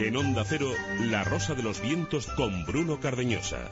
En Onda Cero, La Rosa de los Vientos con Bruno Cardeñosa.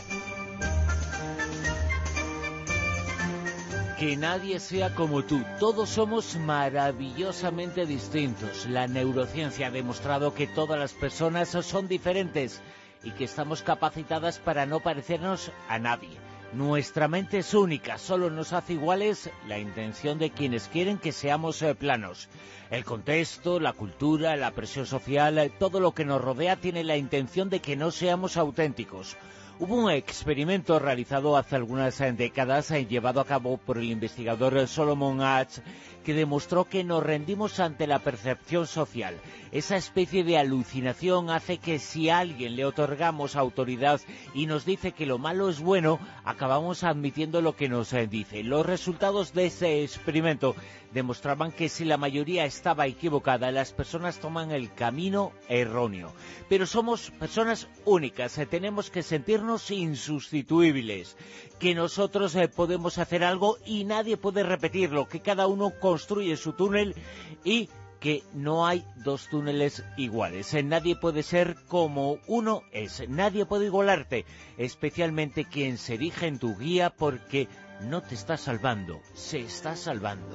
Que nadie sea como tú. Todos somos maravillosamente distintos. La neurociencia ha demostrado que todas las personas son diferentes y que estamos capacitadas para no parecernos a nadie. Nuestra mente es única, solo nos hace iguales la intención de quienes quieren que seamos planos. El contexto, la cultura, la presión social, todo lo que nos rodea tiene la intención de que no seamos auténticos. Hubo un experimento realizado hace algunas décadas, llevado a cabo por el investigador Solomon Asch, que demostró que nos rendimos ante la percepción social. Esa especie de alucinación hace que si a alguien le otorgamos autoridad y nos dice que lo malo es bueno, acabamos admitiendo lo que nos dice. Los resultados de ese experimento demostraban que si la mayoría estaba equivocada, las personas toman el camino erróneo. Pero somos personas únicas, tenemos que sentirnos insustituibles, que nosotros podemos hacer algo y nadie puede repetirlo, que cada uno construye su túnel y que no hay dos túneles iguales. Nadie puede ser como uno es, nadie puede igualarte, especialmente quien se erige en tu guía, porque no te está salvando, se está salvando.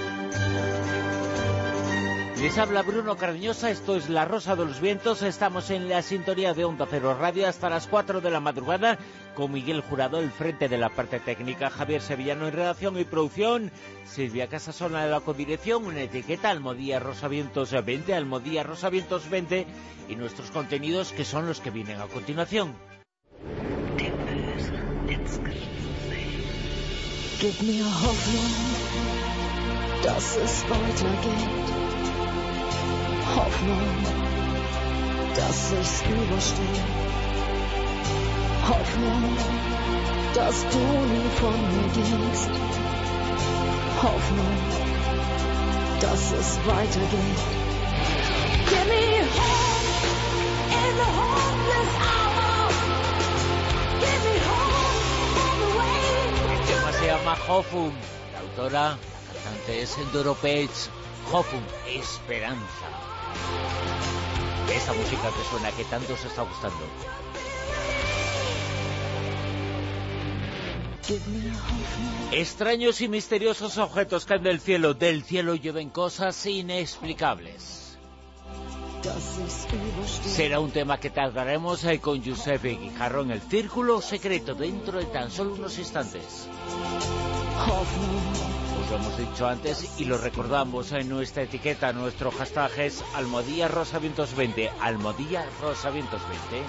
Les habla Bruno Cardeñosa, esto es La Rosa de los Vientos, estamos en la sintonía de Onda Cero Radio hasta las 4 de la madrugada, con Miguel Jurado al frente de la parte técnica, Javier Sevillano en redacción y producción, Silvia Casasola en la codirección, una etiqueta Almodía Rosavientos 20, Almodía Rosavientos 20, y nuestros contenidos que son los que vienen a continuación. Gib mir Hoffnung, dass es weitergeht. Hoffnung, dass ich's überstehe. Hoffnung, dass du nie von mir gehst. Hoffnung, dass es weitergeht. Give me hope in the hopeless hour. Give me hope on the way. El tema se llama Hoffnung. La autora, la cantante es Doro Page. Hoffnung, esperanza. Esta música que suena, que tanto os está gustando. Extraños y misteriosos objetos caen del cielo. Del cielo llueven cosas inexplicables. Será un tema que trataremos con Giuseppe Guijarro en el Círculo Secreto dentro de tan solo unos instantes. Os lo hemos dicho antes y lo recordamos en nuestra etiqueta, nuestro hashtag es Almodía Rosavientos 20, Almodía Rosavientos 20.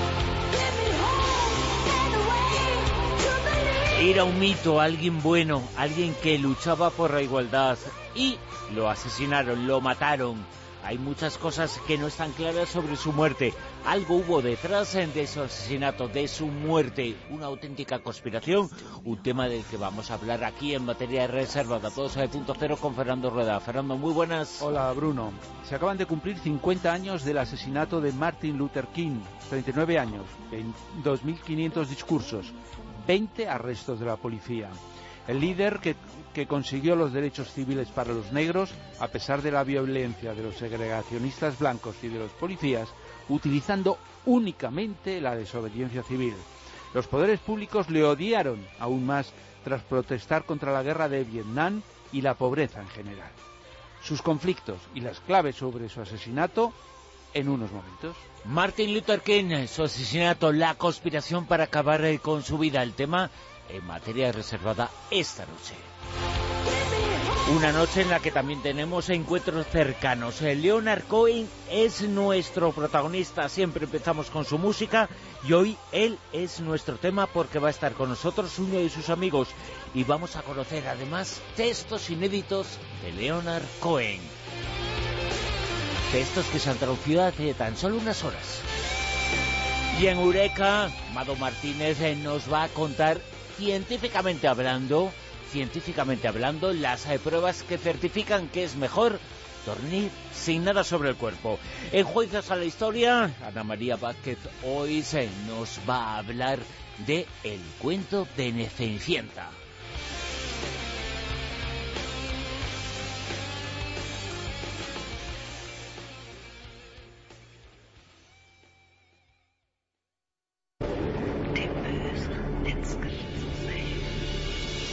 Era un mito, alguien bueno, alguien que luchaba por la igualdad y lo asesinaron, lo mataron. Hay muchas cosas que no están claras sobre su muerte. Algo hubo detrás de su asesinato, de su muerte. Una auténtica conspiración. Un tema del que vamos a hablar aquí en materia reservada. Todos a punto cero con Fernando Rueda. Fernando, muy buenas. Hola, Bruno. Se acaban de cumplir 50 años del asesinato de Martin Luther King. 39 años, en 2.500 discursos, 20 arrestos de la policía. El líder que consiguió los derechos civiles para los negros, a pesar de la violencia de los segregacionistas blancos y de los policías, utilizando únicamente la desobediencia civil. Los poderes públicos le odiaron aún más tras protestar contra la guerra de Vietnam y la pobreza en general. Sus conflictos y las claves sobre su asesinato en unos momentos. Martin Luther King, su asesinato, la conspiración para acabar con su vida. El tema en materia reservada esta noche. Una noche en la que también tenemos encuentros cercanos. Leonard Cohen es nuestro protagonista. Siempre empezamos con su música y hoy él es nuestro tema porque va a estar con nosotros uno de sus amigos y vamos a conocer además textos inéditos de Leonard Cohen. Textos que se han traducido hace tan solo unas horas. Y en Eureka, Mado Martínez nos va a contar científicamente hablando, las pruebas que certifican que es mejor dormir sin nada sobre el cuerpo. En Juicios a la Historia, Ana María Vázquez hoy nos va a hablar de El cuento de Cenicienta.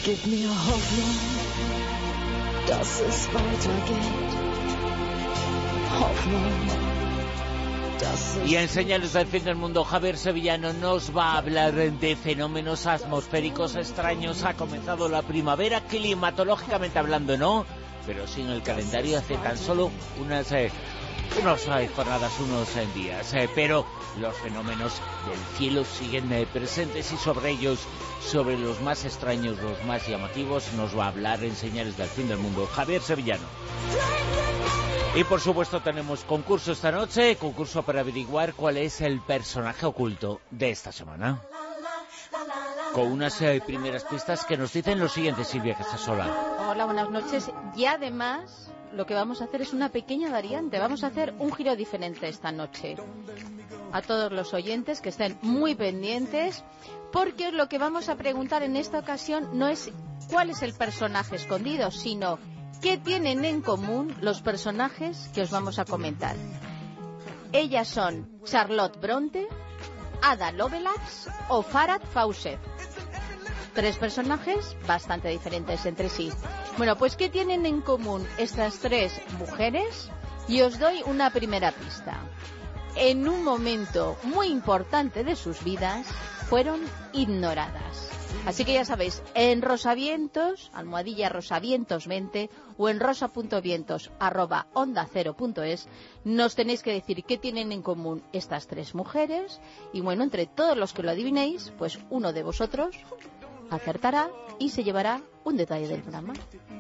Gib mir Hoffnung, dass es weitergeht. Hoffnung, dass es... Y en Señales del Fin del Mundo, Javier Sevillano nos va a hablar de fenómenos atmosféricos extraños. Ha comenzado la primavera, climatológicamente hablando, ¿no? Pero sin el calendario hace tan solo unas jornadas, unos días. Pero los fenómenos del cielo siguen presentes y sobre ellos, sobre los más extraños, los más llamativos, nos va a hablar en Señales del Fin del Mundo Javier Sevillano. Y por supuesto tenemos concurso esta noche, concurso para averiguar cuál es el personaje oculto de esta semana. Con unas primeras pistas que nos dicen lo siguiente, Silvia Casasola. Hola, buenas noches. Y además, lo que vamos a hacer es una pequeña variante. Vamos a hacer un giro diferente esta noche. A todos los oyentes que estén muy pendientes, porque lo que vamos a preguntar en esta ocasión no es cuál es el personaje escondido, sino qué tienen en común los personajes que os vamos a comentar. Ellas son Charlotte Bronte, Ada Lovelace o Farhad Fawcett. 3 personajes bastante diferentes entre sí. Bueno, pues ¿qué tienen en común estas 3 mujeres? Y os doy una primera pista. En un momento muy importante de sus vidas fueron ignoradas. Así que ya sabéis, en Rosavientos, almohadilla Rosavientos20 o en rosa.vientos@onda0.es nos tenéis que decir qué tienen en común estas 3 mujeres. Y bueno, entre todos los que lo adivinéis, pues uno de vosotros acertará y se llevará un detalle del programa.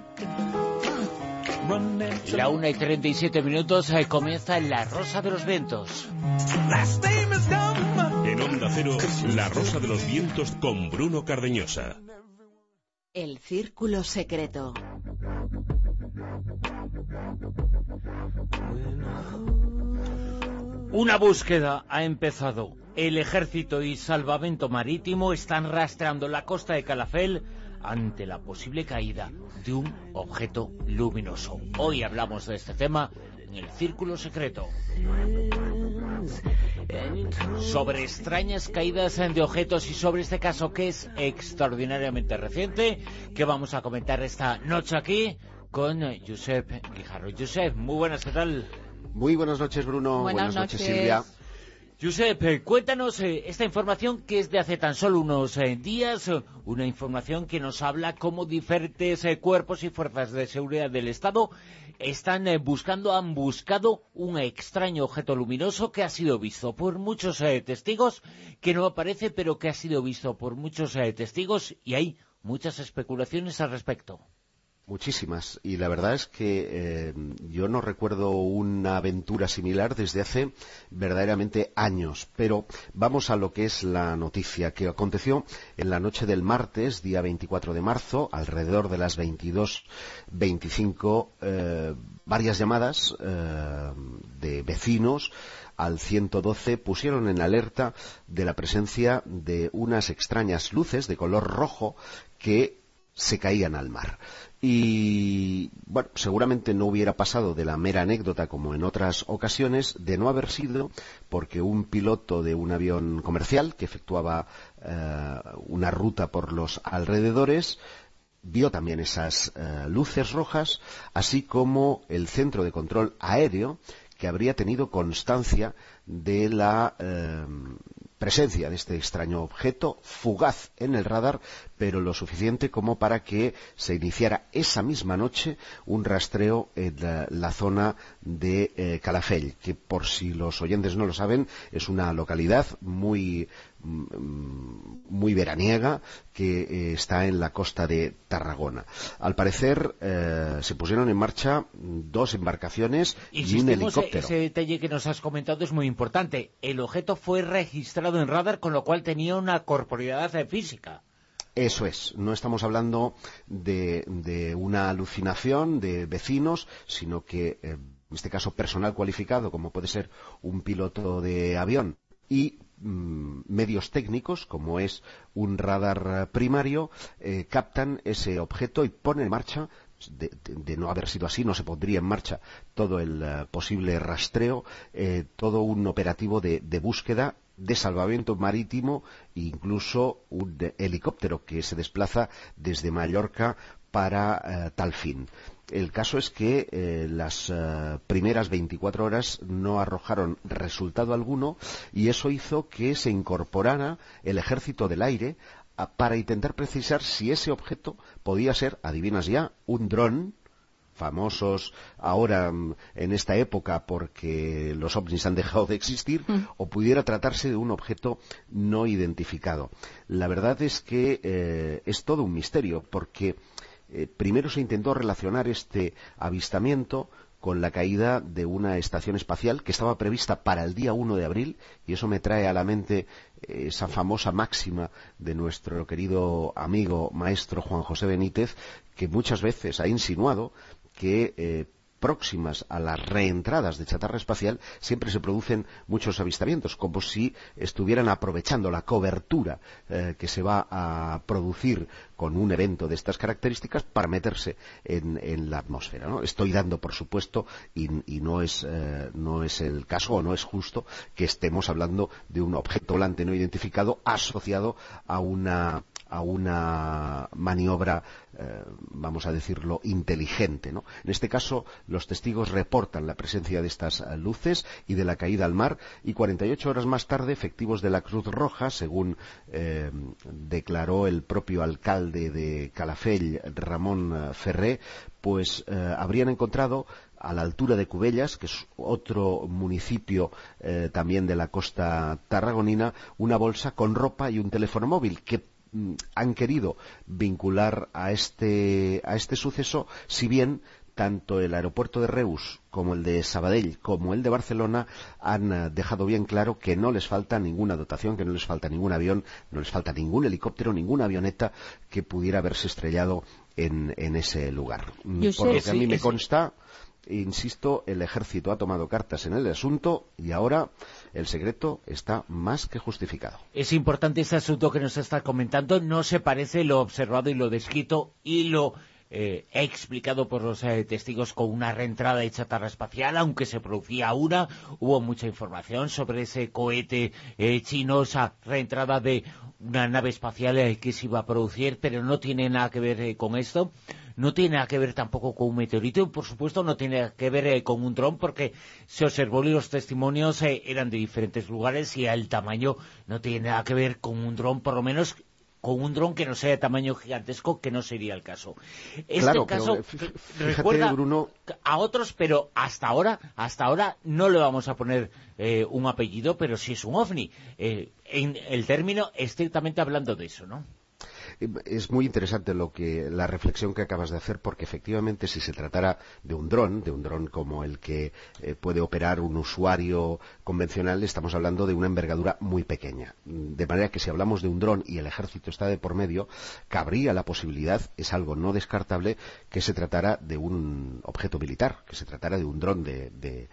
La 1:37, comienza La Rosa de los Vientos. En Onda Cero, La Rosa de los Vientos con Bruno Cardeñosa. El Círculo Secreto. Una búsqueda ha empezado. El Ejército y Salvamento Marítimo están rastreando la costa de Calafell ante la posible caída de un objeto luminoso. Hoy hablamos de este tema en El Círculo Secreto. Sobre extrañas caídas de objetos y sobre este caso que es extraordinariamente reciente, que vamos a comentar esta noche aquí con Josep Guijarro. Josep, muy buenas, ¿qué tal? Muy buenas noches, Bruno. Buenas noches, Silvia. Josep, cuéntanos esta información que es de hace tan solo unos días, una información que nos habla cómo diferentes cuerpos y fuerzas de seguridad del Estado han buscado un extraño objeto luminoso que ha sido visto por muchos testigos, que no aparece, pero que ha sido visto por muchos testigos, y hay muchas especulaciones al respecto. Muchísimas, y la verdad es que yo no recuerdo una aventura similar desde hace verdaderamente años, pero vamos a lo que es la noticia que aconteció en la noche del martes, día 24 de marzo, alrededor de las 22:25, varias llamadas de vecinos al 112 pusieron en alerta de la presencia de unas extrañas luces de color rojo que se caían al mar. Y, bueno, seguramente no hubiera pasado de la mera anécdota como en otras ocasiones, de no haber sido porque un piloto de un avión comercial que efectuaba una ruta por los alrededores vio también esas luces rojas, así como el centro de control aéreo, que habría tenido constancia de la presencia de este extraño objeto fugaz en el radar, pero lo suficiente como para que se iniciara esa misma noche un rastreo en la zona de Calafell, que por si los oyentes no lo saben, es una localidad muy veraniega que está en la costa de Tarragona. Al parecer se pusieron en marcha 2 embarcaciones y un helicóptero. Ese detalle que nos has comentado es muy importante. El objeto fue registrado en radar, con lo cual tenía una corporeidad física. Eso es, no estamos hablando de una alucinación de vecinos, sino que, en este caso, personal cualificado, como puede ser un piloto de avión, y medios técnicos, como es un radar primario, captan ese objeto y ponen en marcha. De no haber sido así, no se pondría en marcha todo el posible rastreo, todo un operativo de búsqueda de salvamento marítimo e incluso un helicóptero que se desplaza desde Mallorca para tal fin. El caso es que las primeras 24 horas no arrojaron resultado alguno y eso hizo que se incorporara el Ejército del Aire para intentar precisar si ese objeto podía ser, adivinas ya, un dron, famosos ahora en esta época porque los ovnis han dejado de existir, o pudiera tratarse de un objeto no identificado. La verdad es que es todo un misterio porque primero se intentó relacionar este avistamiento con la caída de una estación espacial que estaba prevista para el día 1 de abril, y eso me trae a la mente esa famosa máxima de nuestro querido amigo maestro Juan José Benítez, que muchas veces ha insinuado que próximas a las reentradas de chatarra espacial siempre se producen muchos avistamientos, como si estuvieran aprovechando la cobertura que se va a producir con un evento de estas características para meterse en la atmósfera, ¿no? Estoy dando por supuesto, y no es el caso o no es justo que estemos hablando de un objeto volante no identificado asociado a una maniobra, vamos a decirlo, inteligente, ¿no? En este caso, los testigos reportan la presencia de estas luces y de la caída al mar, y 48 horas más tarde, efectivos de la Cruz Roja, según declaró el propio alcalde de Calafell, Ramón Ferré, pues habrían encontrado a la altura de Cubellas, que es otro municipio también de la costa tarragonina, una bolsa con ropa y un teléfono móvil que han querido vincular a este suceso, si bien tanto el aeropuerto de Reus como el de Sabadell como el de Barcelona han dejado bien claro que no les falta ninguna dotación, que no les falta ningún avión, no les falta ningún helicóptero, ninguna avioneta que pudiera haberse estrellado en ese lugar. Por lo que a mí me consta, insisto, el ejército ha tomado cartas en el asunto y ahora el secreto está más que justificado. Es importante este asunto que nos está comentando. No se parece lo observado y lo descrito y lo explicado por los testigos con una reentrada de chatarra espacial, aunque se producía una. Hubo mucha información sobre ese cohete chino, esa reentrada de una nave espacial que se iba a producir, pero no tiene nada que ver con esto. No tiene nada que ver tampoco con un meteorito y, por supuesto, no tiene que ver con un dron, porque se observó y los testimonios eran de diferentes lugares y el tamaño no tiene nada que ver con un dron, por lo menos con un dron que no sea de tamaño gigantesco, que no sería el caso. Este caso recuerda, Bruno, a otros, pero hasta ahora no le vamos a poner un apellido, pero sí es un ovni. En el término estrictamente hablando de eso, ¿no? Es muy interesante la reflexión que acabas de hacer, porque efectivamente si se tratara de un dron como el que puede operar un usuario convencional, estamos hablando de una envergadura muy pequeña. De manera que si hablamos de un dron y el ejército está de por medio, cabría la posibilidad, es algo no descartable, que se tratara de un objeto militar, que se tratara de un dron de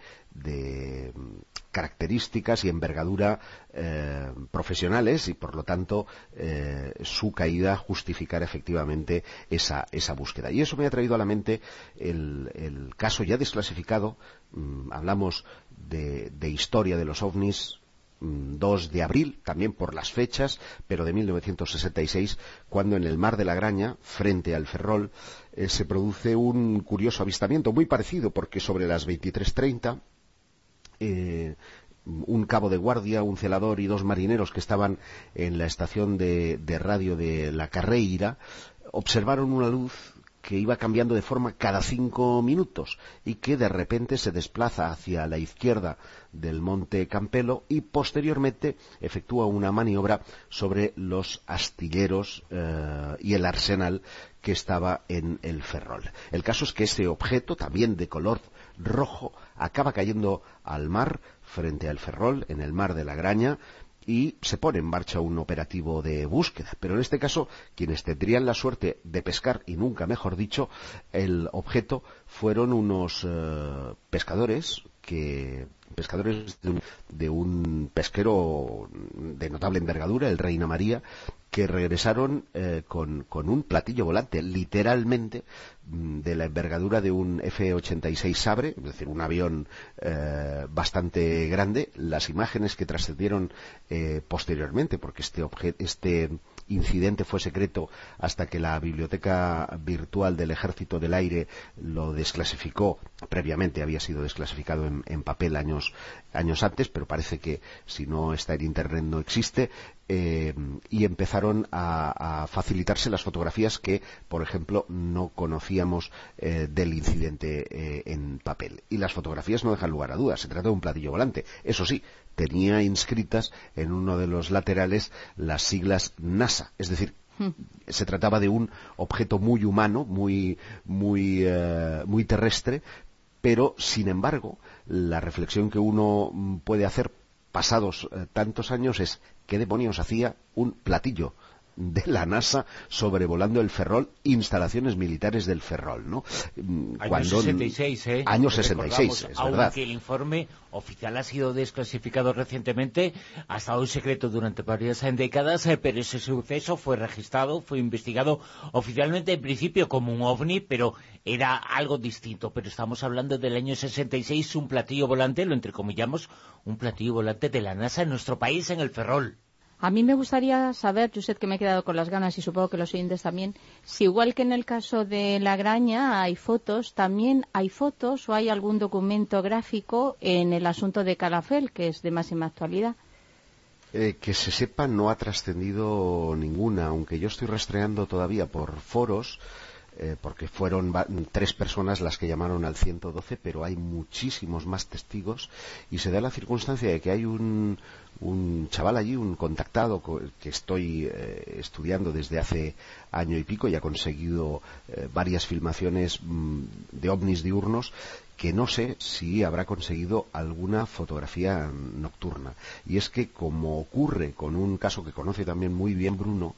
características y envergadura profesionales, y por lo tanto su caída justificar efectivamente esa búsqueda. Y eso me ha traído a la mente el caso ya desclasificado. Hablamos de historia de los ovnis, 2 de abril, también por las fechas, pero de 1966, cuando en el Mar de la Graña, frente al Ferrol, se produce un curioso avistamiento, muy parecido, porque sobre las 23:30, un cabo de guardia, un celador y 2 marineros que estaban en la estación de radio de La Carreira observaron una luz que iba cambiando de forma cada 5 minutos y que de repente se desplaza hacia la izquierda del monte Campelo y posteriormente efectúa una maniobra sobre los astilleros y el arsenal que estaba en el Ferrol. El caso es que ese objeto, también de color rojo, acaba cayendo al mar frente al Ferrol, en el Mar de la Graña, y se pone en marcha un operativo de búsqueda. Pero en este caso, quienes tendrían la suerte de pescar, y nunca mejor dicho, el objeto, fueron unos pescadores de un pesquero de notable envergadura, el Reina María, que regresaron con un platillo volante, literalmente, de la envergadura de un F-86 Sabre, es decir, un avión bastante grande. Las imágenes que trascendieron posteriormente, porque este incidente fue secreto hasta que la biblioteca virtual del Ejército del Aire lo desclasificó. Previamente había sido desclasificado en papel años antes, pero parece que si no está en internet no existe. Y empezaron a facilitarse las fotografías que, por ejemplo, no conocíamos del incidente en papel. Y las fotografías no dejan lugar a dudas, se trata de un platillo volante. Eso sí, tenía inscritas en uno de los laterales las siglas NASA, es decir, se trataba de un objeto muy humano, muy terrestre, pero, sin embargo, la reflexión que uno puede hacer pasados tantos años es: ¿qué demonios hacía un platillo de la NASA sobrevolando el Ferrol, instalaciones militares del Ferrol, ¿no? Año 66, ¿eh? Año 66, es verdad. Aunque el informe oficial ha sido desclasificado recientemente, ha estado en secreto durante varias décadas, pero ese suceso fue registrado, fue investigado oficialmente, en principio como un ovni, pero era algo distinto. Pero estamos hablando del año 66, un platillo volante, lo entrecomillamos, un platillo volante de la NASA en nuestro país, en el Ferrol. A mí me gustaría saber, Josep, que me he quedado con las ganas, y supongo que los oyentes también, si igual que en el caso de La Graña hay fotos, también hay fotos o hay algún documento gráfico en el asunto de Calafell, que es de máxima actualidad. Que se sepa, no ha trascendido ninguna, aunque yo estoy rastreando todavía por foros, porque fueron 3 personas las que llamaron al 112, pero hay muchísimos más testigos, y se da la circunstancia de que hay un chaval allí, un contactado que estoy estudiando desde hace año y pico, y ha conseguido varias filmaciones de ovnis diurnos, que no sé si habrá conseguido alguna fotografía nocturna. Y es que, como ocurre con un caso que conoce también muy bien Bruno,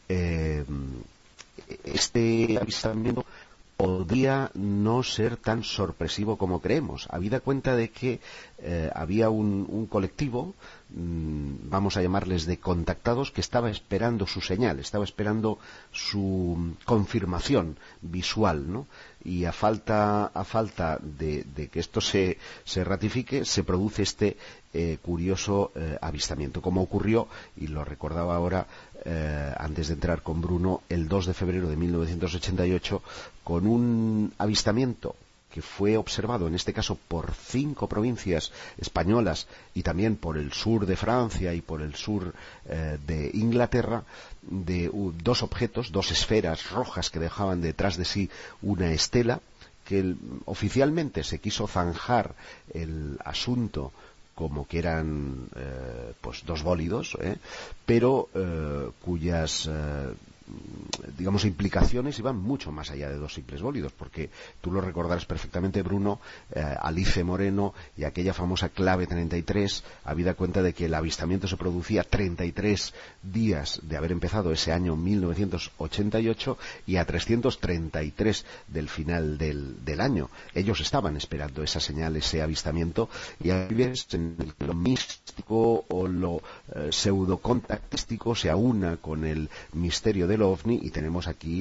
este avistamiento podría no ser tan sorpresivo como creemos, habida cuenta de que había un colectivo, vamos a llamarles de contactados, que estaba esperando su señal, estaba esperando su confirmación visual, ¿no? Y a falta de que esto se ratifique, se produce este curioso avistamiento, como ocurrió, y lo recordaba ahora antes de entrar con Bruno, el 2 de febrero de 1988, con un avistamiento que fue observado en este caso por 5 provincias españolas y también por el sur de Francia y por el sur de Inglaterra, de 2 objetos, 2 esferas rojas que dejaban detrás de sí una estela, que oficialmente se quiso zanjar el asunto como que eran pues 2 bólidos, pero cuyas digamos implicaciones iban mucho más allá de 2 simples bólidos, porque tú lo recordarás perfectamente, Bruno, Alice Moreno y aquella famosa clave 33, habida cuenta de que el avistamiento se producía 33 días de haber empezado ese año 1988 y a 333 del final del año. Ellos estaban esperando esa señal, ese avistamiento, y a veces en el que lo místico o lo pseudocontactístico se aúna con el misterio del ovni, y tenemos aquí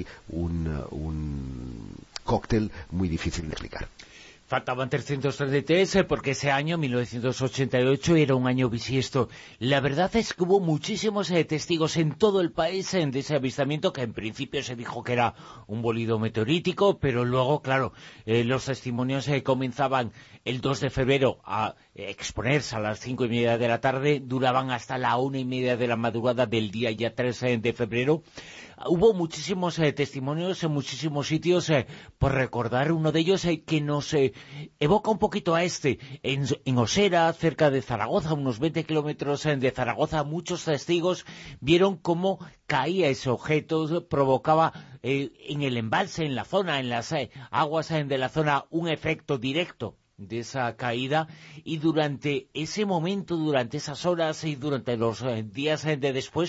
un cóctel muy difícil de explicar. Faltaban 333 porque ese año, 1988, era un año bisiesto. La verdad es que hubo muchísimos testigos en todo el país de ese avistamiento, que en principio se dijo que era un bólido meteorítico, pero luego, claro, los testimonios comenzaban el 2 de febrero a exponerse a las 5:30 de la tarde, duraban hasta la 1:30 de la madrugada del día ya 3 de febrero. Hubo muchísimos testimonios en muchísimos sitios, por recordar uno de ellos que nos evoca un poquito a en Osera, cerca de Zaragoza, unos 20 kilómetros de Zaragoza. Muchos testigos vieron cómo caía ese objeto, provocaba en el embalse, en la zona, en las aguas de la zona, un efecto directo de esa caída, y durante ese momento, durante esas horas y durante los días de después,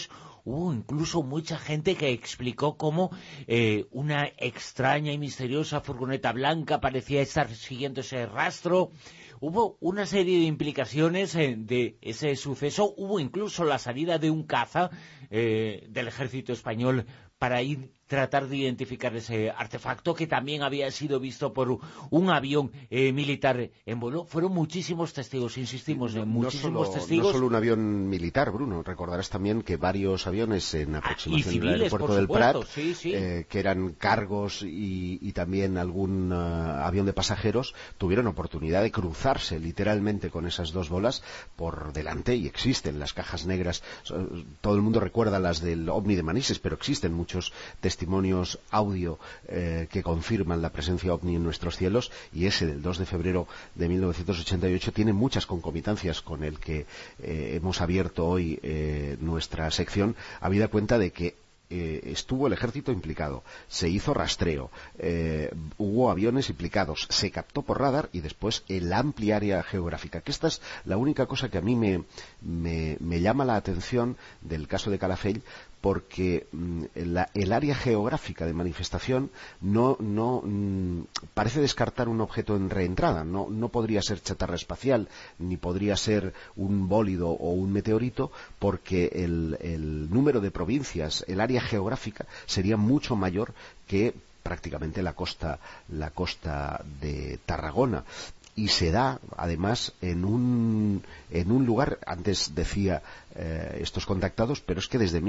hubo incluso mucha gente que explicó cómo una extraña y misteriosa furgoneta blanca parecía estar siguiendo ese rastro. Hubo una serie de implicaciones de ese suceso. Hubo incluso la salida de un caza del ejército español para tratar de identificar ese artefacto, que también había sido visto por un avión militar en vuelo. Fueron muchísimos testigos, insistimos, muchísimos testigos. No solo un avión militar, Bruno. Recordarás también que varios aviones en aproximación civiles, del aeropuerto del Prat, sí. Que eran cargos y también algún avión de pasajeros, tuvieron oportunidad de cruzarse literalmente con esas dos bolas por delante, y existen las cajas negras. Todo el mundo recuerda las del OVNI de Manises, pero existen muchos testimonios audio que confirman la presencia OVNI en nuestros cielos, y ese del 2 de febrero de 1988 tiene muchas concomitancias con el que hemos abierto hoy nuestra sección, habida cuenta de que estuvo el ejército implicado, se hizo rastreo, hubo aviones implicados, se captó por radar, y después el amplia área geográfica, que esta es la única cosa que a mí me llama la atención del caso de Calafell, porque el área geográfica de manifestación no parece descartar un objeto en reentrada. No podría ser chatarra espacial, ni podría ser un bólido o un meteorito, porque el número de provincias, el área geográfica, sería mucho mayor que prácticamente la costa de Tarragona. Y se da, además, en un lugar, antes decía estos contactados, pero es que desde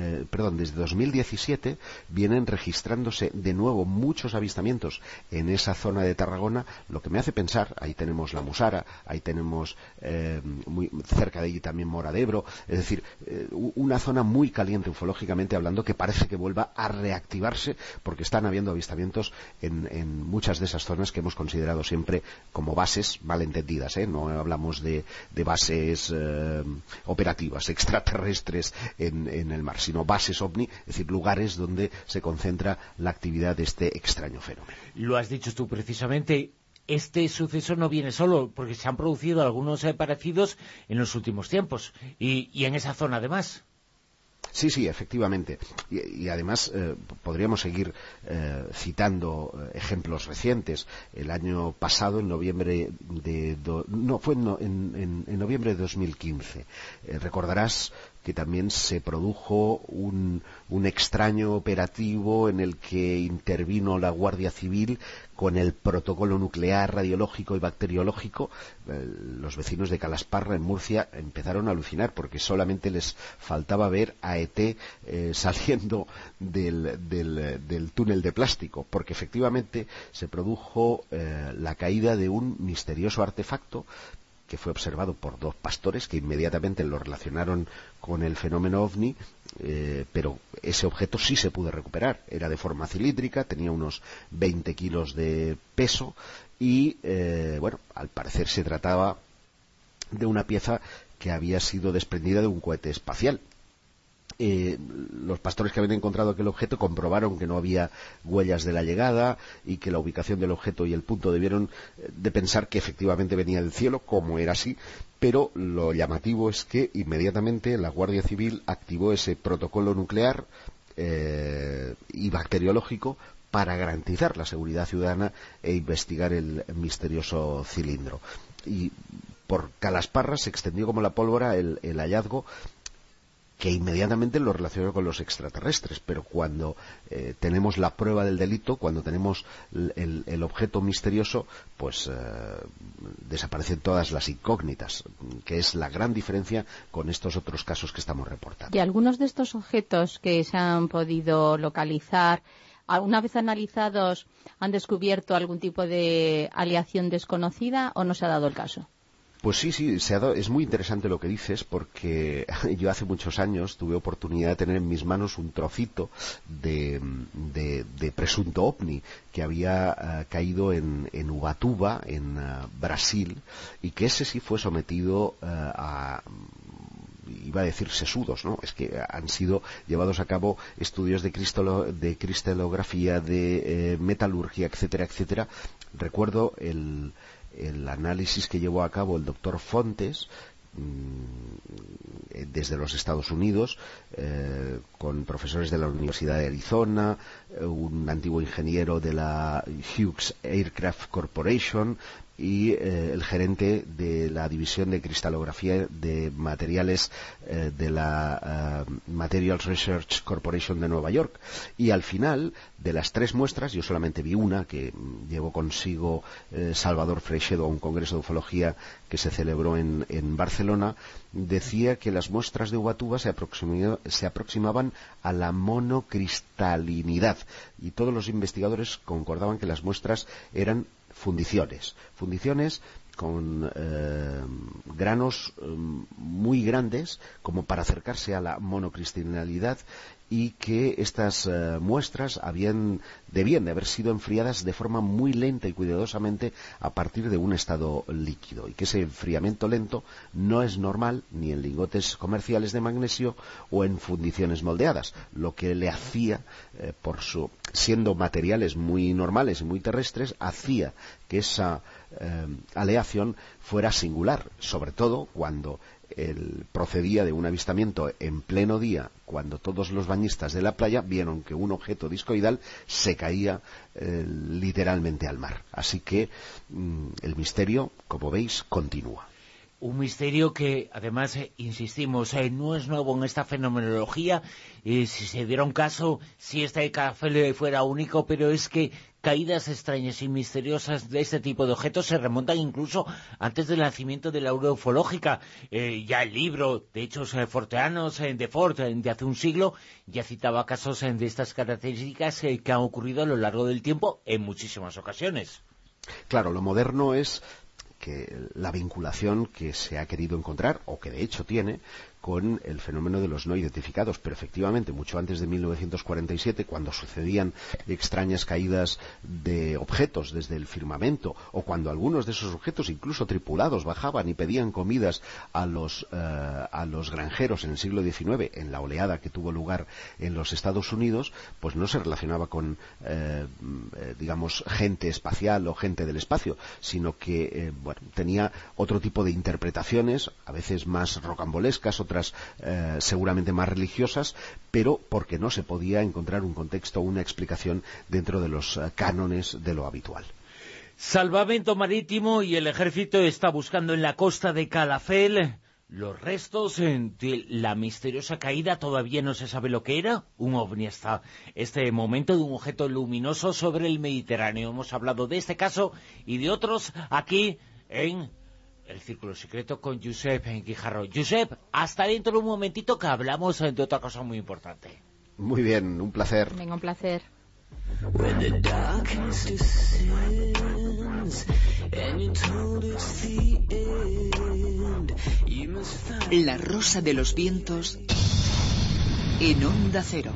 2017 vienen registrándose de nuevo muchos avistamientos en esa zona de Tarragona, lo que me hace pensar, ahí tenemos la Musara, ahí tenemos muy cerca de allí también Mora de Ebro, es decir, una zona muy caliente ufológicamente hablando, que parece que vuelva a reactivarse, porque están habiendo avistamientos en muchas de esas zonas que hemos considerado siempre como bases malentendidas, no hablamos de bases operativas extraterrestres en el mar, sino bases OVNI, es decir, lugares donde se concentra la actividad de este extraño fenómeno. Lo has dicho tú precisamente. Este suceso no viene solo, porque se han producido algunos parecidos en los últimos tiempos, y en esa zona además. Sí, efectivamente. Y además podríamos seguir citando ejemplos recientes. El año pasado, en noviembre de noviembre de 2015, recordarás que también se produjo un extraño operativo en el que intervino la Guardia Civil con el protocolo nuclear, radiológico y bacteriológico. Los vecinos de Calasparra, en Murcia, empezaron a alucinar porque solamente les faltaba ver a ET saliendo del túnel de plástico, porque efectivamente se produjo la caída de un misterioso artefacto que fue observado por dos pastores que inmediatamente lo relacionaron con el fenómeno OVNI, pero ese objeto sí se pudo recuperar. Era de forma cilíndrica, tenía unos 20 kilos de peso y, al parecer se trataba de una pieza que había sido desprendida de un cohete espacial. Los pastores que habían encontrado aquel objeto comprobaron que no había huellas de la llegada y que la ubicación del objeto y el punto debieron de pensar que efectivamente venía del cielo, como era así, pero lo llamativo es que inmediatamente la Guardia Civil activó ese protocolo nuclear y bacteriológico para garantizar la seguridad ciudadana e investigar el misterioso cilindro. Y por Calasparra se extendió como la pólvora el hallazgo, que inmediatamente lo relacionó con los extraterrestres, pero cuando tenemos la prueba del delito, cuando tenemos el objeto misterioso, pues desaparecen todas las incógnitas, que es la gran diferencia con estos otros casos que estamos reportando. Y algunos de estos objetos que se han podido localizar, una vez analizados, ¿han descubierto algún tipo de aleación desconocida o no se ha dado el caso? Pues sí, es muy interesante lo que dices, porque yo hace muchos años tuve oportunidad de tener en mis manos un trocito de presunto OVNI que había caído en Ubatuba, en Brasil, y que ese sí fue sometido iba a decir sesudos, ¿no? Es que han sido llevados a cabo estudios de cristalografía, de metalurgia, etcétera, etcétera. Recuerdo el análisis que llevó a cabo el doctor Fontes, desde los Estados Unidos, con profesores de la Universidad de Arizona, un antiguo ingeniero de la Hughes Aircraft Corporation y el gerente de la división de cristalografía de materiales de la Materials Research Corporation de Nueva York. Y al final de las 3 muestras, yo solamente vi una que llevó consigo Salvador Freixedo a un congreso de ufología que se celebró en Barcelona, decía que las muestras de Ubatuba se aproximaban a la monocristalinidad, y todos los investigadores concordaban que las muestras eran fundiciones con granos muy grandes como para acercarse a la monocristalidad, y que estas muestras debían de haber sido enfriadas de forma muy lenta y cuidadosamente a partir de un estado líquido, y que ese enfriamiento lento no es normal ni en lingotes comerciales de magnesio o en fundiciones moldeadas, lo que le hacía, siendo materiales muy normales y muy terrestres, hacía que esa aleación fuera singular, sobre todo cuando procedía de un avistamiento en pleno día, cuando todos los bañistas de la playa vieron que un objeto discoidal se caía literalmente al mar. Así que el misterio, como veis, continúa. Un misterio que, además, insistimos, no es nuevo en esta fenomenología. Si se diera un caso, si este café fuera único, pero es que caídas extrañas y misteriosas de este tipo de objetos se remontan incluso antes del nacimiento de la aura ufológica. Ya el libro de hechos forteanos de Ford de hace un siglo ya citaba casos de estas características que han ocurrido a lo largo del tiempo en muchísimas ocasiones. Claro, lo moderno es que la vinculación que se ha querido encontrar, o que de hecho tiene, con el fenómeno de los no identificados, pero efectivamente mucho antes de 1947, cuando sucedían extrañas caídas de objetos desde el firmamento, o cuando algunos de esos objetos, incluso tripulados, bajaban y pedían comidas a los granjeros en el siglo XIX, en la oleada que tuvo lugar en los Estados Unidos, pues no se relacionaba con digamos, gente espacial o gente del espacio, sino que tenía otro tipo de interpretaciones, a veces más rocambolescas, otras seguramente más religiosas, pero porque no se podía encontrar un contexto o una explicación dentro de los cánones de lo habitual. Salvamento marítimo, y el ejército está buscando en la costa de Calafell los restos de la misteriosa caída. Todavía no se sabe lo que era, un ovni hasta este momento, de un objeto luminoso sobre el Mediterráneo. Hemos hablado de este caso y de otros aquí en El Círculo Secreto con Josep Guijarro. Josep, hasta dentro de un momentito, que hablamos de otra cosa muy importante. Muy bien, un placer. Venga, un placer. La Rosa de los Vientos en Onda Cero.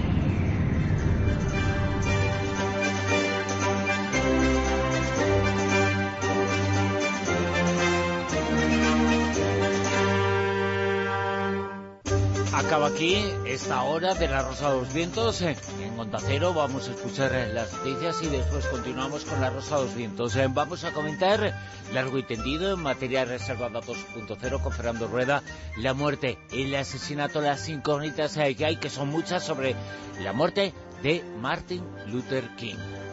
Acaba aquí esta hora de La Rosa de los Vientos en Onda Cero. Vamos a escuchar las noticias y después continuamos con La Rosa de los Vientos. Vamos a comentar largo y tendido en materia reservada 2.0 con Fernando Rueda la muerte, el asesinato, las incógnitas que hay, que son muchas, sobre la muerte de Martin Luther King.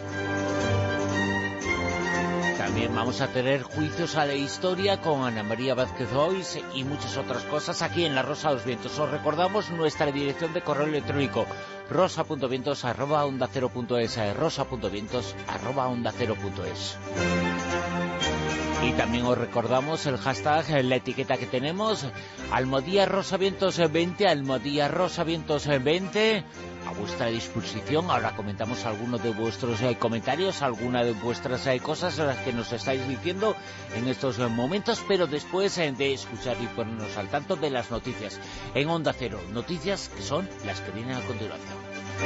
También vamos a tener juicios a la historia con Ana María Vázquez Ois y muchas otras cosas aquí en La Rosa de los Vientos. Os recordamos nuestra dirección de correo electrónico: rosa.vientos@ondacero.es, rosa.vientos@ondacero.es. Y también os recordamos el hashtag, la etiqueta que tenemos, Almohadilla Rosavientos 20, Almohadilla Rosavientos 20, a vuestra disposición. Ahora comentamos algunos de vuestros comentarios, algunas de vuestras cosas, las que nos estáis diciendo en estos momentos, pero después de escuchar y ponernos al tanto de las noticias en Onda Cero. Noticias que son las que vienen a continuación.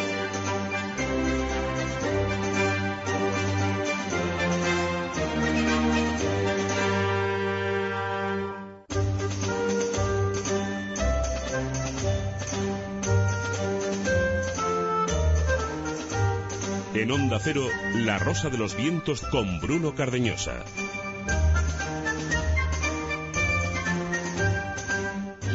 En Onda Cero, La Rosa de los Vientos con Bruno Cardeñosa.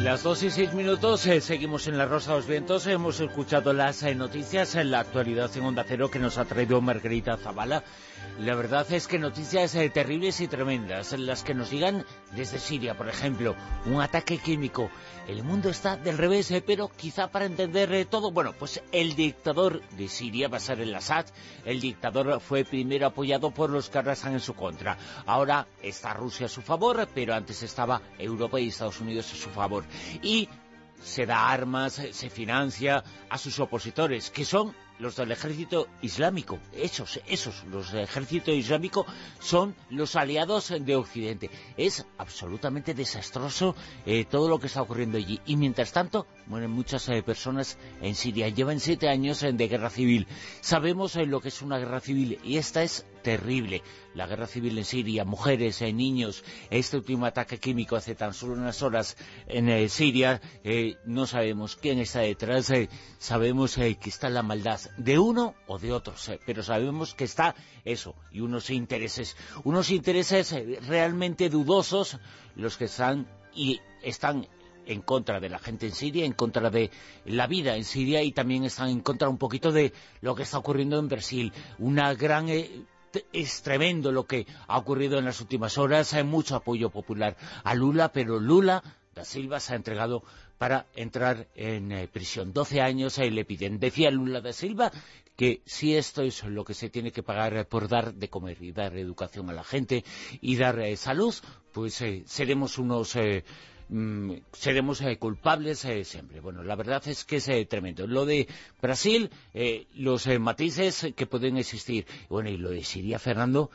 Las 2:06, seguimos en La Rosa de los Vientos. Hemos escuchado las noticias en la actualidad en Onda Cero que nos ha traído Margarita Zavala. La verdad es que noticias terribles y tremendas, las que nos llegan desde Siria, por ejemplo, un ataque químico. El mundo está del revés, pero quizá para entender todo, bueno, pues el dictador de Siria, Bashar al-Assad, el dictador fue primero apoyado por los que arrasan en su contra. Ahora está Rusia a su favor, pero antes estaba Europa y Estados Unidos a su favor. Y se da armas, se financia a sus opositores, que son los del ejército islámico. Esos, los del ejército islámico son los aliados de Occidente. Es absolutamente desastroso todo lo que está ocurriendo allí. Y mientras tanto, mueren muchas personas en Siria. Llevan 7 años de guerra civil. Sabemos lo que es una guerra civil y esta es terrible. La guerra civil en Siria, mujeres, niños, este último ataque químico hace tan solo unas horas en Siria, no sabemos quién está detrás, sabemos que está la maldad de uno o de otros, pero sabemos que está eso, y unos intereses realmente dudosos, los que están en contra de la gente en Siria, en contra de la vida en Siria, y también están en contra un poquito de lo que está ocurriendo en Brasil. Es tremendo lo que ha ocurrido en las últimas horas. Hay mucho apoyo popular a Lula, pero Lula da Silva se ha entregado para entrar en prisión. 12 años le piden. Decía Lula da Silva que si esto es lo que se tiene que pagar por dar de comer y dar educación a la gente y dar salud, pues seremos unos... seremos culpables siempre. Bueno, la verdad es que es tremendo. Lo de Brasil, los matices que pueden existir. Bueno, y lo de Siria, Fernando,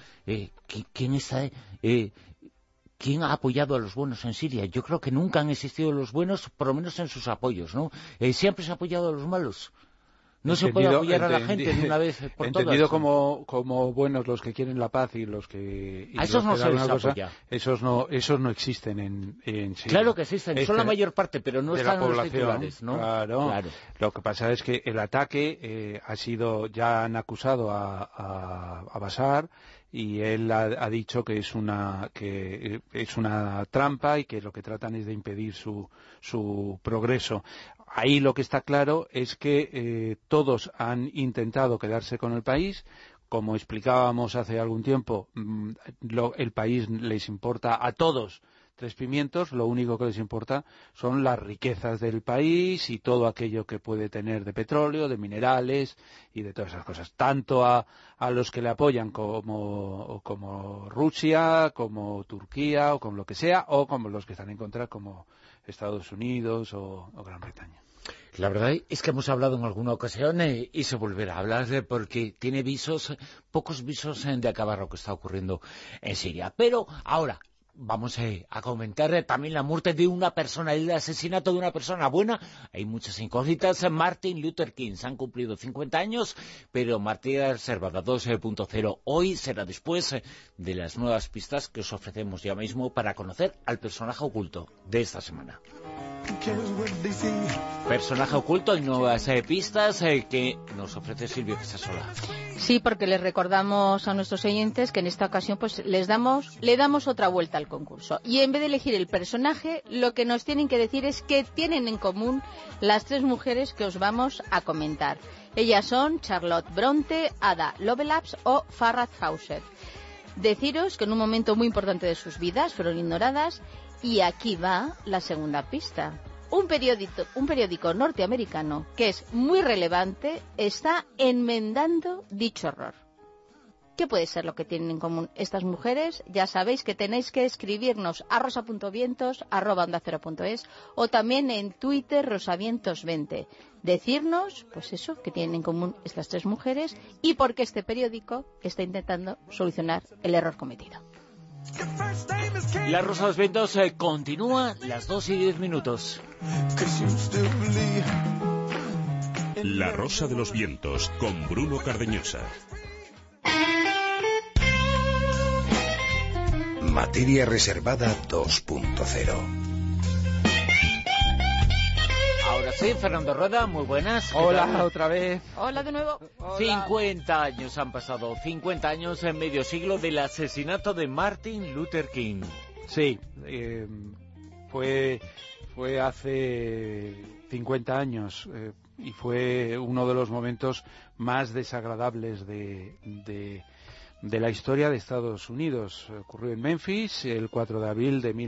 ¿quién ha apoyado a los buenos en Siria? Yo creo que nunca han existido los buenos, por lo menos en sus apoyos, ¿no? Siempre se ha apoyado a los malos. No se puede apoyar a la gente de una vez por todas. Entendido como buenos los que quieren la paz y los que... A esos no se les apoya. Esos no existen en Siria. Claro que existen, son la mayor parte, pero no están en los titulares, ¿no? Claro. Lo que pasa es que el ataque ya han acusado a Bashar, y él ha dicho que es una trampa y que lo que tratan es de impedir su progreso. Ahí lo que está claro es que todos han intentado quedarse con el país. Como explicábamos hace algún tiempo, el país les importa a todos 3 pimientos, lo único que les importa son las riquezas del país y todo aquello que puede tener de petróleo, de minerales y de todas esas cosas. Tanto a los que le apoyan como Rusia, como Turquía o como lo que sea, o como los que están en contra como Estados Unidos o Gran Bretaña. La verdad es que hemos hablado en alguna ocasión y se volverá a hablar porque tiene pocos visos de acabar lo que está ocurriendo en Siria. Pero ahora vamos a comentar también la muerte de una persona, el asesinato de una persona buena. Hay muchas incógnitas. Martin Luther King, se han cumplido 50 años, pero Martínez Reservada 2.0 hoy será después de las nuevas pistas que os ofrecemos ya mismo para conocer al personaje oculto de esta semana. Personaje oculto y nuevas pistas que nos ofrece Silvia Casasola. Sí, porque les recordamos a nuestros oyentes que en esta ocasión pues le damos otra vuelta al concurso. Y en vez de elegir el personaje, lo que nos tienen que decir es que tienen en común las 3 mujeres que os vamos a comentar. Ellas son Charlotte Bronte, Ada Lovelace o Farrah Fawcett. Deciros que en un momento muy importante de sus vidas fueron ignoradas. Y aquí va la segunda pista. Un periódico norteamericano que es muy relevante está enmendando dicho error. ¿Qué puede ser lo que tienen en común estas mujeres? Ya sabéis que tenéis que escribirnos a rosa.vientos@ondacero.es o también en Twitter rosavientos20. Decirnos, pues eso, que tienen en común estas 3 mujeres y por qué este periódico está intentando solucionar el error cometido. La Rosa de los Vientos continúa las 2:10. La Rosa de los Vientos con Bruno Cardeñosa. Materia reservada 2.0. Ahora sí, Fernando Rueda, muy buenas. Hola, otra vez. Hola de nuevo. Hola. 50 años han pasado, 50 años en medio siglo del asesinato de Martin Luther King. Sí, fue fue hace 50 años y fue uno de los momentos más desagradables de la historia de Estados Unidos. Ocurrió en Memphis el 4 de abril de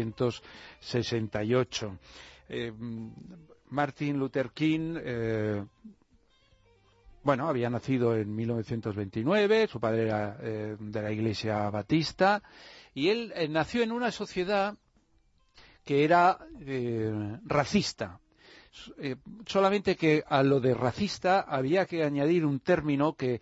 1968. Martin Luther King había nacido en 1929, su padre era de la Iglesia Batista, y él nació en una sociedad que era racista. Solamente que a lo de racista había que añadir un término que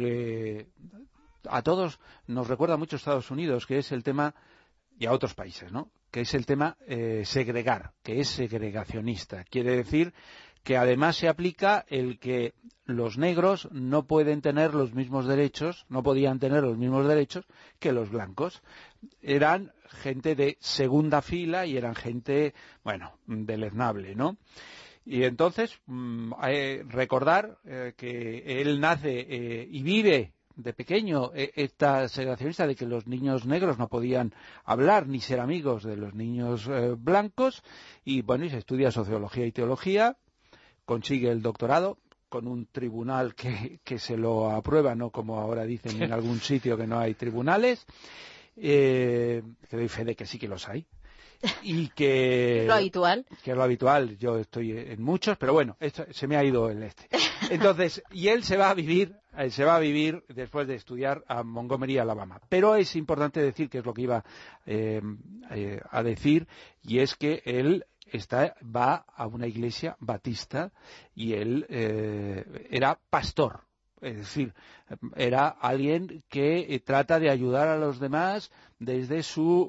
a todos nos recuerda mucho a Estados Unidos, que es el tema, y a otros países, ¿no?, que es el tema segregar, que es segregacionista. Quiere decir que además se aplica el que los negros no pueden tener los mismos derechos, no podían tener los mismos derechos que los blancos. Eran gente de segunda fila y eran gente, deleznable, ¿no? Y entonces, recordar que él nace y vive de pequeño esta segregacionista de que los niños negros no podían hablar ni ser amigos de los niños blancos, y y se estudia sociología y teología, consigue el doctorado con un tribunal que se lo aprueba, no como ahora dicen en algún sitio que no hay tribunales, que doy fe de que sí que los hay. Y que lo habitual. Que es lo habitual. Yo estoy en muchos, pero esto, se me ha ido el este. Entonces, y él se va a vivir después de estudiar a Montgomery, Alabama. Pero es importante decir, que es lo que iba a decir, y es que él va a una iglesia batista y él era pastor. Es decir, era alguien que trata de ayudar a los demás desde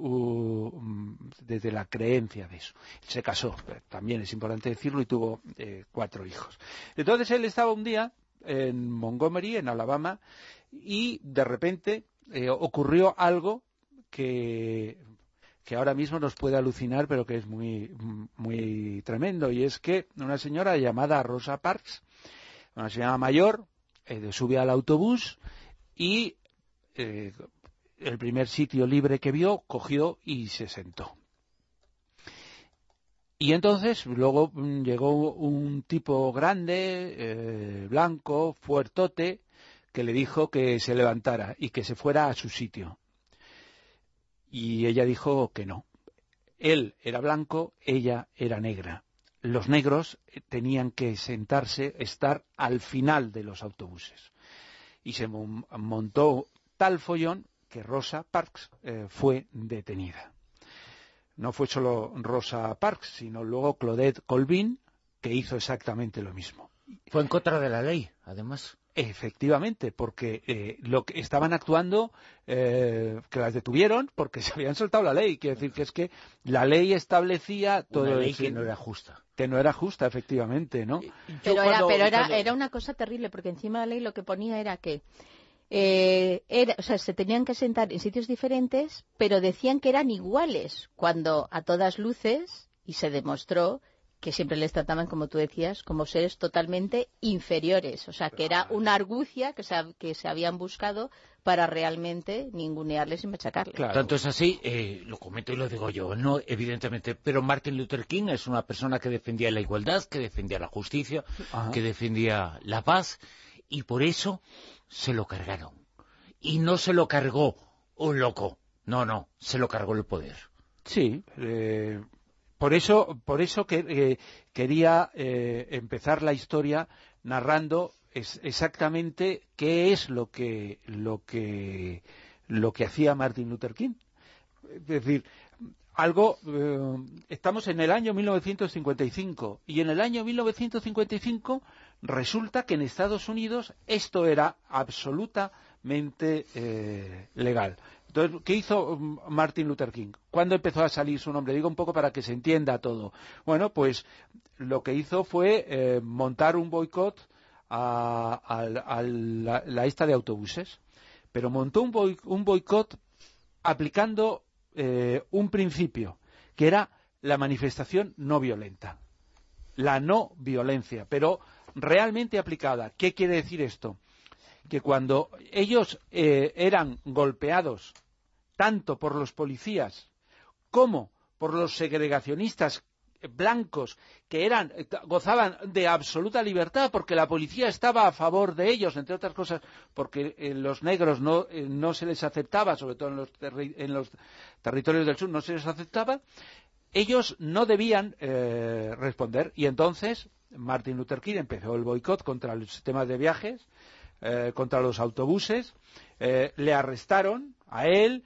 la creencia de eso. Se casó, también es importante decirlo, y tuvo 4 hijos. Entonces él estaba un día en Montgomery, en Alabama, y de repente ocurrió algo que ahora mismo nos puede alucinar, pero que es muy, muy tremendo, y es que una señora llamada Rosa Parks, una señora mayor, sube al autobús y el primer sitio libre que vio, cogió y se sentó. Y entonces luego llegó un tipo grande, blanco, fuertote, que le dijo que se levantara y que se fuera a su sitio. Y ella dijo que no. Él era blanco, ella era negra. Los negros tenían que estar al final de los autobuses. Y se montó tal follón que Rosa Parks fue detenida. No fue solo Rosa Parks, sino luego Claudette Colvin, que hizo exactamente lo mismo. Fue en contra de la ley, además. Efectivamente, porque lo que estaban actuando, que las detuvieron porque se habían soltado la ley. Quiere decir que es que la ley establecía todo. Una ley que no era justa. Que no era justa, efectivamente, ¿no? Pero era una cosa terrible, porque encima de la ley lo que ponía era que se tenían que sentar en sitios diferentes, pero decían que eran iguales, cuando a todas luces, y se demostró que siempre les trataban, como tú decías, como seres totalmente inferiores. O sea, que era una argucia que se habían buscado para realmente ningunearles y machacarles. Claro. Tanto es así, lo comento y lo digo yo, no, evidentemente, pero Martin Luther King es una persona que defendía la igualdad, que defendía la justicia, que defendía la paz, y por eso se lo cargaron. Y no se lo cargó un loco, no, se lo cargó el poder. Sí, Por eso quería empezar la historia narrando exactamente qué es lo que hacía Martin Luther King. Es decir, estamos en el año 1955, y en el año 1955 resulta que en Estados Unidos esto era absolutamente legal. Entonces, ¿qué hizo Martin Luther King? ¿Cuándo empezó a salir su nombre? Digo un poco para que se entienda todo. Bueno, pues lo que hizo fue montar un boicot a la esta de autobuses. Pero montó un boicot aplicando un principio, que era la manifestación no violenta. La no violencia, pero realmente aplicada. ¿Qué quiere decir esto? Que cuando ellos eran golpeados tanto por los policías como por los segregacionistas blancos que gozaban de absoluta libertad porque la policía estaba a favor de ellos, entre otras cosas porque los negros no se les aceptaba, sobre todo en los territorios del sur no se les aceptaba, ellos no debían responder. Y entonces Martin Luther King empezó el boicot contra los sistemas de viajes, contra los autobuses, le arrestaron a él,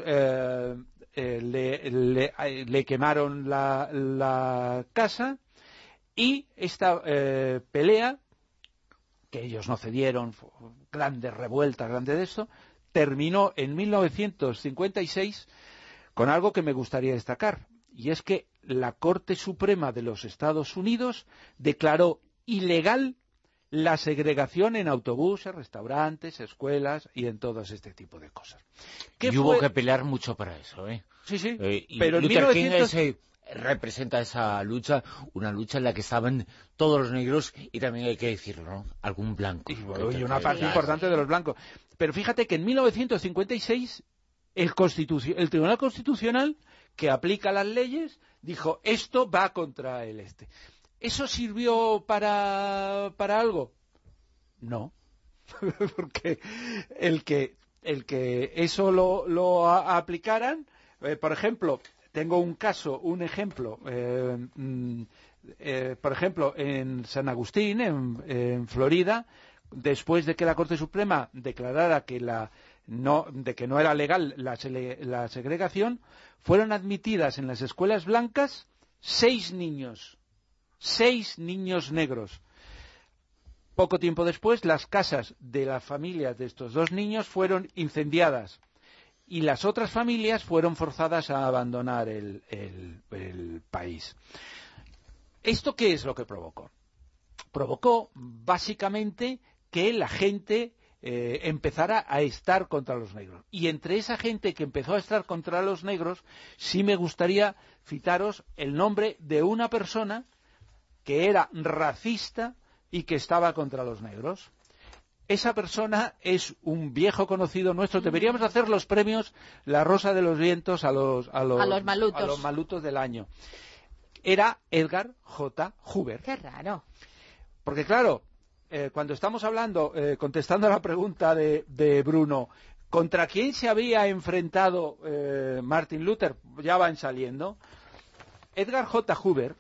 le quemaron la casa, y esta pelea, que ellos no cedieron, grandes revueltas, grandes de esto, terminó en 1956 con algo que me gustaría destacar, y es que la Corte Suprema de los Estados Unidos declaró ilegal la segregación en autobuses, restaurantes, escuelas y en todo este tipo de cosas. Y hubo que pelear mucho para eso, ¿eh? Sí, sí. Pero Luther King representa esa lucha, una lucha en la que estaban todos los negros y también hay que decirlo, ¿no? Algún blanco. Y una parte importante de los blancos. Pero fíjate que en 1956 el Tribunal Constitucional, que aplica las leyes, dijo, esto va contra el este. ¿Eso sirvió para algo? No. Porque el que eso lo aplicaran, por ejemplo, tengo un ejemplo, por ejemplo, en San Agustín, en Florida, después de que la Corte Suprema declarara que no era legal la segregación, fueron admitidas en las escuelas blancas 6 niños negros. Poco tiempo después, las casas de las familias de estos 2 niños fueron incendiadas y las otras familias fueron forzadas a abandonar el país. ¿Esto qué es lo que provocó? Provocó, básicamente, que la gente empezara a estar contra los negros. Y entre esa gente que empezó a estar contra los negros, sí me gustaría citaros el nombre de una persona que era racista y que estaba contra los negros. Esa persona es un viejo conocido nuestro. Deberíamos hacer los premios La Rosa de los Vientos a los malutos del año. Era Edgar J. Hoover. Qué raro. Porque claro, cuando estamos hablando, contestando a la pregunta de Bruno, ¿contra quién se había enfrentado Martin Luther? Ya van saliendo. Edgar J. Hoover,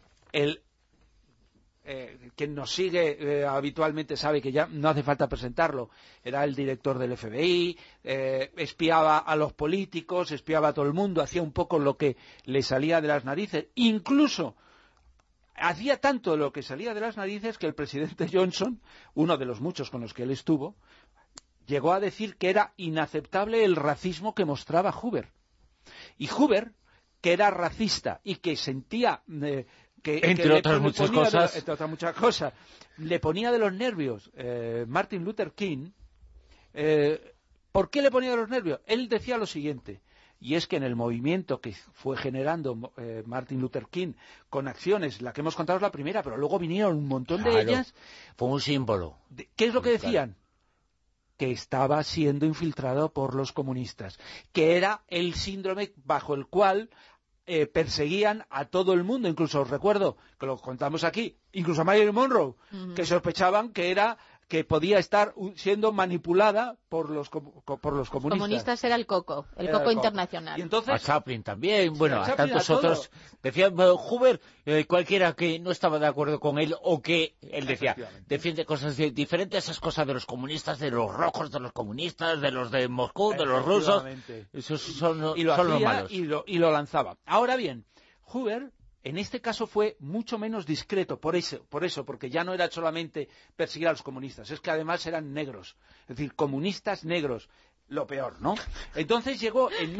quien nos sigue habitualmente sabe que ya no hace falta presentarlo, era el director del FBI, espiaba a los políticos, espiaba a todo el mundo, hacía un poco lo que le salía de las narices, incluso hacía tanto lo que salía de las narices que el presidente Johnson, uno de los muchos con los que él estuvo, llegó a decir que era inaceptable el racismo que mostraba Hoover. Y Hoover, que era racista y que sentía entre otras muchas cosas, le ponía de los nervios Martin Luther King. ¿Por qué le ponía de los nervios? Él decía lo siguiente, y es que en el movimiento que fue generando Martin Luther King con acciones, la que hemos contado es la primera, pero luego vinieron un montón de ellas. Fue un símbolo. ¿Qué es lo que decían? Que estaba siendo infiltrado por los comunistas, que era el síndrome bajo el cual perseguían a todo el mundo. Incluso os recuerdo, que lo contamos aquí, incluso a Marilyn Monroe, que sospechaban que podía estar siendo manipulada por los comunistas. Los comunistas era el coco internacional. Y entonces, a Chaplin también, bueno, a tantos otros. Decía Hoover, cualquiera que no estaba de acuerdo con él, o que él decía, defiende cosas diferentes, esas cosas de los comunistas, de los rojos, de los comunistas, de los de Moscú, de los rusos. Esos son los malos. Y lo lanzaba. Ahora bien, Hoover en este caso fue mucho menos discreto, por eso, porque ya no era solamente perseguir a los comunistas, es que además eran negros, es decir, comunistas negros, lo peor, ¿no? Entonces llegó en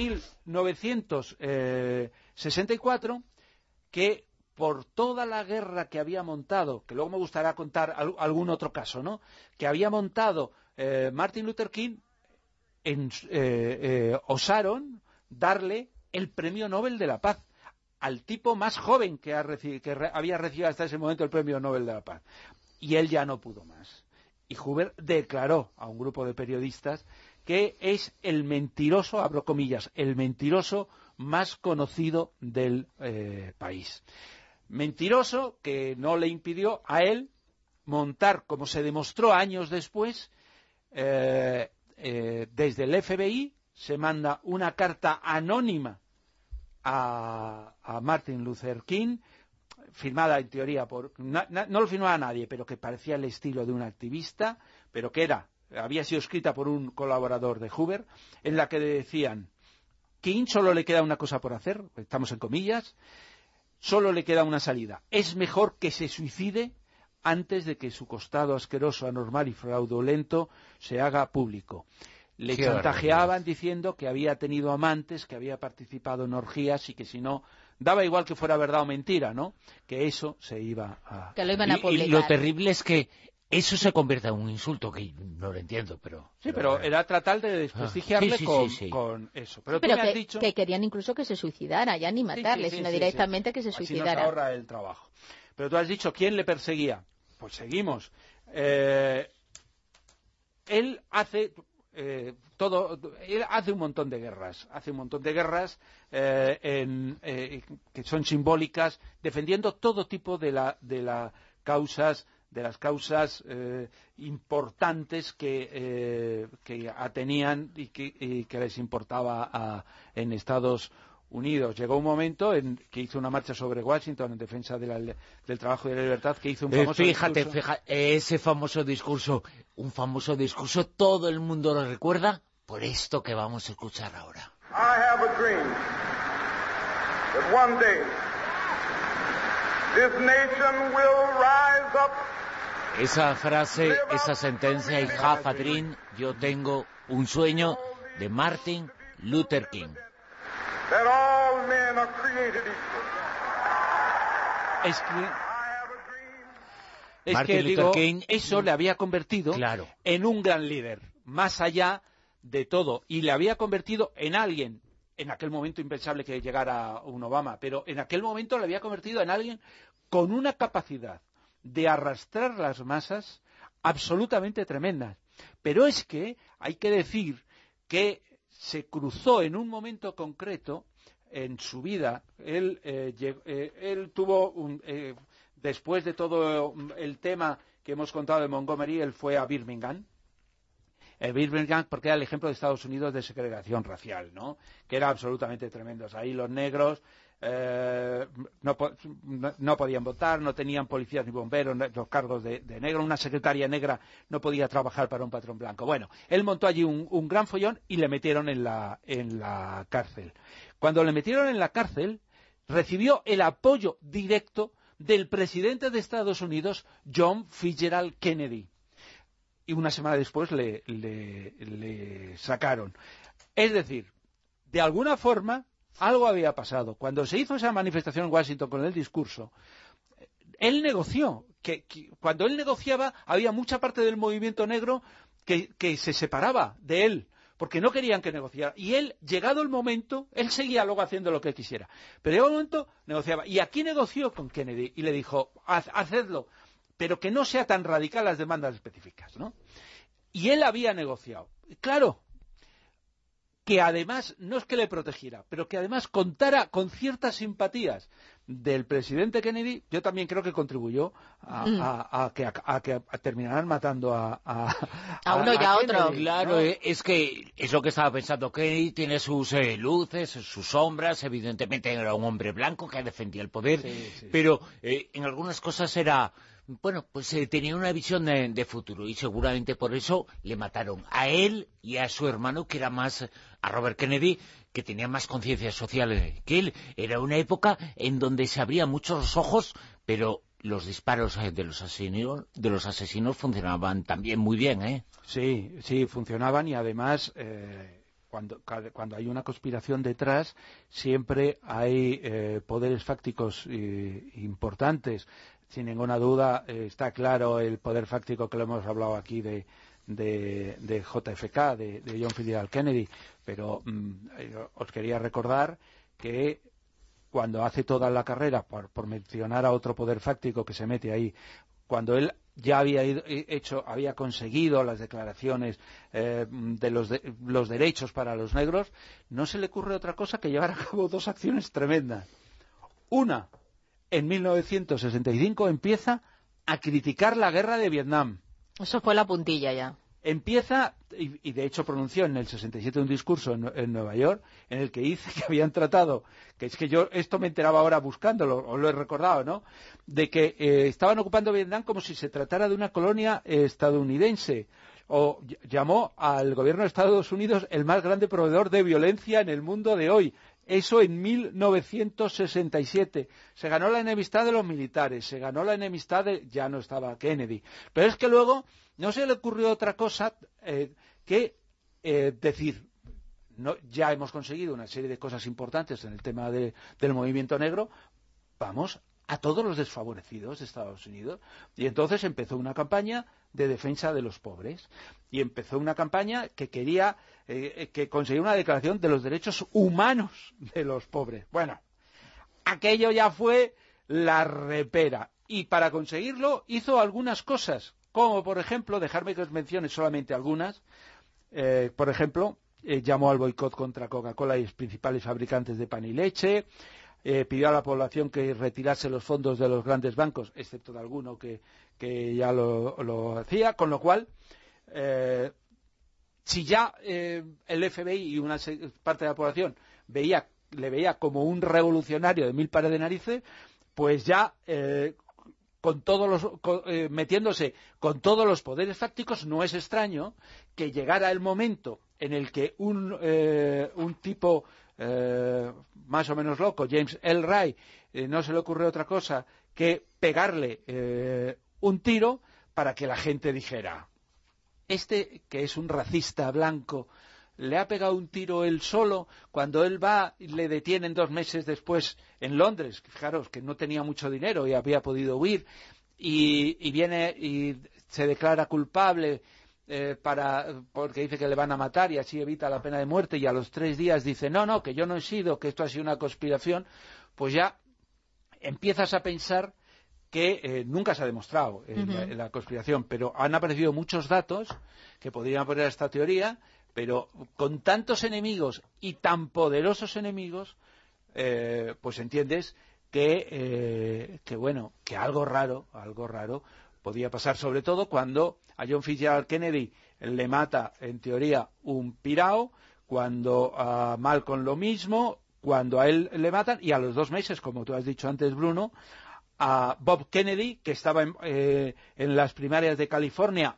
1964 que por toda la guerra que había montado, que luego me gustaría contar algún otro caso, ¿no?, que había montado Martin Luther King, osaron darle el Premio Nobel de la Paz al tipo más joven que había recibido hasta ese momento el Premio Nobel de la Paz. Y él ya no pudo más. Y Hoover declaró a un grupo de periodistas que es el mentiroso, abro comillas, el mentiroso más conocido del país. Mentiroso que no le impidió a él montar, como se demostró años después, desde el FBI se manda una carta anónima a Martin Luther King, firmada en teoría por... No lo firmaba nadie, pero que parecía el estilo de un activista, pero que había sido escrita por un colaborador de Hoover, en la que decían: King solo le queda una cosa por hacer, estamos en comillas, solo le queda una salida. Es mejor que se suicide antes de que su costado asqueroso, anormal y fraudulento se haga público. Le chantajeaban diciendo que había tenido amantes, que había participado en orgías y que si no, daba igual que fuera verdad o mentira, ¿no? Que eso se iba a... Que lo iban a publicar. Y lo terrible es que eso se convierte en un insulto, que no lo entiendo, pero... Sí, pero era tratar de desprestigiarle con eso. Pero tú me has dicho... que querían incluso que se suicidara, ya ni matarle, sino directamente que se suicidara. Así nos ahorra el trabajo. Pero tú has dicho, ¿quién le perseguía? Pues seguimos. Él hace... él hace un montón de guerras, que son simbólicas, defendiendo todo tipo de las causas importantes que tenían y que les importaba en Estados Unidos. Llegó un momento en que hizo una marcha sobre Washington en defensa del trabajo y de la libertad, que hizo un famoso Fíjate, ese famoso discurso, todo el mundo lo recuerda por esto que vamos a escuchar ahora. I have a dream that one day this nation will rise up. Esa frase, esa sentencia, I have a dream, yo tengo un sueño, de Martin Luther King. That all men are created equal. Digo, eso le había convertido en un gran líder, más allá de todo, y le había convertido en alguien, en aquel momento impensable que llegara un Obama, pero en aquel momento le había convertido en alguien con una capacidad de arrastrar las masas absolutamente tremenda. Pero es que hay que decir que se cruzó en un momento concreto en su vida. Él tuvo, después de todo el tema que hemos contado de Montgomery, él fue a Birmingham. Porque era el ejemplo de Estados Unidos de segregación racial, ¿no? Que era absolutamente tremendo. Ahí los negros no podían votar, no tenían policías ni bomberos, los cargos de negro, una secretaria negra no podía trabajar para un patrón blanco. Bueno, él montó allí un gran follón y le metieron en la cárcel. Cuando le metieron en la cárcel, recibió el apoyo directo del presidente de Estados Unidos, John Fitzgerald Kennedy. Y una semana después le sacaron. Es decir, de alguna forma, algo había pasado. Cuando se hizo esa manifestación en Washington con el discurso, él negoció. Cuando él negociaba, había mucha parte del movimiento negro que se separaba de él, porque no querían que negociara. Y él, llegado el momento, él seguía luego haciendo lo que quisiera. Pero llegado el momento, negociaba. Y aquí negoció con Kennedy y le dijo, hacedlo, pero que no sea tan radical las demandas específicas, ¿no? Y él había negociado. Claro, que además, no es que le protegiera, pero que además contara con ciertas simpatías del presidente Kennedy, yo también creo que contribuyó a que terminaran matando a uno y a otro. Claro, ¿no? Es que es lo que estaba pensando. Kennedy tiene sus luces, sus sombras, evidentemente era un hombre blanco que defendía el poder, pero en algunas cosas era... Bueno, pues tenía una visión de futuro y seguramente por eso le mataron a él y a su hermano, que era más, a Robert Kennedy, que tenía más conciencia social que él. Era una época en donde se abrían muchos los ojos, pero los disparos de los asesinos funcionaban también muy bien, ¿eh? Sí, funcionaban y además... Cuando hay una conspiración detrás, siempre hay poderes fácticos importantes. Sin ninguna duda está claro el poder fáctico que lo hemos hablado aquí de JFK, de John Fitzgerald Kennedy, pero os quería recordar que cuando hace toda la carrera, por mencionar a otro poder fáctico que se mete ahí, cuando él ya había conseguido las declaraciones de los derechos para los negros, no se le ocurre otra cosa que llevar a cabo dos acciones tremendas. Una, en 1965 empieza a criticar la guerra de Vietnam. Eso fue la puntilla ya. Empieza, y de hecho pronunció en el 67 un discurso en Nueva York, en el que dice que habían tratado, que es que yo esto me enteraba ahora buscándolo, o lo he recordado, ¿no?, de que estaban ocupando Vietnam como si se tratara de una colonia estadounidense, o llamó al gobierno de Estados Unidos el más grande proveedor de violencia en el mundo de hoy. Eso en 1967. Se ganó la enemistad de los militares, se ganó la enemistad de... ya no estaba Kennedy. Pero es que luego no se le ocurrió otra cosa que decir, no, ya hemos conseguido una serie de cosas importantes en el tema del movimiento negro, vamos a todos los desfavorecidos de Estados Unidos. Y entonces empezó una campaña de defensa de los pobres. Y empezó una campaña que quería que conseguir una declaración de los derechos humanos de los pobres. Bueno, aquello ya fue la repera. Y para conseguirlo hizo algunas cosas, como por ejemplo, dejarme que os mencione solamente algunas, por ejemplo, llamó al boicot contra Coca-Cola y los principales fabricantes de pan y leche, pidió a la población que retirase los fondos de los grandes bancos, excepto de alguno que ya lo hacía, con lo cual, si ya el FBI y una parte de la población le veía como un revolucionario de mil pares de narices, pues ya metiéndose con todos los poderes fácticos, no es extraño que llegara el momento en el que un tipo más o menos loco, James Ellroy, no se le ocurrió otra cosa que pegarle un tiro para que la gente dijera, este que es un racista blanco le ha pegado un tiro él solo, cuando él va y le detienen 2 meses después en Londres, fijaros que no tenía mucho dinero y había podido huir, y viene y se declara culpable porque dice que le van a matar y así evita la pena de muerte, y a los 3 días dice no, que yo no he sido, que esto ha sido una conspiración, pues ya empiezas a pensar que nunca se ha demostrado la conspiración, pero han aparecido muchos datos que podrían poner a esta teoría, pero con tantos enemigos y tan poderosos enemigos, pues entiendes que algo raro podía pasar, sobre todo cuando a John Fitzgerald Kennedy le mata, en teoría, un pirao, cuando a Malcolm lo mismo, cuando a él le matan, y a los 2 meses, como tú has dicho antes, Bruno, a Bob Kennedy, que estaba en las primarias de California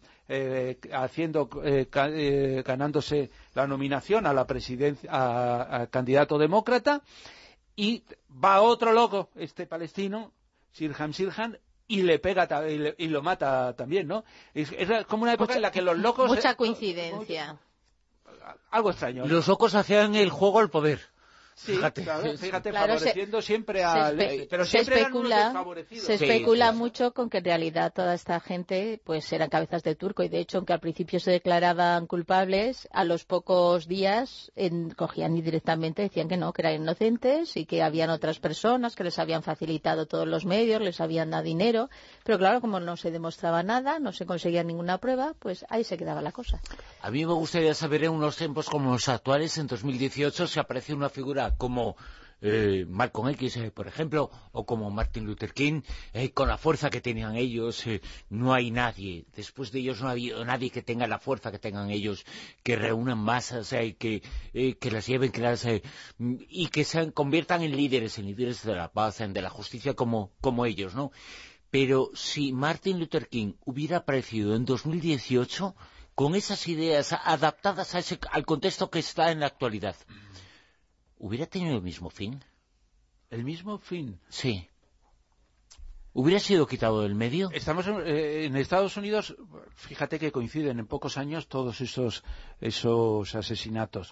ganándose la nominación a la presidencia, a candidato demócrata, y va otro loco, este palestino, Sirhan, y le pega y lo mata también, ¿no? Es como una época en la que los locos... Mucha coincidencia. Algo extraño, ¿no? Los locos hacían el juego al poder. Sí, fíjate, claro, favoreciendo siempre a... Pero se siempre especula mucho con que en realidad toda esta gente pues eran cabezas de turco, y de hecho, aunque al principio se declaraban culpables, a los pocos días cogían y directamente decían que no, que eran inocentes y que habían otras personas que les habían facilitado todos los medios, les habían dado dinero, pero claro, como no se demostraba nada, no se conseguía ninguna prueba, pues ahí se quedaba la cosa. A mí me gustaría saber, en unos tiempos como los actuales, en 2018, si aparece una figura como Malcolm X, por ejemplo, o como Martin Luther King, con la fuerza que tenían ellos. No hay nadie, después de ellos no ha habido nadie que tenga la fuerza que tengan ellos, que reúnan masas, que las lleven, y que se conviertan en líderes de la paz, de la justicia, como ellos, ¿no? Pero si Martin Luther King hubiera aparecido en 2018 con esas ideas adaptadas al contexto que está en la actualidad, ¿hubiera tenido el mismo fin? ¿El mismo fin? Sí. ¿Hubiera sido quitado del medio? Estamos en Estados Unidos, fíjate que coinciden en pocos años todos esos asesinatos.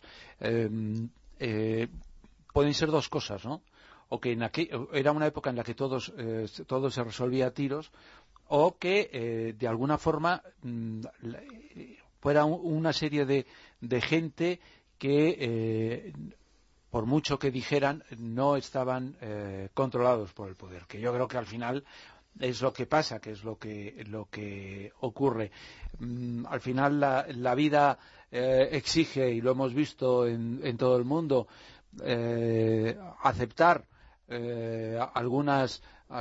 Pueden ser 2 cosas, ¿no? O que era una época en la que todo se resolvía a tiros, o que de alguna forma fuera una serie de gente que... por mucho que dijeran, no estaban controlados por el poder, que yo creo que al final es lo que pasa, que es lo que ocurre. Al final la vida exige, y lo hemos visto en todo el mundo, aceptar algunas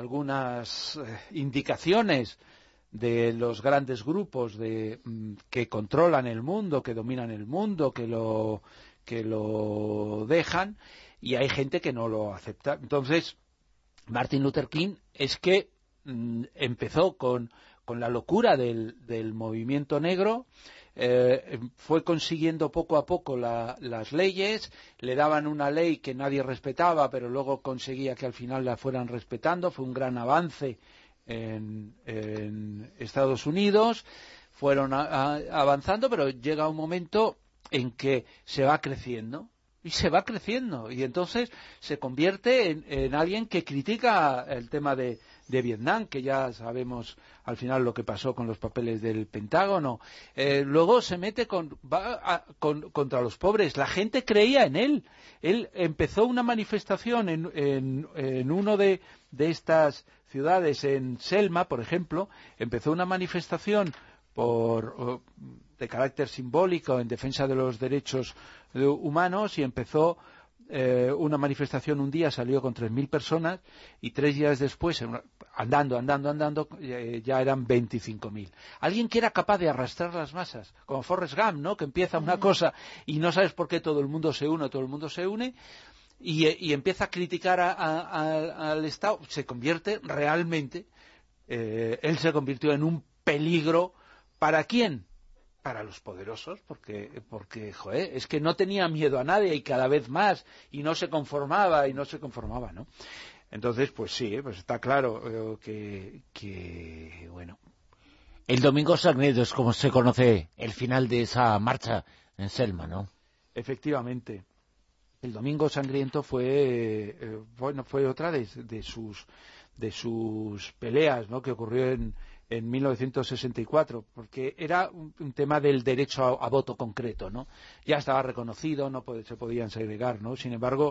indicaciones de los grandes grupos que controlan el mundo, que dominan el mundo, que lo dejan, y hay gente que no lo acepta. Entonces, Martin Luther King es que empezó con la locura del movimiento negro, fue consiguiendo poco a poco las leyes, le daban una ley que nadie respetaba, pero luego conseguía que al final la fueran respetando, fue un gran avance en Estados Unidos, fueron avanzando, pero llega un momento en que se va creciendo, y entonces se convierte en alguien que critica el tema de Vietnam, que ya sabemos al final lo que pasó con los papeles del Pentágono. Luego se mete contra los pobres. La gente creía en él. Él empezó una manifestación en uno de estas ciudades, en Selma, por ejemplo, empezó una manifestación de carácter simbólico en defensa de los derechos humanos, y empezó una manifestación un día, salió con 3.000 personas, y 3 días después, andando, ya eran 25.000. Alguien que era capaz de arrastrar las masas, como Forrest Gump, ¿no?, que empieza una cosa y no sabes por qué todo el mundo se une, y empieza a criticar al Estado. Se convierte realmente, él se convirtió en un peligro. ¿Para quién? Para los poderosos, porque joder, es que no tenía miedo a nadie, y cada vez más, y no se conformaba, ¿no? Entonces, pues sí, pues está claro que bueno. El Domingo Sangriento es como se conoce el final de esa marcha en Selma, ¿no? Efectivamente. El Domingo Sangriento fue otra de sus peleas, ¿no?, que ocurrió en 1964, porque era un tema del derecho a voto concreto, ¿no? Ya estaba reconocido, se podían segregar, ¿no? Sin embargo,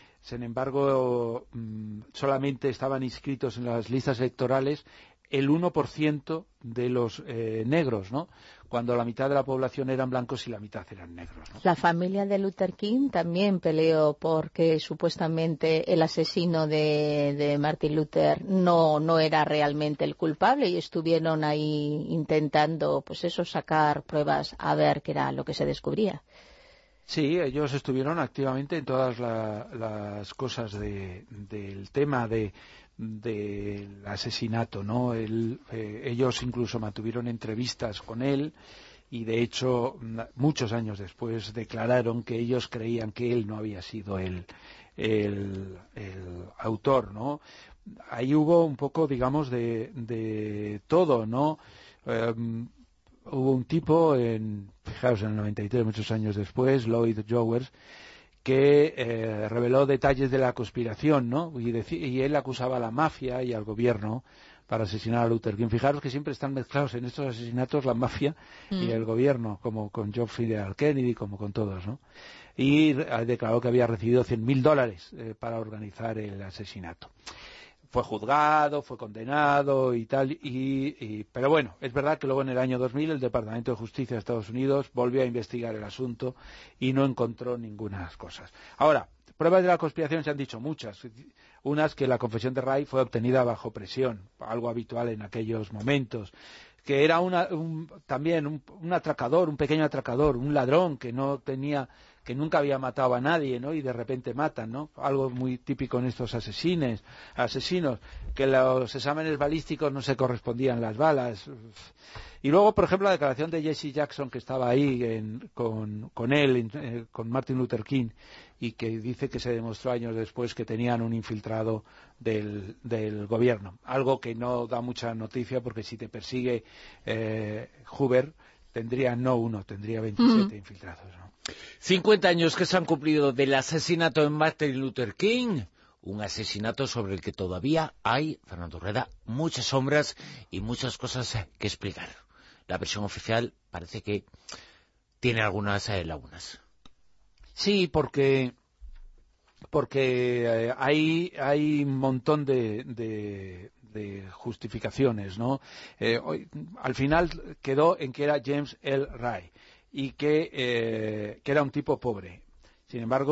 solamente estaban inscritos en las listas electorales el 1% de los negros, ¿no?, cuando la mitad de la población eran blancos y la mitad eran negros, ¿no? La familia de Luther King también peleó porque supuestamente el asesino de Martin Luther no era realmente el culpable, y estuvieron ahí intentando, pues eso, sacar pruebas a ver qué era lo que se descubría. Sí, ellos estuvieron activamente en todas las cosas del tema del asesinato, ¿no? Ellos incluso mantuvieron entrevistas con él, y de hecho muchos años después declararon que ellos creían que él no había sido el autor, ¿no? Ahí hubo un poco, digamos, de todo, ¿no? Hubo un tipo, fijaos, en el 93, muchos años después, Lloyd Jowers, que reveló detalles de la conspiración, ¿no? Y él acusaba a la mafia y al gobierno para asesinar a Luther King. Fijaros que siempre están mezclados en estos asesinatos la mafia y el gobierno, como con John F. Kennedy, como con todos, ¿no? Y declaró que había recibido $100.000 para organizar el asesinato. Fue juzgado, fue condenado y tal, pero bueno, es verdad que luego en el año 2000 el Departamento de Justicia de Estados Unidos volvió a investigar el asunto y no encontró ninguna cosa. Ahora, pruebas de la conspiración se han dicho muchas. Unas, que la confesión de Ray fue obtenida bajo presión, algo habitual en aquellos momentos, que era también un atracador, un pequeño atracador, un ladrón que nunca había matado a nadie, ¿no? Y de repente matan, ¿no? Algo muy típico en estos asesinos, que los exámenes balísticos no se correspondían las balas. Y luego, por ejemplo, la declaración de Jesse Jackson, que estaba ahí con él, con Martin Luther King, y que dice que se demostró años después que tenían un infiltrado del gobierno. Algo que no da mucha noticia, porque si te persigue Hoover, tendría 27 infiltrados, ¿no? 50 años que se han cumplido del asesinato de Martin Luther King, un asesinato sobre el que todavía hay, Fernando Rueda, muchas sombras y muchas cosas que explicar. La versión oficial parece que tiene algunas lagunas. Sí, porque hay un montón de justificaciones, ¿no? Al final quedó en que era James L. Ray, y que era un tipo pobre. Sin embargo,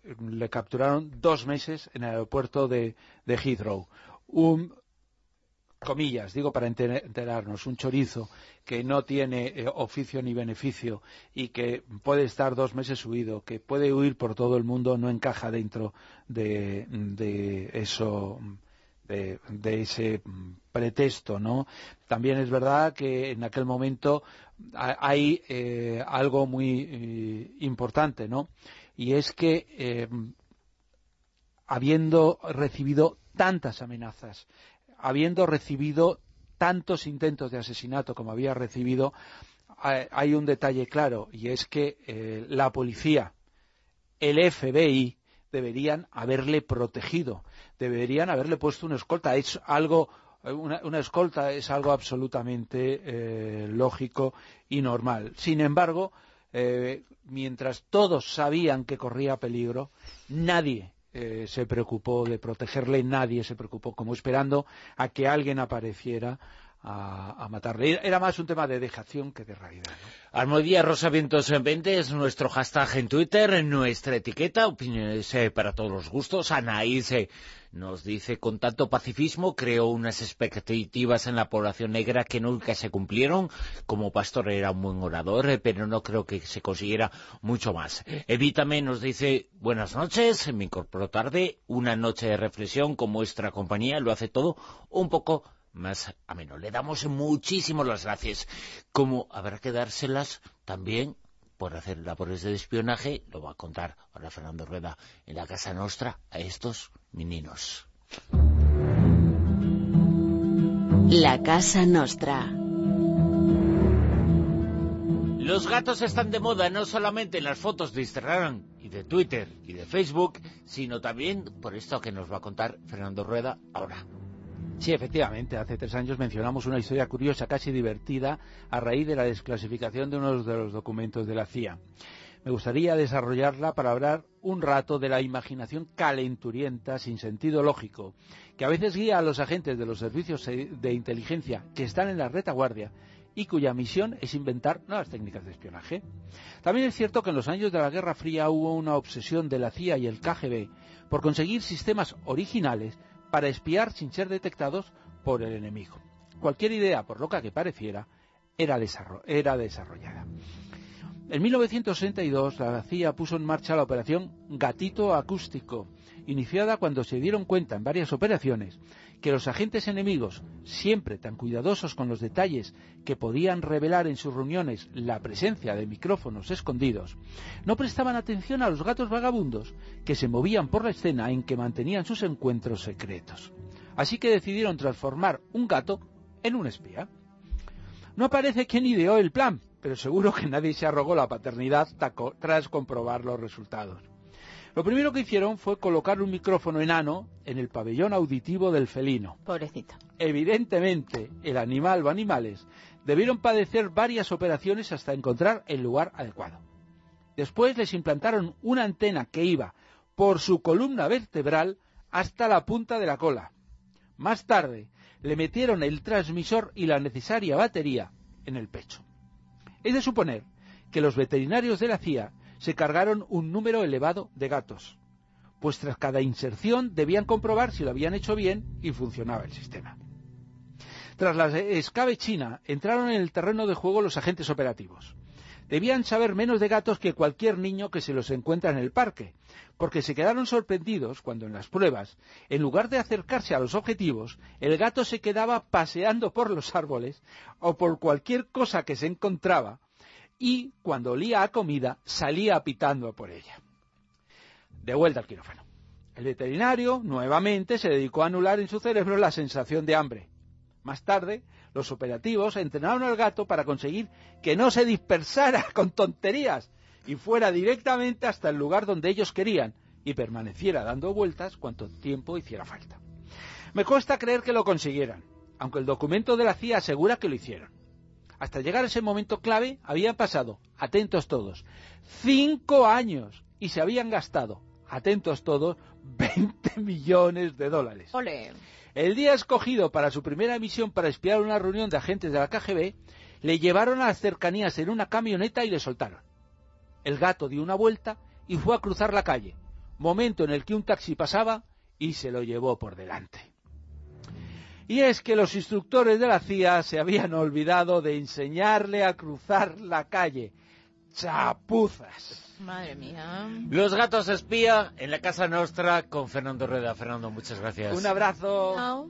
le capturaron 2 meses en el aeropuerto de Heathrow. Comillas, digo para enterarnos, un chorizo que no tiene oficio ni beneficio y que puede estar 2 meses huido, que puede huir por todo el mundo, no encaja dentro de eso, de ese pretexto, ¿no? También es verdad que en aquel momento hay algo muy importante, ¿no? Y es que habiendo recibido tantas amenazas, habiendo recibido tantos intentos de asesinato como había recibido, hay un detalle claro, y es que la policía, el FBI, deberían haberle protegido, deberían haberle puesto una escolta. Es algo, una escolta es algo absolutamente lógico y normal. Sin embargo, mientras todos sabían que corría peligro, nadie se preocupó de protegerle, nadie se preocupó, como esperando a que alguien apareciera a matarle. Era más un tema de dejación que de realidad, ¿no? Almohadilla Rosa Vientos 20 es nuestro hashtag en Twitter, nuestra etiqueta, opiniones para todos los gustos. Anaís nos dice, con tanto pacifismo creó unas expectativas en la población negra que nunca se cumplieron. Como pastor era un buen orador, pero no creo que se consiguiera mucho más. Evítame nos dice, buenas noches, me incorporo tarde, una noche de reflexión con vuestra compañía, lo hace todo un poco más ameno. Le damos muchísimas las gracias. Como habrá que dárselas también por hacer labores de espionaje, lo va a contar ahora Fernando Rueda en la Casa Nostra a estos meninos. La Casa Nostra. Los gatos están de moda no solamente en las fotos de Instagram y de Twitter y de Facebook, sino también por esto que nos va a contar Fernando Rueda ahora. Sí, efectivamente, hace 3 años mencionamos una historia curiosa, casi divertida, a raíz de la desclasificación de uno de los documentos de la CIA. Me gustaría desarrollarla para hablar un rato de la imaginación calenturienta, sin sentido lógico, que a veces guía a los agentes de los servicios de inteligencia que están en la retaguardia y cuya misión es inventar nuevas técnicas de espionaje. También es cierto que en los años de la Guerra Fría hubo una obsesión de la CIA y el KGB por conseguir sistemas originales para espiar sin ser detectados por el enemigo. Cualquier idea, por loca que pareciera, era desarrollada. En 1962 la CIA puso en marcha la operación Gatito Acústico, iniciada cuando se dieron cuenta en varias operaciones que los agentes enemigos, siempre tan cuidadosos con los detalles que podían revelar en sus reuniones la presencia de micrófonos escondidos, no prestaban atención a los gatos vagabundos que se movían por la escena en que mantenían sus encuentros secretos. Así que decidieron transformar un gato en un espía. No aparece quién ideó el plan, pero seguro que nadie se arrogó la paternidad tras comprobar los resultados. Lo primero que hicieron fue colocar un micrófono enano en el pabellón auditivo del felino. Pobrecito. Evidentemente, el animal o animales debieron padecer varias operaciones hasta encontrar el lugar adecuado. Después les implantaron una antena que iba por su columna vertebral hasta la punta de la cola. Más tarde, le metieron el transmisor y la necesaria batería en el pecho. Es de suponer que los veterinarios de la CIA se cargaron un número elevado de gatos, pues tras cada inserción debían comprobar si lo habían hecho bien y funcionaba el sistema. Tras la escabechina entraron en el terreno de juego los agentes operativos. Debían saber menos de gatos que cualquier niño que se los encuentra en el parque, porque se quedaron sorprendidos cuando en las pruebas, en lugar de acercarse a los objetivos, el gato se quedaba paseando por los árboles o por cualquier cosa que se encontraba, y cuando olía a comida salía pitando por ella. De vuelta al quirófano. El veterinario nuevamente se dedicó a anular en su cerebro la sensación de hambre. Más tarde, los operativos entrenaron al gato para conseguir que no se dispersara con tonterías y fuera directamente hasta el lugar donde ellos querían y permaneciera dando vueltas cuanto tiempo hiciera falta. Me cuesta creer que lo consiguieran, aunque el documento de la CIA asegura que lo hicieron. Hasta llegar a ese momento clave habían pasado, atentos todos, 5 años y se habían gastado, atentos todos, $20 millones. ¡Ole! El día escogido para su primera misión para espiar una reunión de agentes de la KGB, le llevaron a las cercanías en una camioneta y le soltaron. El gato dio una vuelta y fue a cruzar la calle, momento en el que un taxi pasaba y se lo llevó por delante. Y es que los instructores de la CIA se habían olvidado de enseñarle a cruzar la calle. ¡Chapuzas! Madre mía. Los gatos espía en la Casa Nostra con Fernando Rueda. Fernando, muchas gracias. Un abrazo. Chao.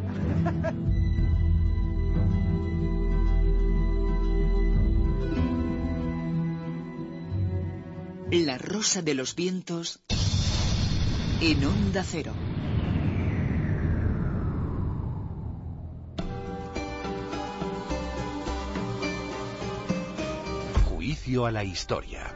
La Rosa de los Vientos en Onda Cero. Juicio a la historia.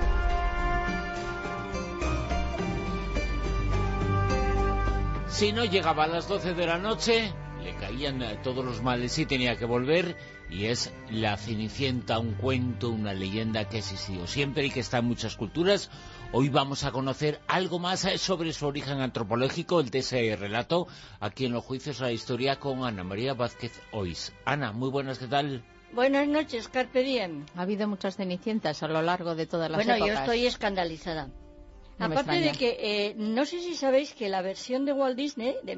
Si no llegaba a las 12 de la noche, le caían todos los males y tenía que volver. Y es la Cenicienta, un cuento, una leyenda que ha existido siempre y que está en muchas culturas. Hoy vamos a conocer algo más sobre su origen antropológico, el de ese relato, aquí en los Juicios a la Historia con Ana María Vázquez Ois. Ana, muy buenas, ¿qué tal? Buenas noches, Carpe Diem. Ha habido muchas cenicientas a lo largo de todas las épocas. Bueno, yo estoy escandalizada. No me Aparte de extraña. que, no sé si sabéis que la versión de Walt Disney de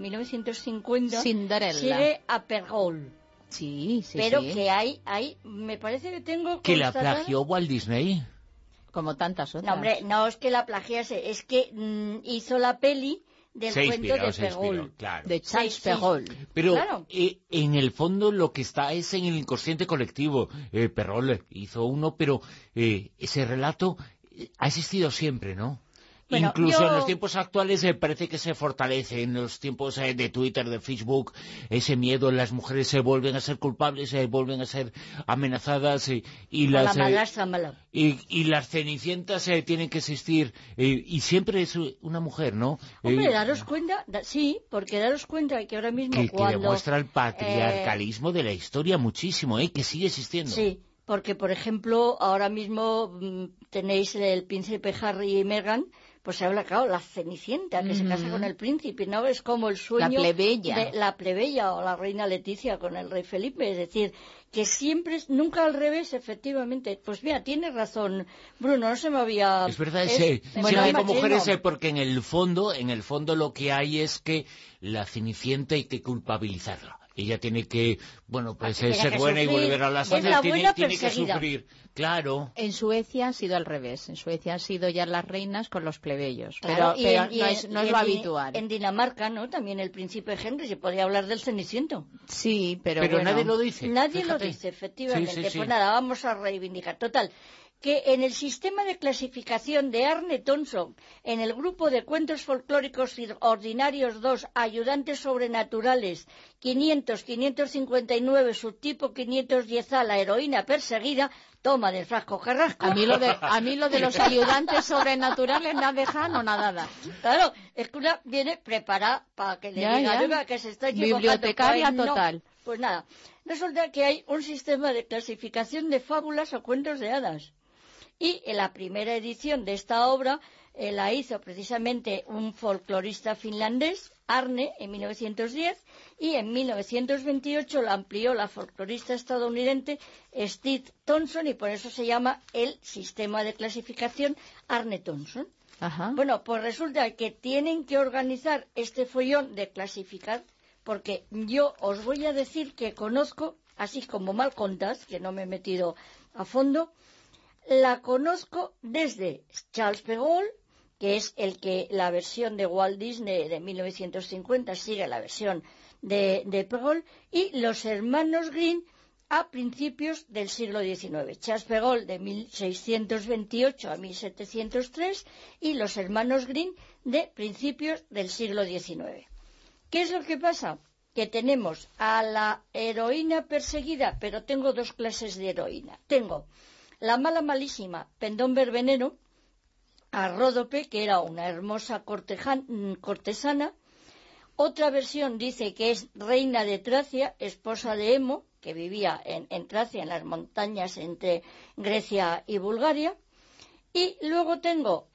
1950 Cinderella. sigue a Perrault. Sí. Pero que hay, me parece que tengo ¿Que la constatada- plagió Walt Disney? Como tantas otras. No, hombre, no es que la plagiase, es que hizo la peli del cuento de Perrault. Claro. De Charles Sí. Perrault. Pero Claro. en el fondo lo que está es en el inconsciente colectivo. Perrault hizo uno, pero ese relato ha existido siempre, ¿no? Bueno, Incluso yo- en los tiempos actuales parece que se fortalece, en los tiempos de Twitter, de Facebook, ese miedo, las mujeres se vuelven a ser culpables, vuelven a ser amenazadas y A la las... madrastra mala. Y las cenicientas tienen que existir, y siempre es una mujer, ¿no? Hombre, daros cuenta, sí, porque daros cuenta que ahora mismo que cuando... demuestra el patriarcalismo de la historia muchísimo, que sigue existiendo. Sí, porque, por ejemplo, ahora mismo tenéis el príncipe Harry y Meghan, pues se habla, claro, la Cenicienta, que se casa con el príncipe, ¿no? Es como el sueño... La plebeya. De la plebeya o la reina Leticia con el rey Felipe, es decir, que siempre, nunca al revés, efectivamente. Pues mira, tienes razón, Bruno, no se me había... Es verdad, bueno, siempre con machino. mujeres, porque en el fondo lo que hay es que la Cenicienta hay que culpabilizarla. Ella tiene que, bueno, pues Tiene ser que buena y sufrir. volver a las Es la andas, buena tiene que perseguida. sufrir. Claro. En Suecia ha sido al revés. En Suecia han sido ya las reinas con los plebeyos. Claro, Pero y no es en- lo y en- habitual. En Dinamarca, ¿no? También el príncipe Henry, se podía hablar del Ceniciento. Sí, pero Pero bueno. nadie lo dice. Nadie fíjate. lo dice, efectivamente. Sí, sí, sí. Pues nada, vamos a reivindicar. Total, que en el sistema de clasificación de Arne Thompson, en el grupo de cuentos folclóricos ordinarios 2, ayudantes sobrenaturales, 500, 559, subtipo 510A, la heroína perseguida, toma del frasco carrasco. A mí lo de los ayudantes sobrenaturales no dejan o nada. Claro, es que una viene preparada para que le Ya, diga, ya. "Oiga, que se está equivocando". Bibliotecaria Pues no. total. Pues nada, resulta que hay un sistema de clasificación de fábulas o cuentos de hadas. Y en la primera edición de esta obra la hizo precisamente un folclorista finlandés, Arne, en 1910, y en 1928 la amplió la folclorista estadounidense Steve Thompson, y por eso se llama el sistema de clasificación Arne Thompson. Ajá. Bueno, pues resulta que tienen que organizar este follón de clasificar, porque yo os voy a decir que conozco, así como mal contás, que no me he metido a fondo, la conozco desde Charles Perrault, que es el que la versión de Walt Disney de 1950 sigue la versión de Perrault, y los hermanos Grimm a principios del siglo XIX. Charles Perrault de 1628 a 1703 y los hermanos Grimm de principios del siglo XIX. ¿Qué es lo que pasa? Que tenemos a la heroína perseguida, pero tengo dos clases de heroína. Tengo la mala malísima Pendón Verbenero, a Ródope, que era una hermosa cortesana. Otra versión dice que es reina de Tracia, esposa de Hemo, que vivía en Tracia, en las montañas entre Grecia y Bulgaria. Y luego tengo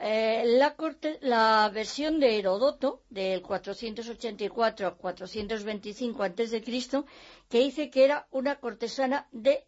la versión de Heródoto, del 484 a 425 a.C., que dice que era una cortesana de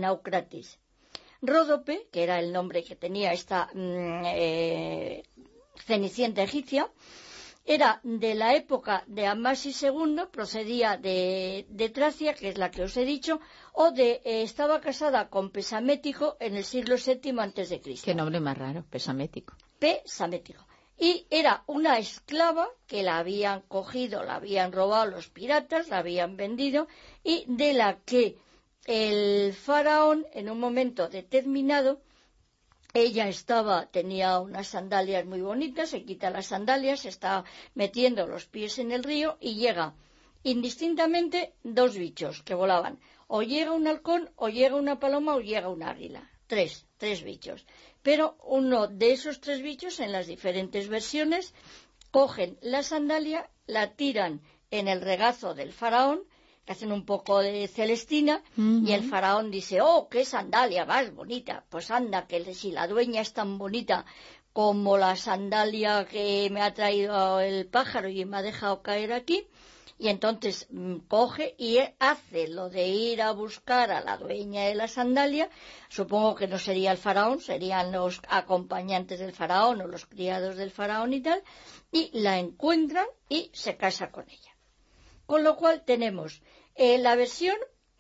Naucratis. Ródope, que era el nombre que tenía esta Cenicienta egipcia, era de la época de Amasis II, procedía de Tracia, que es la que os he dicho, estaba casada con Pesamético en el siglo VII a.C. Qué nombre más raro, Pesamético. Pesamético. Y era una esclava que la habían cogido, la habían robado los piratas, la habían vendido, y de la que el faraón, en un momento determinado, ella tenía unas sandalias muy bonitas, se quita las sandalias, se está metiendo los pies en el río y llega indistintamente 2 bichos que volaban. O llega un halcón, o llega una paloma, o llega un águila. Tres bichos. Pero uno de esos 3 bichos, en las diferentes versiones, cogen la sandalia, la tiran en el regazo del faraón, que hacen un poco de Celestina, y el faraón dice, ¡oh, qué sandalia más bonita! Pues anda, que si la dueña es tan bonita como la sandalia que me ha traído el pájaro y me ha dejado caer aquí, y entonces coge y hace lo de ir a buscar a la dueña de la sandalia. Supongo que no sería el faraón, serían los acompañantes del faraón o los criados del faraón y tal, y la encuentran y se casa con ella. Con lo cual tenemos la versión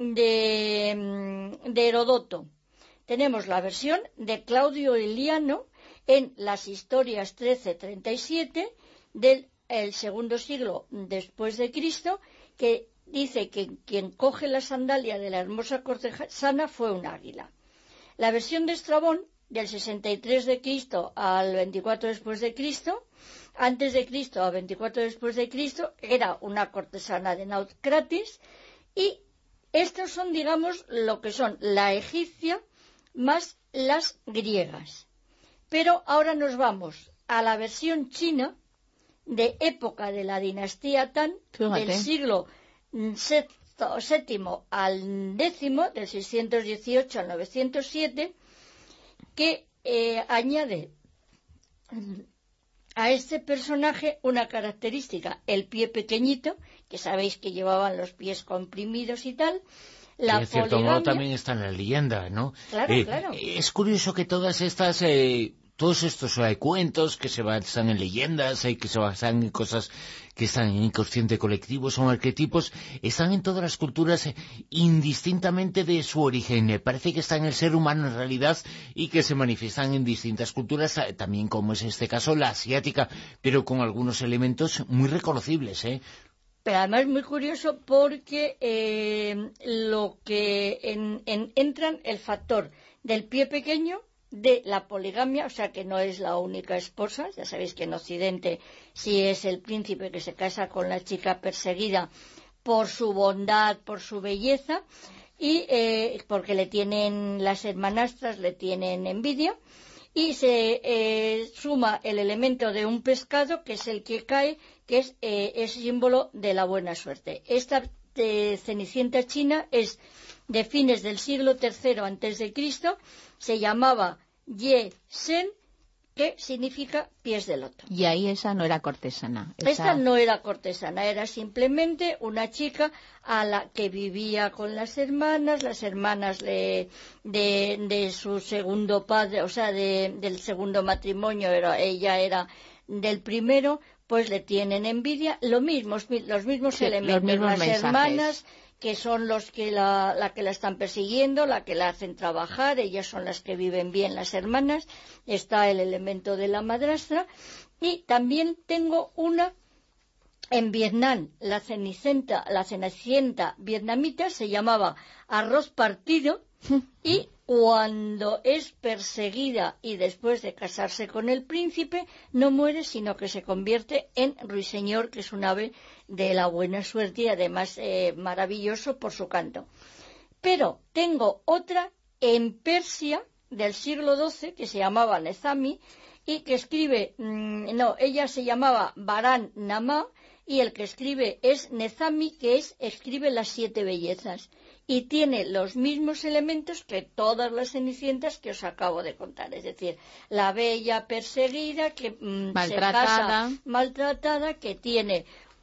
de Herodoto, tenemos la versión de Claudio Eliano en las Historias 1337 del segundo siglo después de Cristo, que dice que quien coge la sandalia de la hermosa cortesana fue un águila. La versión de Estrabón, del 63 de Cristo al 24 después de Cristo, antes de Cristo a 24 después de Cristo, era una cortesana de Naucratis, y estos son, digamos, lo que son la egipcia más las griegas. Pero ahora nos vamos a la versión china, de época de la dinastía Tang, del siglo VII al X, del 618 al 907, que añade a este personaje una característica, el pie pequeñito, que sabéis que llevaban los pies comprimidos y tal. La en cierto modo también está en la leyenda, ¿no? Claro, claro. Es curioso que todas estas... todos estos cuentos que se basan en leyendas, que se basan en cosas que están en inconsciente colectivo, son arquetipos, están en todas las culturas indistintamente de su origen. Parece que están en el ser humano en realidad y que se manifiestan en distintas culturas, también como es este caso la asiática, pero con algunos elementos muy reconocibles, Pero además es muy curioso porque lo que entran el factor del pie pequeño, de la poligamia, o sea que no es la única esposa. Ya sabéis que en Occidente sí es el príncipe que se casa con la chica perseguida por su bondad, por su belleza, y porque le tienen las hermanastras, le tienen envidia, y se suma el elemento de un pescado, que es el que cae, que es símbolo de la buena suerte. Esta Cenicienta china es de fines del siglo III a.C., se llamaba Ye Sen, que significa pies de loto. Y ahí esa no era cortesana. Esta no era cortesana, era simplemente una chica a la que vivía con las hermanas de su segundo padre, o sea, del segundo matrimonio, ella era del primero, pues le tienen envidia. Lo mismo, los mismos elementos, las mensajes. Hermanas, que son los que la que la están persiguiendo, la que la hacen trabajar, ellas son las que viven bien, las hermanas. Está el elemento de la madrastra. Y también tengo una en Vietnam, la cenicienta vietnamita, se llamaba Arroz Partido, y cuando es perseguida y después de casarse con el príncipe, no muere, sino que se convierte en ruiseñor, que es un ave de la buena suerte y además maravilloso por su canto. Pero tengo otra en Persia del siglo XII que se llamaba Nezami y que escribe, ella se llamaba Baran Namá, y el que escribe es Nezami, que escribe las 7 bellezas. Y tiene los mismos elementos que todas las cenicientas que os acabo de contar. Es decir, la bella perseguida, que se casa maltratada, que tiene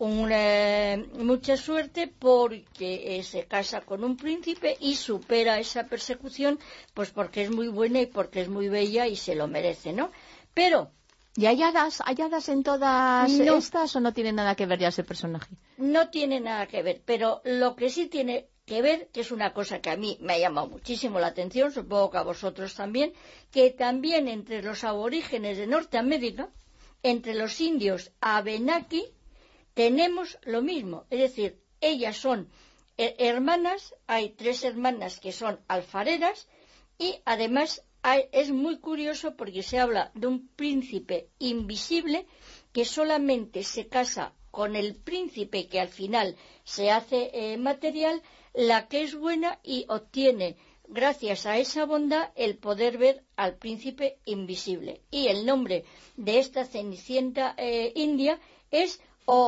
mucha suerte porque se casa con un príncipe y supera esa persecución, pues porque es muy buena y porque es muy bella y se lo merece, ¿no? Pero ¿Y hay hadas en todas estas o no tiene nada que ver ya ese personaje? No tiene nada que ver, pero lo que sí tiene que ver, que es una cosa que a mí me ha llamado muchísimo la atención, supongo que a vosotros también, que también entre los aborígenes de Norteamérica, entre los indios Abenaki, tenemos lo mismo. Es decir, ellas son hermanas, hay 3 hermanas que son alfareras, y además es muy curioso porque se habla de un príncipe invisible que solamente se casa con el príncipe que al final se hace material, la que es buena, y obtiene, gracias a esa bondad, el poder ver al príncipe invisible. Y el nombre de esta cenicienta india es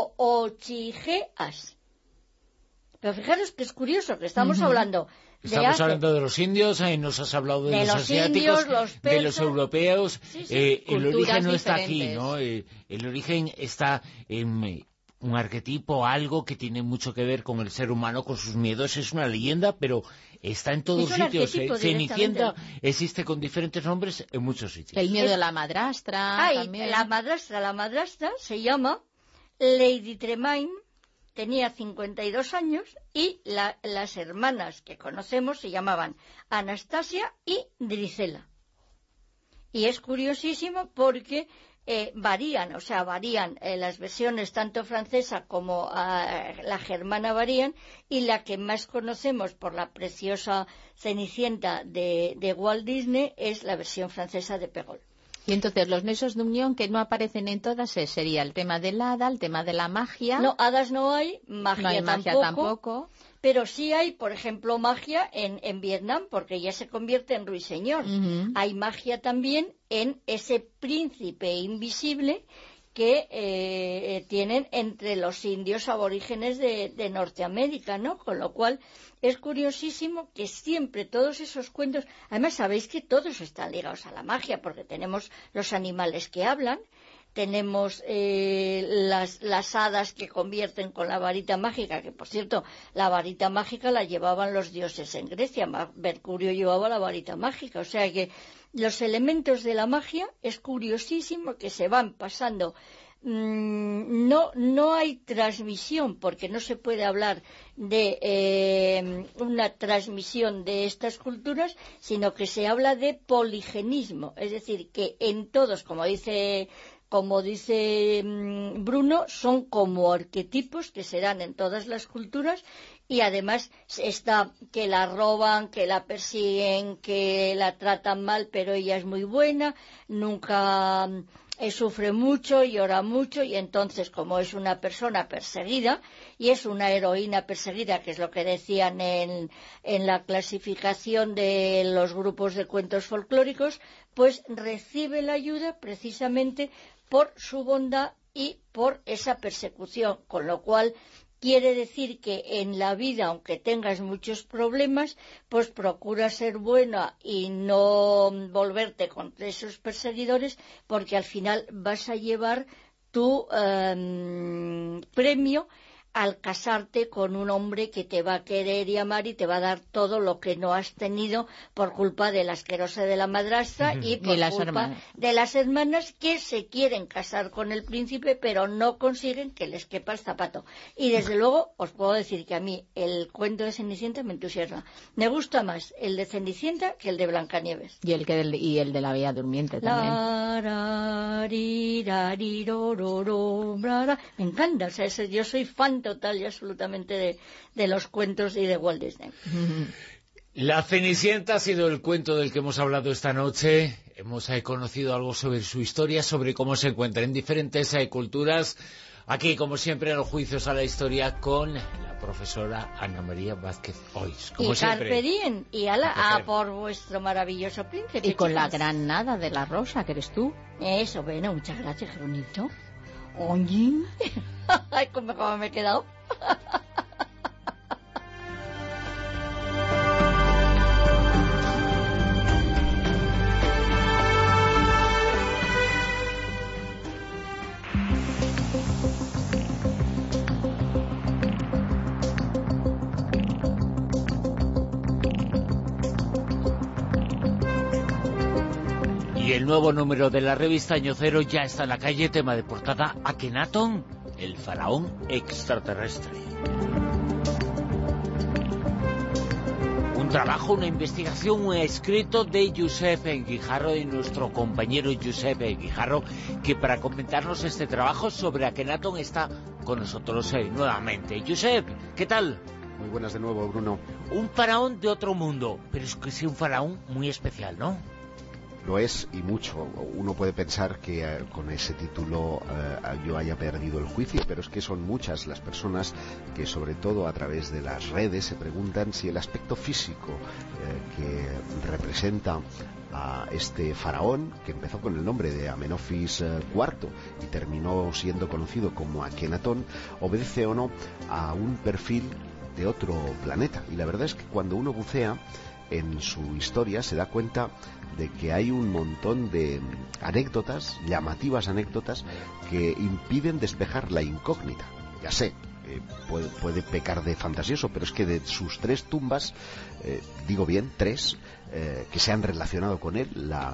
Ochigeas. Pero fijaros que es curioso que estamos hablando de los indios, nos has hablado de los asiáticos, indios, de los europeos. El origen no está aquí, ¿no? El origen está en un arquetipo, algo que tiene mucho que ver con el ser humano, con sus miedos. Es una leyenda, pero está en todos sitios. Cenicienta existe con diferentes nombres en muchos sitios. El miedo de la madrastra también. La madrastra se llama Lady Tremaine, tenía 52 años, y las hermanas que conocemos se llamaban Anastasia y Drizella. Y es curiosísimo porque varían las versiones, tanto francesa como la germana varían, y la que más conocemos por la preciosa Cenicienta de Walt Disney es la versión francesa de Pegol. Y entonces los nexos de unión que no aparecen en todas sería el tema del hada, el tema de la magia. No, hadas no hay, magia tampoco. Pero sí hay, por ejemplo, magia en Vietnam, porque ya se convierte en ruiseñor. Hay magia también en ese príncipe invisible que tienen entre los indios aborígenes de Norteamérica, ¿no? Con lo cual es curiosísimo que siempre todos esos cuentos, además sabéis que todos están ligados a la magia, porque tenemos los animales que hablan, tenemos las hadas que convierten con la varita mágica, que por cierto, la varita mágica la llevaban los dioses en Grecia, Mercurio llevaba la varita mágica, o sea que los elementos de la magia es curiosísimo que se van pasando. No hay transmisión, porque no se puede hablar de una transmisión de estas culturas, sino que se habla de poligenismo, es decir, que en todos, como dice Bruno, son como arquetipos que se dan en todas las culturas, y además está que la roban, que la persiguen, que la tratan mal, pero ella es muy buena, nunca sufre mucho, llora mucho, y entonces, como es una persona perseguida y es una heroína perseguida, que es lo que decían en la clasificación de los grupos de cuentos folclóricos, pues recibe la ayuda precisamente por su bondad y por esa persecución, con lo cual quiere decir que en la vida, aunque tengas muchos problemas, pues procura ser buena y no volverte contra esos perseguidores, porque al final vas a llevar tu premio al casarte con un hombre que te va a querer y amar y te va a dar todo lo que no has tenido por culpa de la asquerosa de la madrastra y por culpa de las hermanas que se quieren casar con el príncipe pero no consiguen que les quepa el zapato. Y desde luego os puedo decir que a mí el cuento de Cenicienta me entusiasma. Me gusta más el de Cenicienta que el de Blancanieves. Y el de la Bella Durmiente también. Me encanta, o sea, yo soy fan total y absolutamente de los cuentos y de Walt Disney. La Cenicienta ha sido el cuento del que hemos hablado esta noche. Hemos conocido algo sobre su historia, sobre cómo se encuentra en diferentes culturas. Aquí, como siempre, en los juicios a la historia con la profesora Ana María Vázquez Ois. Como y siempre. Carpe diem, y por vuestro maravilloso príncipe. Y con la gran nada de la rosa, que eres tú. Eso, bueno, muchas gracias, qué bonito. Oye, ay, cómo me he quedado. Y el nuevo número de la revista Año Cero ya está en la calle, tema de portada, Akenatón, el faraón extraterrestre. Un trabajo, una investigación, un escrito de Josep Guijarro, de nuestro compañero Josep Guijarro, que para comentarnos este trabajo sobre Akenatón está con nosotros nuevamente. Josep, ¿qué tal? Muy buenas de nuevo, Bruno. Un faraón de otro mundo, pero es que sí un faraón muy especial, ¿no? Lo es, y mucho. Uno puede pensar que con ese título yo haya perdido el juicio, pero es que son muchas las personas que, sobre todo a través de las redes, se preguntan si el aspecto físico que representa a este faraón, que empezó con el nombre de Amenofis IV y terminó siendo conocido como Akenatón, obedece o no a un perfil de otro planeta. Y la verdad es que cuando uno bucea en su historia se da cuenta de que hay un montón de anécdotas, llamativas anécdotas, que impiden despejar la incógnita. Ya sé, puede pecar de fantasioso, pero es que de sus 3 tumbas, digo bien, 3, que se han relacionado con él, la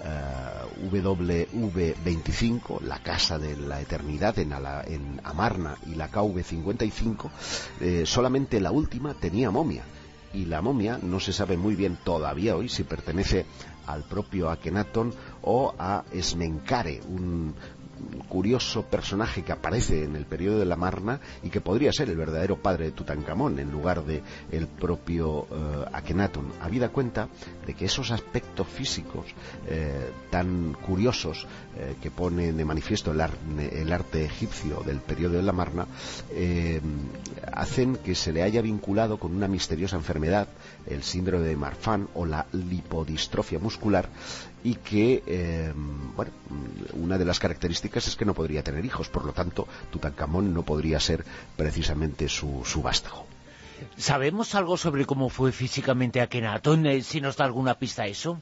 WV25, la Casa de la Eternidad en Amarna, y la KV55, solamente la última tenía momia. Y la momia no se sabe muy bien todavía hoy si pertenece al propio Akenatón o a Esmenkare, un curioso personaje que aparece en el periodo de la Amarna y que podría ser el verdadero padre de Tutankamón en lugar de el propio Akenatón. Habida cuenta de que esos aspectos físicos tan curiosos que pone de manifiesto el arte egipcio del periodo de la Amarna hacen que se le haya vinculado con una misteriosa enfermedad, el síndrome de Marfan o la lipodistrofia muscular, y que, una de las características es que no podría tener hijos, por lo tanto Tutankamón no podría ser precisamente su vástago. ¿Sabemos algo sobre cómo fue físicamente Akenatón? ¿Si nos da alguna pista eso?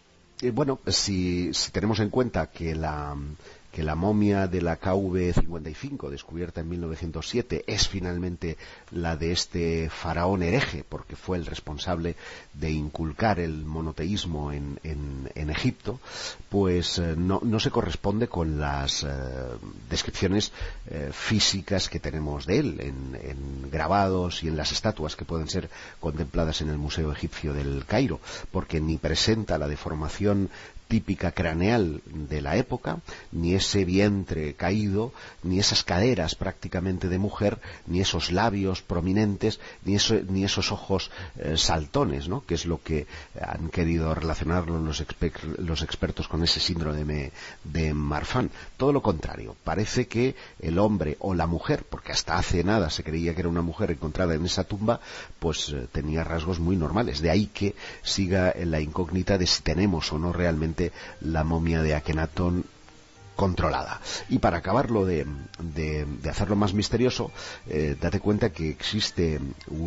Si tenemos en cuenta que la momia de la KV55, descubierta en 1907, es finalmente la de este faraón hereje, porque fue el responsable de inculcar el monoteísmo en Egipto, pues no se corresponde con las descripciones físicas que tenemos de él en grabados y en las estatuas que pueden ser contempladas en el Museo Egipcio del Cairo, porque ni presenta la deformación típica craneal de la época, ni ese vientre caído, ni esas caderas prácticamente de mujer, ni esos labios prominentes, ni esos ojos saltones, ¿no?, que es lo que han querido relacionarlo los expertos con ese síndrome de Marfan. Todo lo contrario, parece que el hombre o la mujer, porque hasta hace nada se creía que era una mujer encontrada en esa tumba, pues tenía rasgos muy normales. De ahí que siga en la incógnita de si tenemos o no realmente la momia de Akenatón controlada. Y para acabarlo de hacerlo más misterioso, date cuenta que existe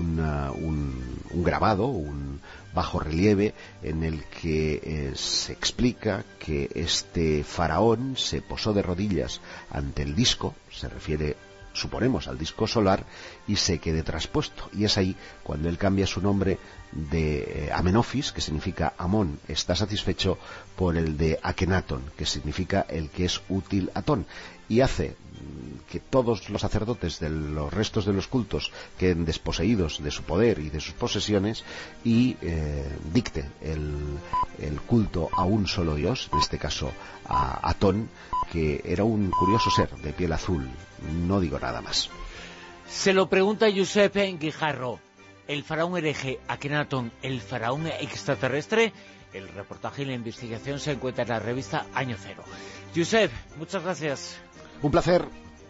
un grabado, un bajo relieve, en el que se explica que este faraón se posó de rodillas ante el disco, se refiere, suponemos, al disco solar, y se quede traspuesto. Y es ahí cuando él cambia su nombre de Amenofis, que significa Amón está satisfecho, por el de Akenatón, que significa el que es útil Atón, y hace que todos los sacerdotes de los restos de los cultos queden desposeídos de su poder y de sus posesiones, y dicte el culto a un solo dios, en este caso a Atón, que era un curioso ser de piel azul. No digo nada más. Se lo pregunta Josep Guijarro. El faraón hereje Akenatón, el faraón extraterrestre. El reportaje y la investigación se encuentra en la revista Año Cero. Josep, muchas gracias. Un placer.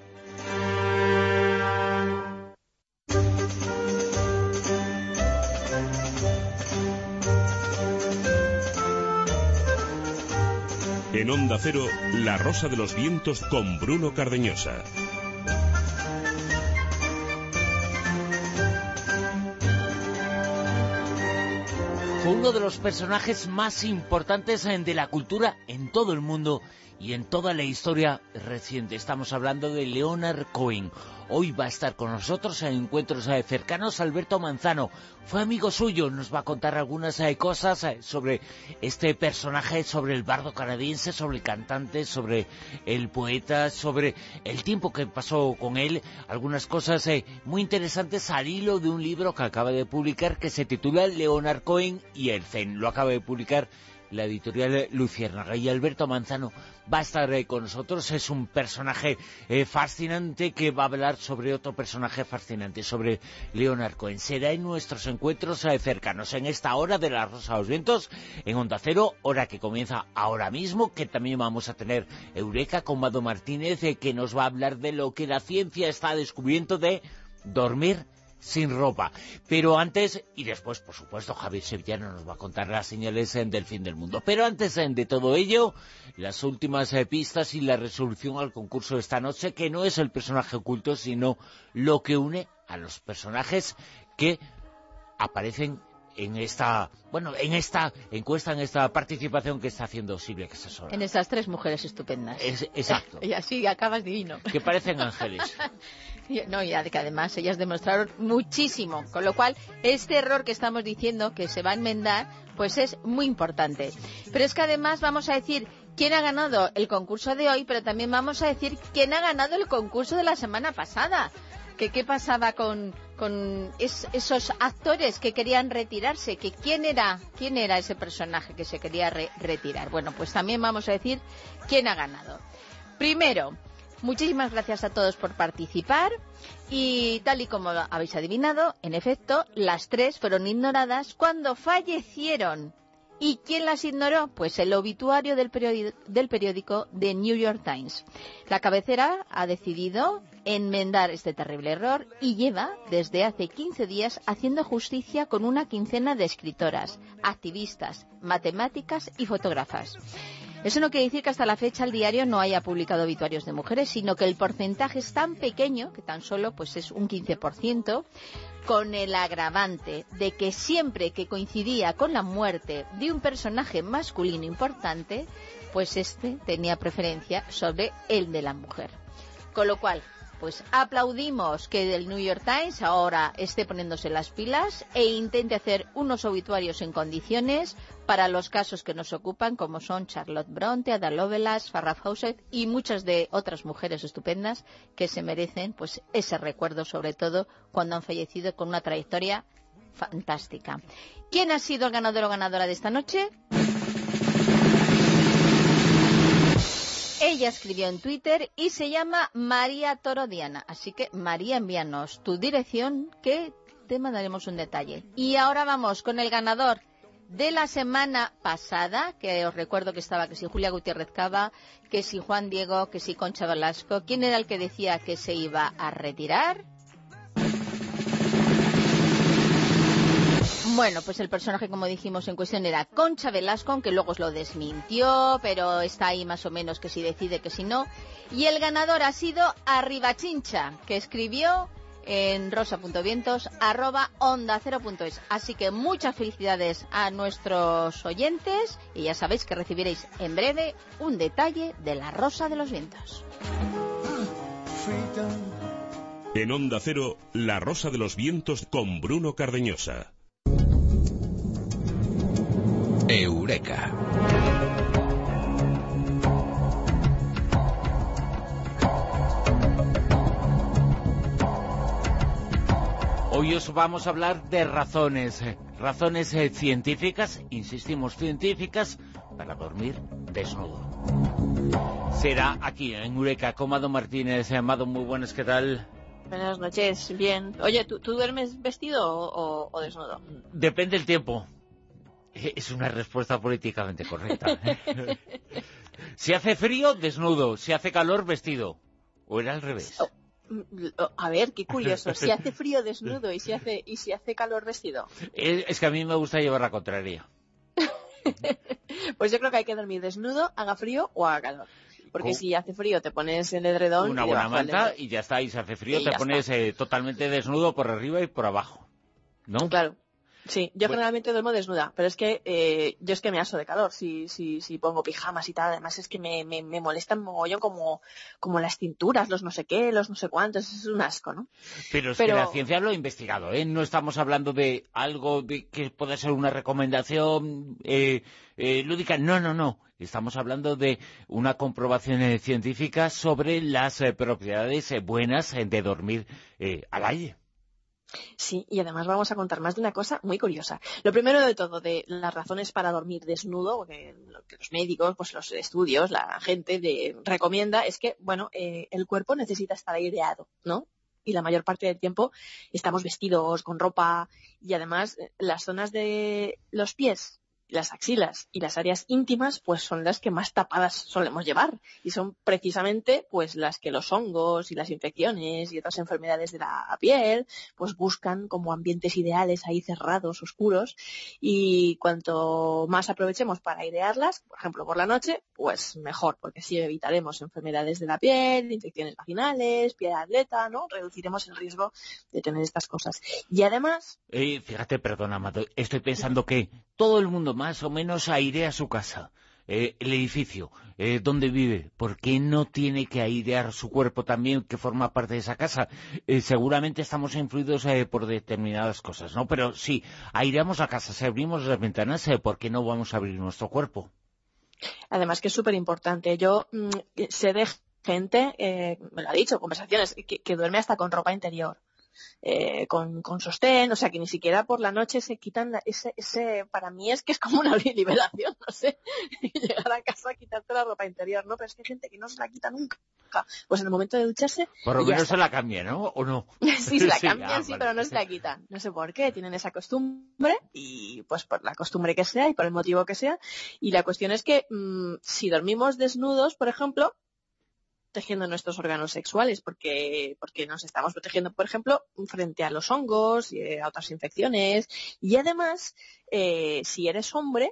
En Onda Cero, La Rosa de los Vientos con Bruno Cardeñosa. Fue uno de los personajes más importantes de la cultura en todo el mundo y en toda la historia reciente. Estamos hablando de Leonard Cohen, Hoy va a estar con nosotros en Encuentros Cercanos Alberto Manzano. Fue amigo suyo, nos va a contar algunas cosas sobre este personaje, sobre el bardo canadiense, sobre el cantante, sobre el poeta, sobre el tiempo que pasó con él. Algunas cosas muy interesantes al hilo de un libro que acaba de publicar que se titula Leonard Cohen y el Zen. Lo acaba de publicar la editorial Luciérnaga, y Alberto Manzano va a estar con nosotros. Es un personaje fascinante que va a hablar sobre otro personaje fascinante, sobre Leonard Cohen. Será en nuestros encuentros cercanos, en esta hora de la Rosa de los Vientos, en Onda Cero, hora que comienza ahora mismo, que también vamos a tener Eureka con Mado Martínez, que nos va a hablar de lo que la ciencia está descubriendo de dormir sin ropa. Pero antes, y después, por supuesto, Javier Sevillano nos va a contar las señales del fin del mundo. Pero antes de todo ello, las últimas pistas y la resolución al concurso de esta noche, que no es el personaje oculto, sino lo que une a los personajes que aparecen en esta encuesta, en esta participación que está haciendo Silvia Casasola. En esas 3 mujeres estupendas. Exacto. Y así acabas divino. Que parecen ángeles. No, y que además ellas demostraron muchísimo, con lo cual este error que estamos diciendo que se va a enmendar, pues es muy importante. Pero es que además vamos a decir quién ha ganado el concurso de hoy, pero también vamos a decir quién ha ganado el concurso de la semana pasada. ¿Qué pasaba con esos actores que querían retirarse? ¿Quién era ese personaje que se quería retirar? Bueno, pues también vamos a decir quién ha ganado. Primero, muchísimas gracias a todos por participar, y tal y como habéis adivinado, en efecto, las 3 fueron ignoradas cuando fallecieron. ¿Y quién las ignoró? Pues el obituario del periódico The New York Times. La cabecera ha decidido enmendar este terrible error y lleva desde hace 15 días haciendo justicia con una quincena de escritoras, activistas, matemáticas y fotógrafas. Eso no quiere decir que hasta la fecha el diario no haya publicado obituarios de mujeres, sino que el porcentaje es tan pequeño, que tan solo pues es un 15%, con el agravante de que siempre que coincidía con la muerte de un personaje masculino importante, pues este tenía preferencia sobre el de la mujer. Con lo cual, pues aplaudimos que el New York Times ahora esté poniéndose las pilas e intente hacer unos obituarios en condiciones para los casos que nos ocupan, como son Charlotte Bronte, Ada Lovelace, Farrah Fawcett y muchas de otras mujeres estupendas que se merecen pues ese recuerdo, sobre todo cuando han fallecido con una trayectoria fantástica. ¿Quién ha sido el ganador o ganadora de esta noche? Ella escribió en Twitter y se llama María Toro Diana. Así que, María, envíanos tu dirección que te mandaremos un detalle. Y ahora vamos con el ganador de la semana pasada, que os recuerdo que estaba que si Julia Gutiérrez Cava, que si Juan Diego, que si Concha Velasco. ¿Quién era el que decía que se iba a retirar? Bueno, pues el personaje, como dijimos en cuestión, era Concha Velasco, aunque luego os lo desmintió, pero está ahí más o menos que si decide que si no. Y el ganador ha sido Arribachincha, que escribió en rosa.vientos@ondacero.es. Así que muchas felicidades a nuestros oyentes y ya sabéis que recibiréis en breve un detalle de la Rosa de los Vientos. En Onda Cero, la Rosa de los Vientos con Bruno Cardeñosa. Eureka. Hoy os vamos a hablar de razones científicas, insistimos, científicas, para dormir desnudo. Será aquí en Eureka con Mado Martínez. Mado, muy buenas, ¿qué tal? Buenas noches, bien. Oye, ¿tú duermes vestido o desnudo? Depende del tiempo. Es una respuesta políticamente correcta. Si hace frío, desnudo. Si hace calor, vestido. ¿O era al revés? A ver, qué curioso. Si hace frío, desnudo. ¿Y si hace calor, vestido? Es que a mí me gusta llevar la contraria. Pues yo creo que hay que dormir desnudo, haga frío o haga calor. Porque si hace frío te pones el edredón... Una buena manta y ya está. Y si hace frío te pones totalmente desnudo por arriba y por abajo. ¿No? Claro. Sí, yo generalmente duermo desnuda, pero es que yo es que me aso de calor si pongo pijamas y tal. Además es que me molestan mogollón como las cinturas, los no sé qué, los no sé cuántos, es un asco, ¿no? Pero que la ciencia lo ha investigado, ¿eh? No estamos hablando de algo que pueda ser una recomendación lúdica, no. Estamos hablando de una comprobación científica sobre las propiedades buenas de dormir al aire. Sí, y además vamos a contar más de una cosa muy curiosa. Lo primero de todo, de las razones para dormir desnudo, porque lo que los médicos, pues los estudios, la gente recomienda es que, bueno, el cuerpo necesita estar aireado, ¿no? Y la mayor parte del tiempo estamos vestidos con ropa y además las zonas de los pies, las axilas y las áreas íntimas pues son las que más tapadas solemos llevar y son precisamente pues las que los hongos y las infecciones y otras enfermedades de la piel pues buscan como ambientes ideales ahí cerrados, oscuros, y cuanto más aprovechemos para airearlas, por ejemplo por la noche, pues mejor, porque así evitaremos enfermedades de la piel, infecciones vaginales, piel de atleta, ¿no? Reduciremos el riesgo de tener estas cosas. Y además... fíjate, perdona, Amado, estoy pensando que todo el mundo más o menos airea su casa, el edificio, donde vive. ¿Por qué no tiene que airear su cuerpo también, que forma parte de esa casa? Seguramente estamos influidos por determinadas cosas, ¿no? Pero sí, aireamos la casa, si abrimos las ventanas, ¿por qué no vamos a abrir nuestro cuerpo? Además que es súper importante. Yo sé de gente, me lo ha dicho, conversaciones, que duerme hasta con ropa interior. Con sostén, o sea que ni siquiera por la noche se quitan ese para mí es que es como una liberación, no sé, llegar a casa a quitarte la ropa interior, ¿no? Pero es que hay gente que no se la quita nunca, pues en el momento de ducharse por lo menos se la cambian, ¿no? ¿O no? Sí, se la cambian, sí, vale. Pero no se la quitan, no sé por qué, tienen esa costumbre y pues por la costumbre que sea y por el motivo que sea, y la cuestión es que si dormimos desnudos, por ejemplo, protegiendo nuestros órganos sexuales porque nos estamos protegiendo, por ejemplo, frente a los hongos y a otras infecciones. Y además, si eres hombre,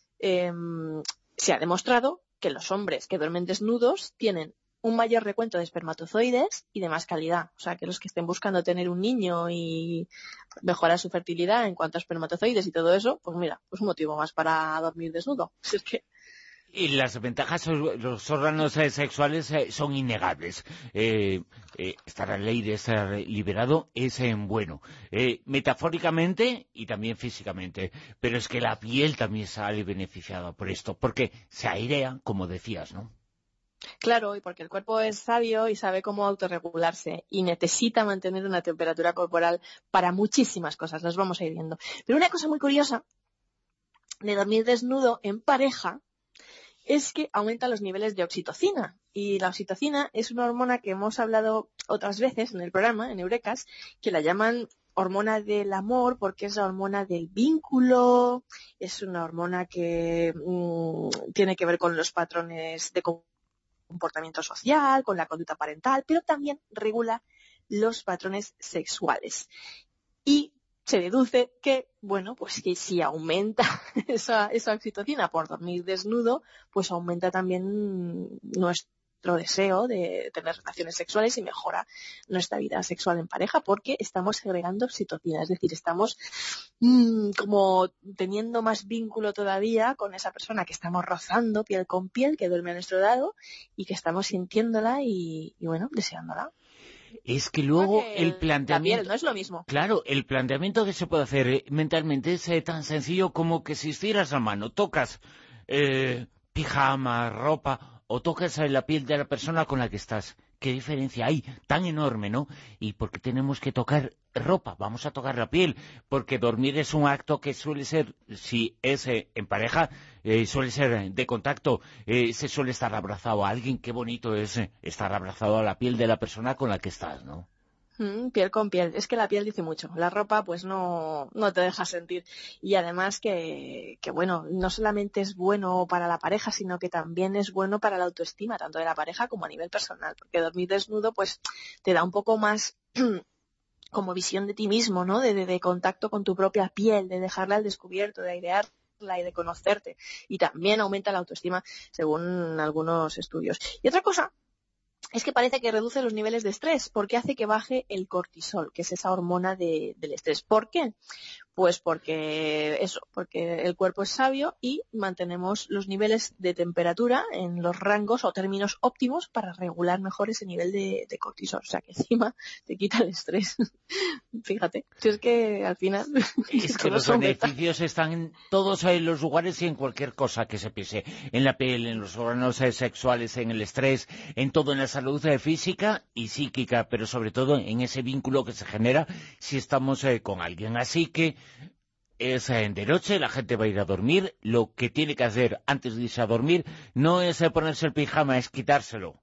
se ha demostrado que los hombres que duermen desnudos tienen un mayor recuento de espermatozoides y de más calidad. O sea, que los que estén buscando tener un niño y mejorar su fertilidad en cuanto a espermatozoides y todo eso, pues mira, pues un motivo más para dormir desnudo. Es que... Y las ventajas, los órganos sexuales son innegables. Estar al aire, estar liberado es bueno. Metafóricamente y también físicamente. Pero es que la piel también sale beneficiada por esto, porque se airea, como decías, ¿no? Claro, y porque el cuerpo es sabio y sabe cómo autorregularse y necesita mantener una temperatura corporal para muchísimas cosas. Las vamos a ir viendo. Pero una cosa muy curiosa de dormir desnudo en pareja es que aumenta los niveles de oxitocina. Y la oxitocina es una hormona que hemos hablado otras veces en el programa, en Eurekas, que la llaman hormona del amor porque es la hormona del vínculo, es una hormona que tiene que ver con los patrones de comportamiento social, con la conducta parental, pero también regula los patrones sexuales. Y se deduce que, bueno, pues que si aumenta esa oxitocina por dormir desnudo, pues aumenta también nuestro deseo de tener relaciones sexuales y mejora nuestra vida sexual en pareja porque estamos segregando oxitocina, es decir, estamos como teniendo más vínculo todavía con esa persona que estamos rozando piel con piel, que duerme a nuestro lado y que estamos sintiéndola y bueno, deseándola. Es que luego el planteamiento... La piel no es lo mismo. Claro, el planteamiento que se puede hacer mentalmente es tan sencillo como que si estiras la mano, tocas pijama, ropa, o tocas la piel de la persona con la que estás. ¿Qué diferencia hay? Tan enorme, ¿no? ¿Y por qué tenemos que tocar ropa? Vamos a tocar la piel, porque dormir es un acto que suele ser, si es en pareja, suele ser de contacto, se suele estar abrazado a alguien. Qué bonito es estar abrazado a la piel de la persona con la que estás, ¿no? Piel con piel. Es que la piel dice mucho. La ropa pues no te deja sentir. Y además que bueno, no solamente es bueno para la pareja, sino que también es bueno para la autoestima, tanto de la pareja como a nivel personal. Porque dormir desnudo pues te da un poco más como visión de ti mismo, ¿no? De contacto con tu propia piel, de dejarla al descubierto, de airearla y de conocerte. Y también aumenta la autoestima según algunos estudios. Y otra cosa es que parece que reduce los niveles de estrés, porque hace que baje el cortisol, que es esa hormona del estrés. ¿Por qué? Pues porque el cuerpo es sabio y mantenemos los niveles de temperatura en los rangos o términos óptimos para regular mejor ese nivel de cortisol. O sea que encima te quita el estrés. Fíjate, si es que al final... Es que los beneficios están en todos los lugares y en cualquier cosa que se piense. En la piel, en los órganos sexuales, en el estrés, en todo, en la salud física y psíquica, pero sobre todo en ese vínculo que se genera si estamos con alguien. Así que es de noche, la gente va a ir a dormir. Lo que tiene que hacer antes de irse a dormir no es ponerse el pijama, es quitárselo.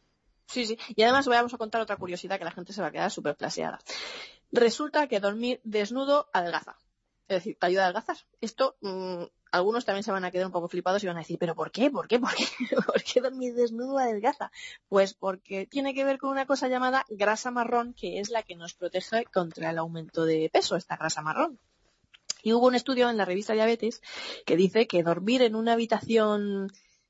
Sí, sí. Y además vamos a contar otra curiosidad que la gente se va a quedar súper plaseada. Resulta que dormir desnudo adelgaza. Es decir, te ayuda a adelgazar. Esto, algunos también se van a quedar un poco flipados y van a decir, ¿pero por qué? ¿Por qué? ¿Por qué? ¿Por qué dormir desnudo adelgaza? Pues porque tiene que ver con una cosa llamada grasa marrón, que es la que nos protege contra el aumento de peso, esta grasa marrón. Y hubo un estudio en la revista Diabetes que dice que dormir en una habitación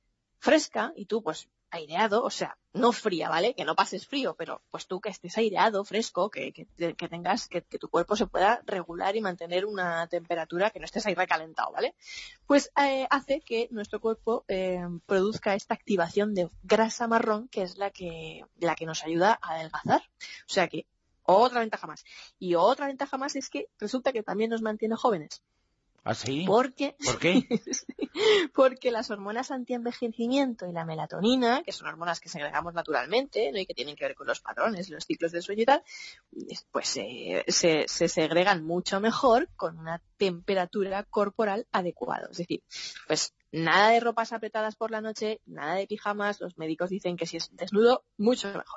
fresca, y tú pues aireado, o sea, no fría, ¿vale? Que no pases frío, pero pues tú que estés aireado, fresco, que tengas, que tu cuerpo se pueda regular y mantener una temperatura, que no estés ahí recalentado, ¿vale? Pues hace que nuestro cuerpo produzca esta activación de grasa marrón, que es la que nos ayuda a adelgazar. O sea que otra ventaja más. Y otra ventaja más es que resulta que también nos mantiene jóvenes. ¿Ah, sí? ¿Por qué? ¿Por qué? Porque las hormonas antienvejecimiento y la melatonina, que son hormonas que segregamos naturalmente, ¿no? Y que tienen que ver con los patrones, los ciclos del sueño y tal, pues se segregan mucho mejor con una temperatura corporal adecuada. Es decir, pues nada de ropas apretadas por la noche, nada de pijamas. Los médicos dicen que si es desnudo, mucho mejor.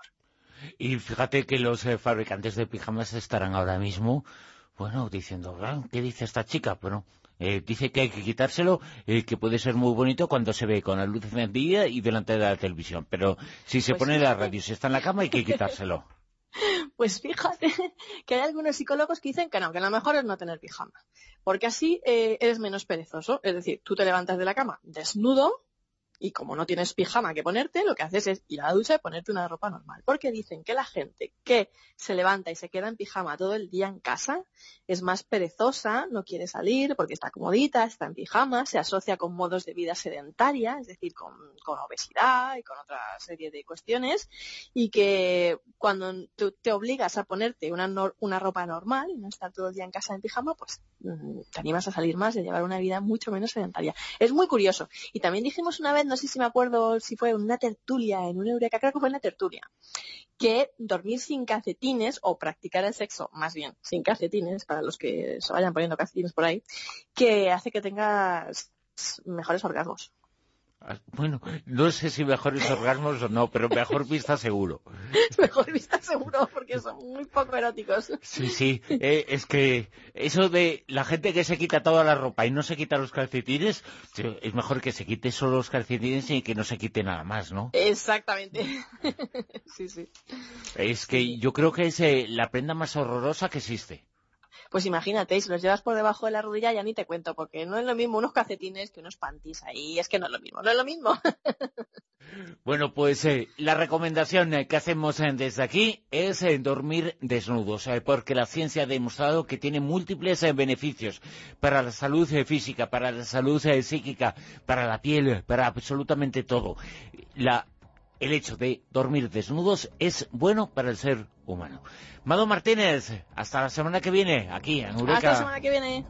Y fíjate que los fabricantes de pijamas estarán ahora mismo, bueno, diciendo, ¿qué dice esta chica? Bueno, dice que hay que quitárselo, que puede ser muy bonito cuando se ve con la luz encendida y delante de la televisión, pero si se pone la radio, si está en la cama, hay que quitárselo. Pues fíjate que hay algunos psicólogos que dicen que no, que lo mejor es no tener pijama, porque así eres menos perezoso. Es decir, tú te levantas de la cama desnudo, y como no tienes pijama que ponerte, lo que haces es ir a la ducha y ponerte una ropa normal. Porque dicen que la gente que se levanta y se queda en pijama todo el día en casa es más perezosa, no quiere salir porque está comodita, está en pijama, se asocia con modos de vida sedentaria, es decir, con obesidad y con otra serie de cuestiones, y que cuando tú te obligas a ponerte una ropa normal y no estar todo el día en casa en pijama, pues te animas a salir más y a llevar una vida mucho menos sedentaria. Es muy curioso. Y también dijimos una vez, no sé si me acuerdo si fue una tertulia, en una Eureka, creo que fue una tertulia, que dormir sin calcetines o practicar el sexo, más bien, sin calcetines, para los que se vayan poniendo calcetines por ahí, que hace que tengas mejores orgasmos. Bueno, no sé si mejores orgasmos o no, pero mejor vista seguro. Mejor vista seguro, porque son muy poco eróticos. Sí, sí, es que eso de la gente que se quita toda la ropa y no se quita los calcetines, es mejor que se quite solo los calcetines y que no se quite nada más, ¿no? Exactamente. Sí, sí. Es que yo creo que es la prenda más horrorosa que existe. Pues imagínate, si los llevas por debajo de la rodilla ya ni te cuento, porque no es lo mismo unos calcetines que unos panties ahí, es que no es lo mismo, no es lo mismo. Bueno, pues la recomendación que hacemos desde aquí es dormir desnudos, porque la ciencia ha demostrado que tiene múltiples beneficios para la salud física, para la salud psíquica, para la piel, para absolutamente todo. El hecho de dormir desnudos es bueno para el ser humano. Mado Martínez, hasta la semana que viene, aquí en Eureka. Hasta la semana que viene.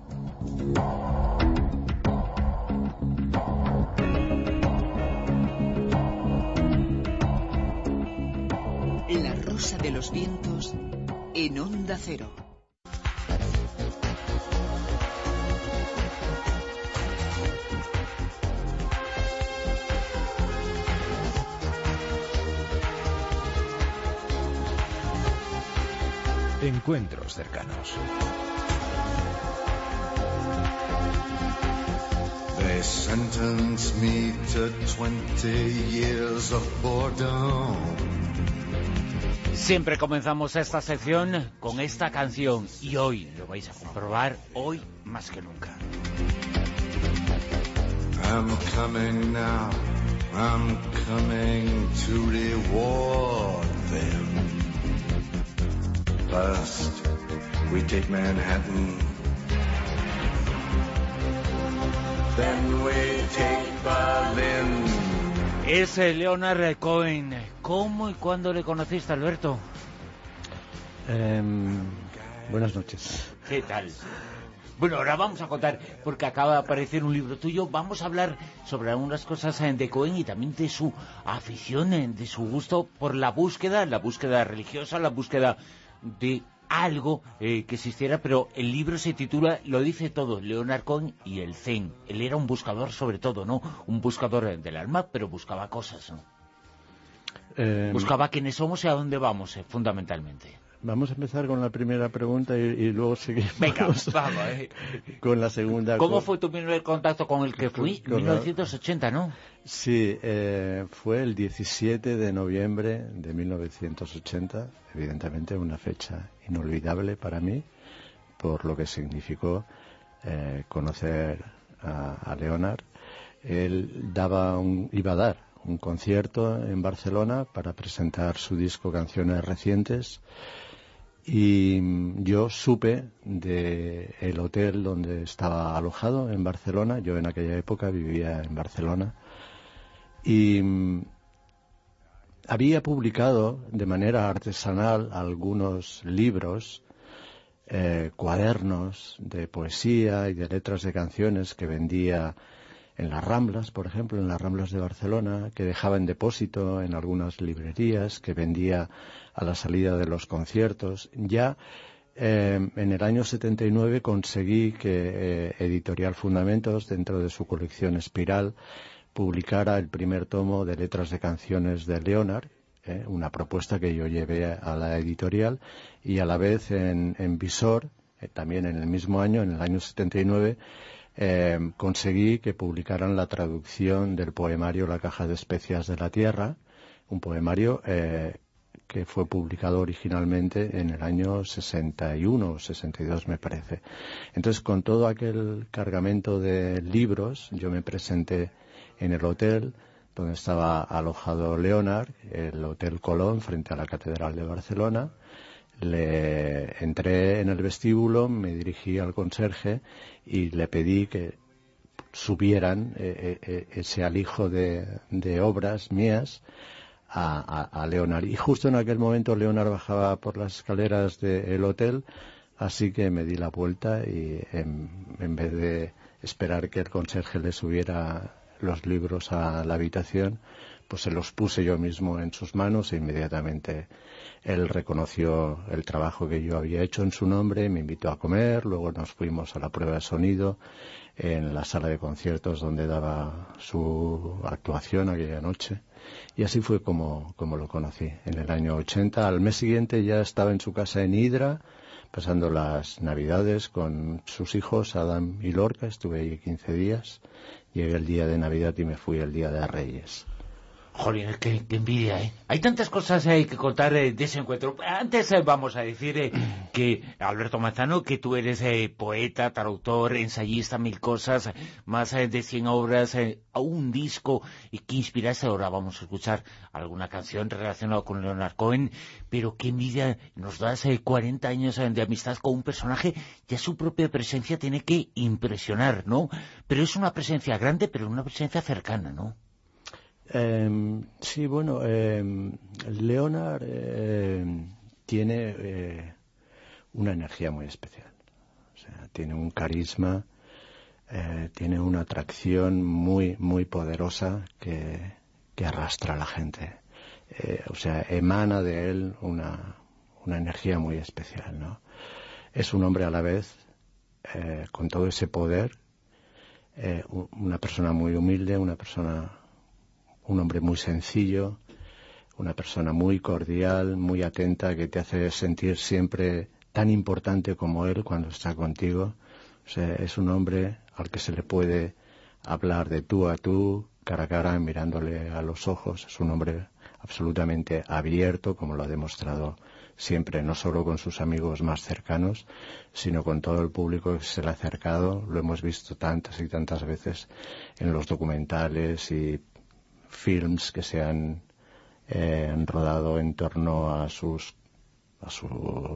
La rosa de los vientos en Onda Cero. Encuentros cercanos. They sentenced me to 20 years of boredom. Siempre comenzamos esta sección con esta canción y hoy lo vais a comprobar, hoy más que nunca. I'm coming now, I'm coming to reward First, we take Manhattan. Then we take Berlin. Es Leonard Cohen. ¿Cómo y cuándo le conociste, Alberto? Buenas noches. ¿Qué tal? Bueno, ahora vamos a contar, porque acaba de aparecer un libro tuyo. Vamos a hablar sobre algunas cosas de Cohen y también de su afición, de su gusto por la búsqueda religiosa, la búsqueda de algo que existiera, pero el libro se titula, lo dice todo, Leonard Cohen y el Zen. Él era un buscador sobre todo, ¿no? Un buscador del alma, pero buscaba cosas, ¿no? Buscaba quiénes somos y a dónde vamos, fundamentalmente. Vamos a empezar con la primera pregunta y luego seguimos. Venga, vamos. Con la segunda. ¿Cómo fue tu primer contacto con el que fui? 1980, ¿no? Sí, fue el 17 de noviembre de 1980, evidentemente una fecha inolvidable para mí, por lo que significó conocer a Leonard. Él iba a dar un concierto en Barcelona para presentar su disco Canciones Recientes, y yo supe del hotel donde estaba alojado en Barcelona. Yo en aquella época vivía en Barcelona y había publicado de manera artesanal algunos libros, cuadernos de poesía y de letras de canciones que vendía en las Ramblas, por ejemplo, en las Ramblas de Barcelona, que dejaba en depósito en algunas librerías, que vendía a la salida de los conciertos. Ya en el año 79 conseguí que Editorial Fundamentos, dentro de su colección Espiral, publicara el primer tomo de letras de canciones de Leonard, una propuesta que yo llevé a la editorial, y a la vez en Visor, también en el mismo año, en el año 79, conseguí que publicaran la traducción del poemario La caja de especias de la tierra, un poemario que fue publicado originalmente en el año 61 o 62, me parece. Entonces, con todo aquel cargamento de libros, yo me presenté en el hotel donde estaba alojado Leonard, el Hotel Colón, frente a la Catedral de Barcelona. Le entré en el vestíbulo, me dirigí al conserje y le pedí que subieran ese alijo de obras mías a Leonard. Y justo en aquel momento Leonard bajaba por las escaleras del hotel, así que me di la vuelta y en vez de esperar que el conserje le subiera los libros a la habitación, pues se los puse yo mismo en sus manos e inmediatamente él reconoció el trabajo que yo había hecho en su nombre, me invitó a comer, luego nos fuimos a la prueba de sonido en la sala de conciertos donde daba su actuación aquella noche, y así fue como lo conocí en el año 80. Al mes siguiente ya estaba en su casa en Hidra, pasando las Navidades con sus hijos Adam y Lorca. Estuve ahí 15 días, llegué el día de Navidad y me fui el día de Reyes. Joder, qué envidia, ¿eh? Hay tantas cosas que contar de ese encuentro. Antes vamos a decir que, Alberto Manzano, que tú eres poeta, traductor, ensayista, mil cosas, más de 100 obras, un disco que inspiraste. Ahora vamos a escuchar alguna canción relacionada con Leonard Cohen, pero qué envidia, nos das 40 años de amistad con un personaje, ya su propia presencia tiene que impresionar, ¿no? Pero es una presencia grande, pero una presencia cercana, ¿no? Sí, bueno, Leonard tiene una energía muy especial. O sea, tiene un carisma, tiene una atracción muy, muy poderosa que arrastra a la gente. O sea, emana de él una energía muy especial, ¿no? Es un hombre a la vez, con todo ese poder, una persona muy humilde, un hombre muy sencillo, una persona muy cordial, muy atenta, que te hace sentir siempre tan importante como él cuando está contigo. O sea, es un hombre al que se le puede hablar de tú a tú, cara a cara, mirándole a los ojos. Es un hombre absolutamente abierto, como lo ha demostrado siempre, no solo con sus amigos más cercanos, sino con todo el público que se le ha acercado. Lo hemos visto tantas y tantas veces en los documentales y films que se han rodado en torno a su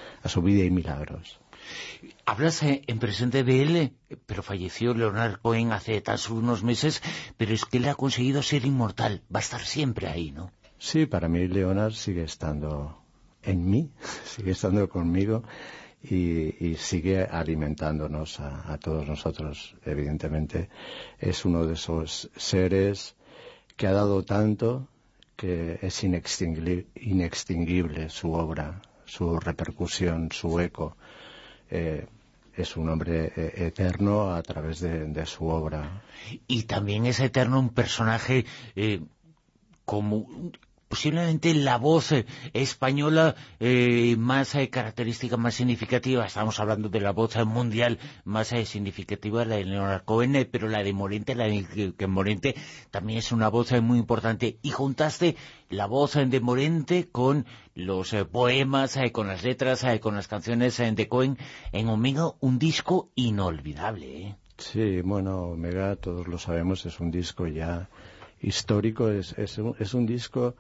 su vida y milagros. Hablas en presente de él, pero falleció Leonard Cohen hace tan solo unos meses, pero es que él ha conseguido ser inmortal, va a estar siempre ahí, ¿no? Sí, para mí Leonard sigue estando en mí, sigue estando conmigo y sigue alimentándonos a todos nosotros, evidentemente. Es uno de esos seres que ha dado tanto que es inextinguible su obra, su repercusión, su eco. Es un hombre eterno a través de su obra. Y también es eterno un personaje como posiblemente la voz española más característica, más significativa. Estamos hablando de la voz mundial más significativa, la de Leonard Cohen, pero la de Morente, Morente también es una voz muy importante. Y juntaste la voz de Morente con los poemas, con las letras, con las canciones de Cohen en Omega, un disco inolvidable. Sí, bueno, Omega, todos lo sabemos, es un disco ya histórico, es un disco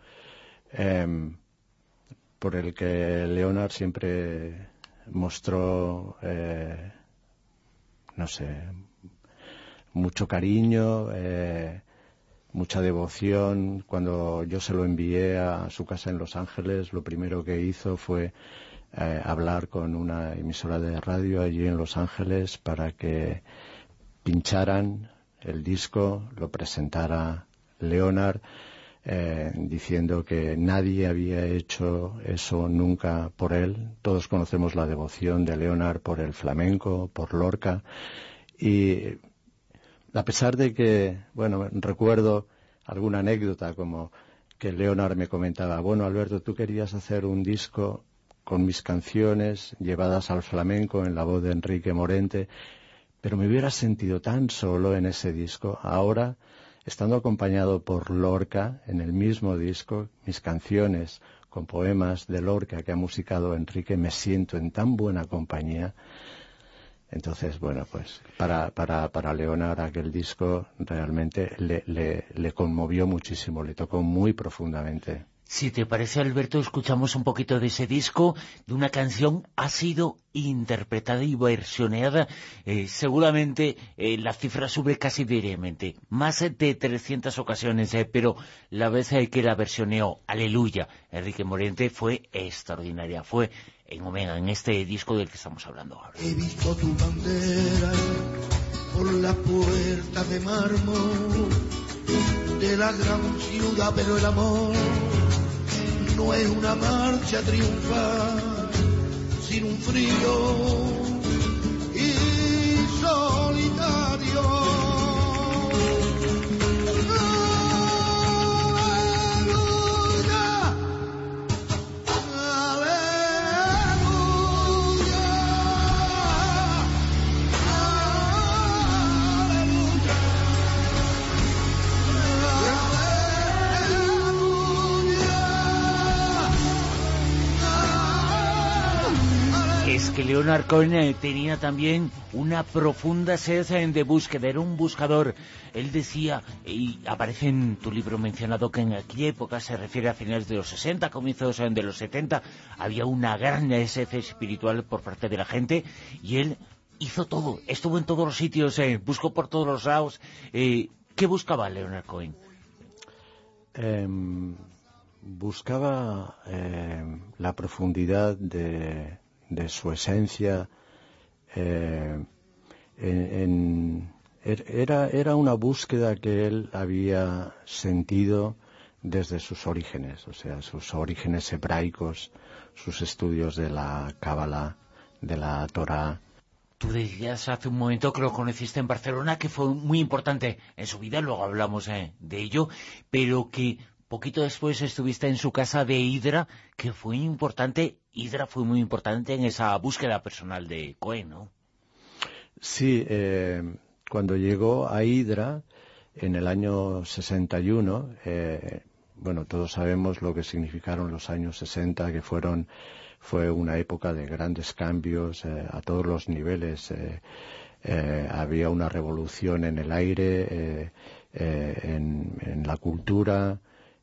por el que Leonard siempre mostró, mucho cariño, mucha devoción. Cuando yo se lo envié a su casa en Los Ángeles, lo primero que hizo fue hablar con una emisora de radio allí en Los Ángeles para que pincharan el disco, lo presentara Leonard, diciendo que nadie había hecho eso nunca por él. Todos conocemos la devoción de Leonard por el flamenco, por Lorca, y a pesar de que, bueno, recuerdo alguna anécdota como que Leonard me comentaba, bueno, Alberto, tú querías hacer un disco con mis canciones llevadas al flamenco en la voz de Enrique Morente, pero me hubiera sentido tan solo en ese disco. Ahora, estando acompañado por Lorca en el mismo disco, mis canciones con poemas de Lorca que ha musicado Enrique, me siento en tan buena compañía. Entonces, bueno, pues para Leonard aquel disco realmente le conmovió muchísimo, le tocó muy profundamente. Si te parece, Alberto, escuchamos un poquito de ese disco, de una canción ha sido interpretada y versioneada, seguramente la cifra sube casi diariamente, más de 300 ocasiones, pero la vez que la versioneó, Aleluya, Enrique Morente, fue extraordinaria, fue en Omega, en este disco del que estamos hablando ahora. He visto tu bandera por la puerta de mármol de la gran ciudad, pero el amor no es una marcha triunfal sin un frío y solitario. Es que Leonard Cohen tenía también una profunda sed de búsqueda, era un buscador. Él decía, y aparece en tu libro mencionado, que en aquella época, se refiere a finales de los 60, comienzos de los 70, había una gran sed espiritual por parte de la gente, y él hizo todo, estuvo en todos los sitios, buscó por todos los lados. ¿Qué buscaba Leonard Cohen? Buscaba la profundidad de su esencia. Era una búsqueda que él había sentido desde sus orígenes, o sea, sus orígenes hebraicos, sus estudios de la Cábala, de la Torá. Tú decías hace un momento que lo conociste en Barcelona, que fue muy importante en su vida, luego hablamos de ello, pero que poquito después estuviste en su casa de Hydra, que fue importante. Hydra fue muy importante en esa búsqueda personal de Cohen, ¿no? Sí, cuando llegó a Hydra en el año 61, bueno, todos sabemos lo que significaron los años 60, que fue una época de grandes cambios a todos los niveles. Había una revolución en el aire, en la cultura,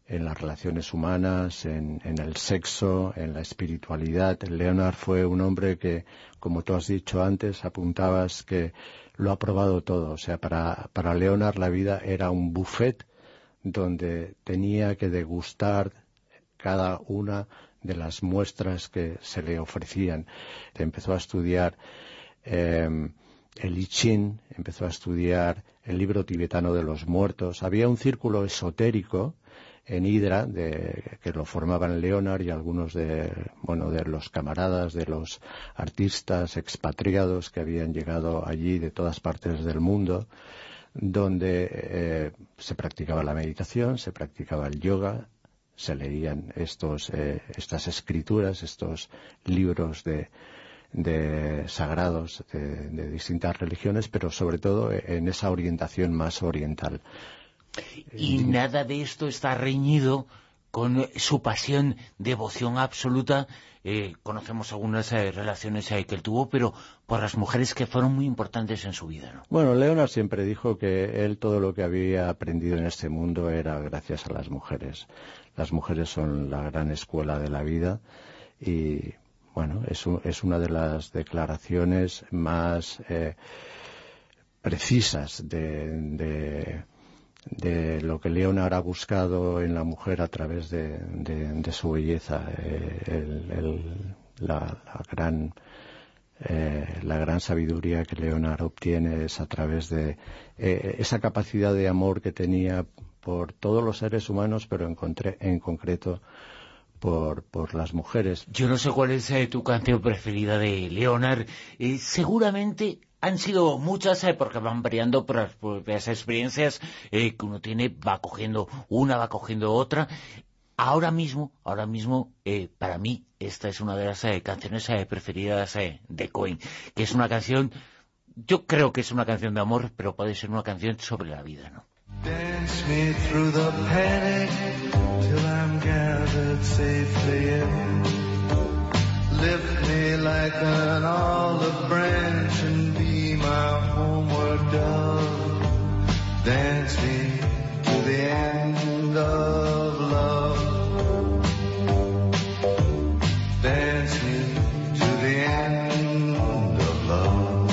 en las relaciones humanas, en el sexo, en la espiritualidad. Leonard fue un hombre que, como tú has dicho antes, apuntabas que lo ha probado todo. O sea, para Leonard la vida era un buffet donde tenía que degustar cada una de las muestras que se le ofrecían. Empezó a estudiar el I Ching, empezó a estudiar el libro tibetano de los muertos. Había un círculo esotérico en Hydra que lo formaban Leonard y algunos de los camaradas, de los artistas expatriados que habían llegado allí de todas partes del mundo, donde se practicaba la meditación, se practicaba el yoga, se leían estas escrituras, estos libros de sagrados de distintas religiones, pero sobre todo en esa orientación más oriental. Y nada de esto está reñido con su pasión, devoción absoluta. Conocemos algunas relaciones que él tuvo, pero por las mujeres que fueron muy importantes en su vida, ¿no? Bueno, Leonard siempre dijo que él todo lo que había aprendido en este mundo era gracias a las mujeres. Las mujeres son la gran escuela de la vida y, bueno, es una de las declaraciones más precisas de lo que Leonard ha buscado en la mujer a través de su belleza. La gran sabiduría que Leonard obtiene es a través de esa capacidad de amor que tenía por todos los seres humanos, pero en concreto por las mujeres. Yo no sé cuál es tu canción preferida de Leonard. Seguramente han sido muchas, porque van variando por las propias experiencias que uno tiene, va cogiendo una, va cogiendo otra. Ahora mismo, para mí, esta es una de las canciones preferidas de Cohen, que es una canción, yo creo que es una canción de amor, pero puede ser una canción sobre la vida, ¿no? Dance me through the panic till I'm gathered safely in. Lift me like an olive branch and be my homeward dove. Dance me to the end of love. Dance me to the end of love.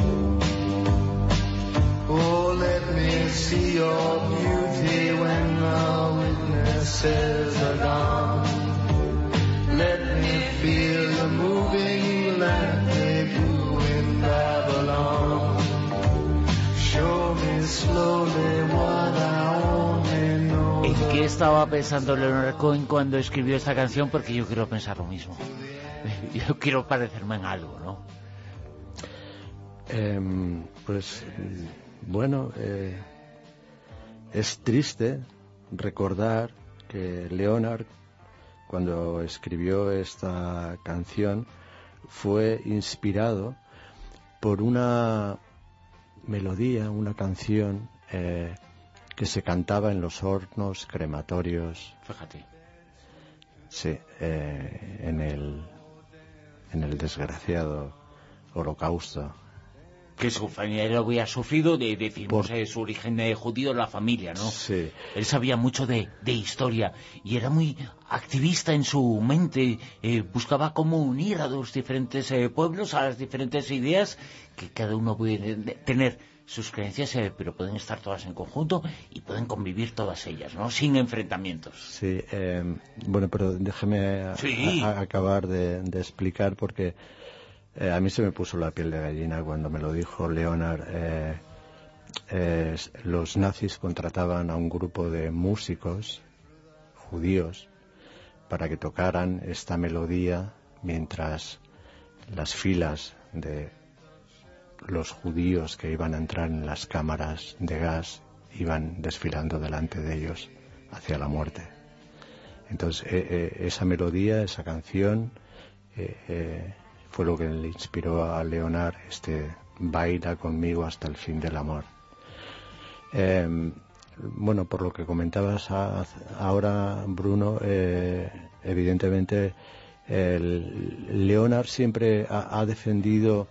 Oh, let me see your beauty when the witnesses are gone. Let me feel the moving like they do in Babylon. Show me slowly what I only know. ¿En qué estaba pensando Leonard Cohen cuando escribió esta canción? Porque yo quiero pensar lo mismo. Yo quiero parecerme en algo, ¿no? Es triste recordar que Leonard, cuando escribió esta canción, fue inspirado por una melodía, una canción que se cantaba en los hornos crematorios. Fíjate. Sí, en el desgraciado Holocausto. Que su familia lo había sufrido, decimos, su origen judío, la familia, ¿no? Sí. Él sabía mucho de historia y era muy activista en su mente, buscaba cómo unir a los diferentes pueblos, a las diferentes ideas, que cada uno puede tener sus creencias, pero pueden estar todas en conjunto y pueden convivir todas ellas, ¿no? Sin enfrentamientos. Sí, pero déjeme acabar de explicar, porque a mí se me puso la piel de gallina cuando me lo dijo Leonard. Los nazis contrataban a un grupo de músicos judíos para que tocaran esta melodía mientras las filas de los judíos que iban a entrar en las cámaras de gas iban desfilando delante de ellos hacia la muerte. Entonces esa melodía, esa canción fue lo que le inspiró a Leonard baila conmigo hasta el fin del amor. Por lo que comentabas ahora, Bruno, evidentemente Leonard siempre ha defendido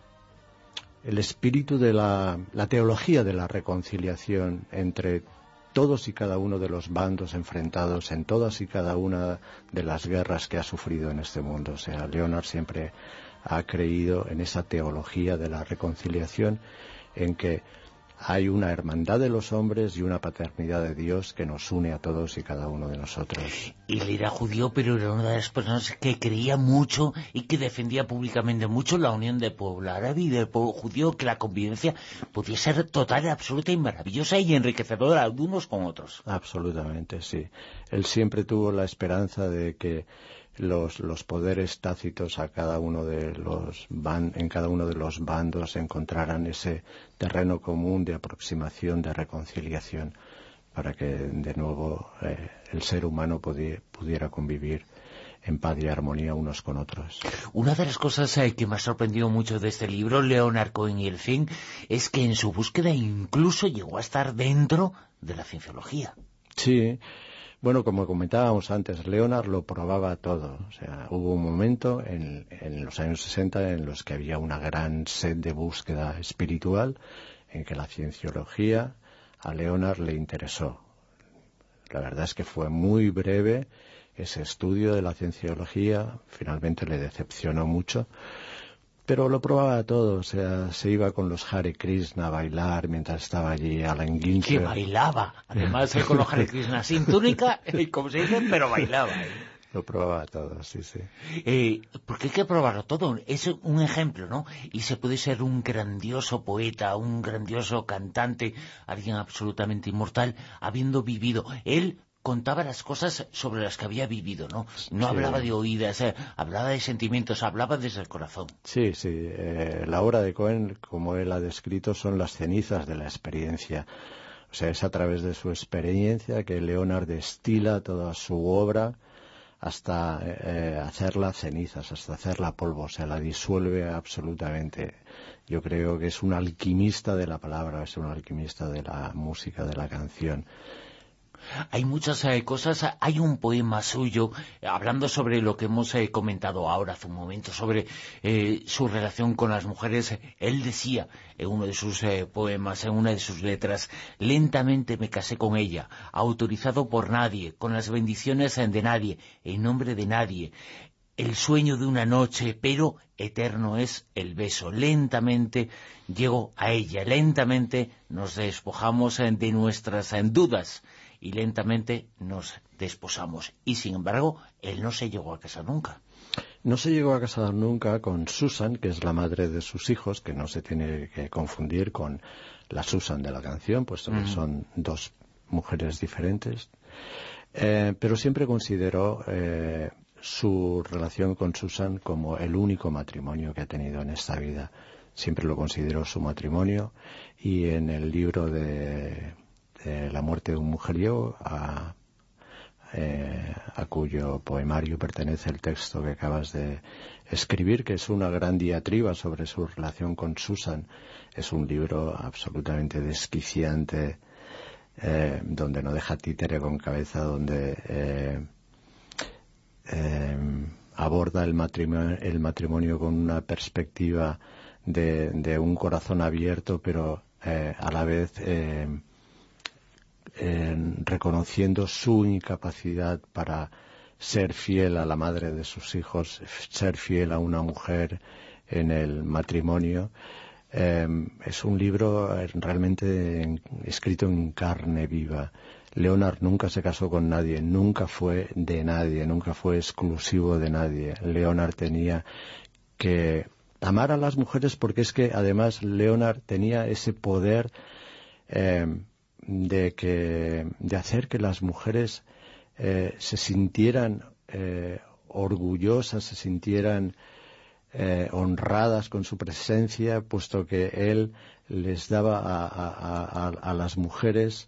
el espíritu de la teología de la reconciliación entre todos y cada uno de los bandos enfrentados en todas y cada una de las guerras que ha sufrido en este mundo. O sea, Leonard siempre ha creído en esa teología de la reconciliación, en que hay una hermandad de los hombres y una paternidad de Dios que nos une a todos y cada uno de nosotros. Y él era judío, pero era una de las personas que creía mucho y que defendía públicamente mucho la unión del pueblo árabe y del pueblo judío, que la convivencia podía ser total, absoluta y maravillosa y enriquecedora de unos con otros. Absolutamente, sí. Él siempre tuvo la esperanza de que los poderes tácitos en cada uno de los bandos encontraran ese terreno común de aproximación, de reconciliación, para que de nuevo el ser humano pudiera convivir en paz y armonía unos con otros. Una de las cosas que me ha sorprendido mucho de este libro, Leonard Cohen y el fin, es que en su búsqueda incluso llegó a estar dentro de la cienciología. Sí. Bueno, como comentábamos antes, Leonard lo probaba todo. O sea, hubo un momento en los años 60 en los que había una gran sed de búsqueda espiritual, en que la cienciología a Leonard le interesó. La verdad es que fue muy breve ese estudio de la cienciología, finalmente le decepcionó mucho, pero lo probaba todo. O sea, se iba con los Hare Krishna a bailar mientras estaba allí Allen Ginsberg. Que bailaba, además con los Hare Krishna sin túnica, como se dice, pero bailaba. Lo probaba todo, sí, sí. Porque hay que probarlo todo, es un ejemplo, ¿no? Y se puede ser un grandioso poeta, un grandioso cantante, alguien absolutamente inmortal, habiendo vivido. Él contaba las cosas sobre las que había vivido, ¿no? No hablaba de oídas, hablaba de sentimientos, hablaba desde el corazón. Sí, sí. La obra de Cohen, como él ha descrito, son las cenizas de la experiencia. O sea, es a través de su experiencia que Leonard destila toda su obra hasta hacerla cenizas, hasta hacerla polvo. O sea, la disuelve absolutamente. Yo creo que es un alquimista de la palabra, es un alquimista de la música, de la canción. Hay muchas cosas, hay un poema suyo, hablando sobre lo que hemos comentado ahora hace un momento, sobre su relación con las mujeres. Él decía en uno de sus poemas, en una de sus letras: lentamente me casé con ella, autorizado por nadie, con las bendiciones de nadie, en nombre de nadie. El sueño de una noche, pero eterno es el beso. Lentamente llego a ella, lentamente nos despojamos de nuestras dudas y lentamente nos desposamos. Y sin embargo, él no se llegó a casar nunca. No se llegó a casar nunca con Susan, que es la madre de sus hijos, que no se tiene que confundir con la Susan de la canción, puesto que son dos mujeres diferentes. Pero siempre consideró su relación con Susan como el único matrimonio que ha tenido en esta vida. Siempre lo consideró su matrimonio, y en el libro de La muerte de un mujeriego, a cuyo poemario pertenece el texto que acabas de escribir, que es una gran diatriba sobre su relación con Susan. Es un libro absolutamente desquiciante, donde no deja títere con cabeza, donde aborda el matrimonio con una perspectiva de un corazón abierto, pero a la vez reconociendo su incapacidad para ser fiel a la madre de sus hijos, ser fiel a una mujer en el matrimonio. Es un libro realmente escrito en carne viva. Leonard nunca se casó con nadie, nunca fue de nadie, nunca fue exclusivo de nadie. Leonard tenía que amar a las mujeres, porque es que además Leonard tenía ese poder de hacer que las mujeres se sintieran orgullosas, se sintieran honradas con su presencia, puesto que él les daba a las mujeres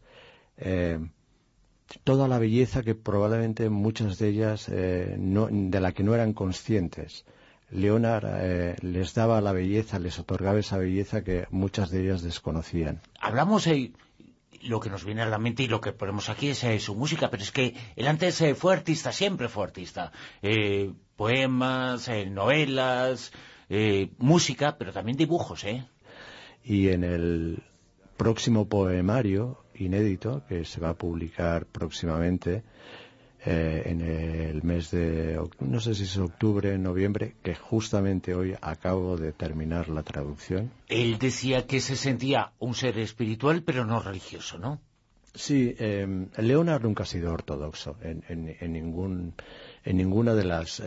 toda la belleza que probablemente muchas de ellas de la que no eran conscientes. Leonard les daba la belleza, les otorgaba esa belleza que muchas de ellas desconocían. Hablamos lo que nos viene a la mente y lo que ponemos aquí es su música, pero es que él antes fue artista, siempre fue artista. Poemas, novelas, música, pero también dibujos, Y en el próximo poemario inédito que se va a publicar próximamente en el mes de, no sé si es octubre, noviembre, que justamente hoy acabo de terminar la traducción. Él decía que se sentía un ser espiritual, pero no religioso, ¿no? Sí, Leonard nunca ha sido ortodoxo en ninguna de las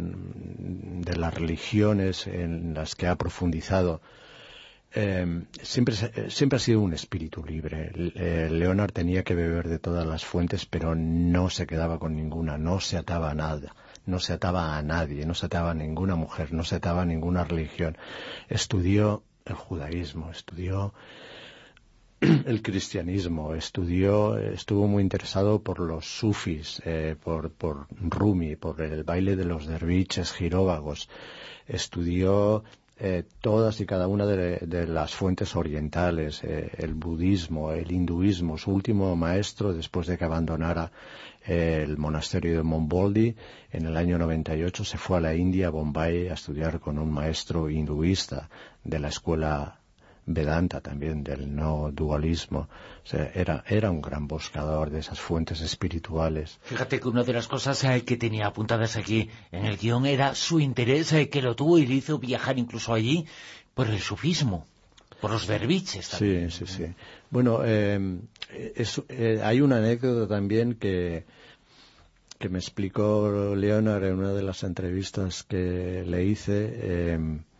religiones en las que ha profundizado. Siempre ha sido un espíritu libre. Leonard tenía que beber de todas las fuentes, pero no se quedaba con ninguna, no se ataba a nada, no se ataba a nadie, no se ataba a ninguna mujer, no se ataba a ninguna religión. Estudió el judaísmo, estudió el cristianismo, estuvo muy interesado por los sufis, por Rumi, por el baile de los derviches giróvagos, estudió todas y cada una de las fuentes orientales, el budismo, el hinduismo. Su último maestro, después de que abandonara el monasterio de Monboldi, en el año 98 se fue a la India, a Bombay, a estudiar con un maestro hinduista de la escuela Vedanta, también del no dualismo. O sea, era un gran buscador de esas fuentes espirituales. Fíjate que una de las cosas que tenía apuntadas aquí en el guión era su interés, que lo tuvo y le hizo viajar incluso allí por el sufismo, por los derviches también. Sí. Bueno, hay una anécdota también que me explicó Leonard en una de las entrevistas que le hice,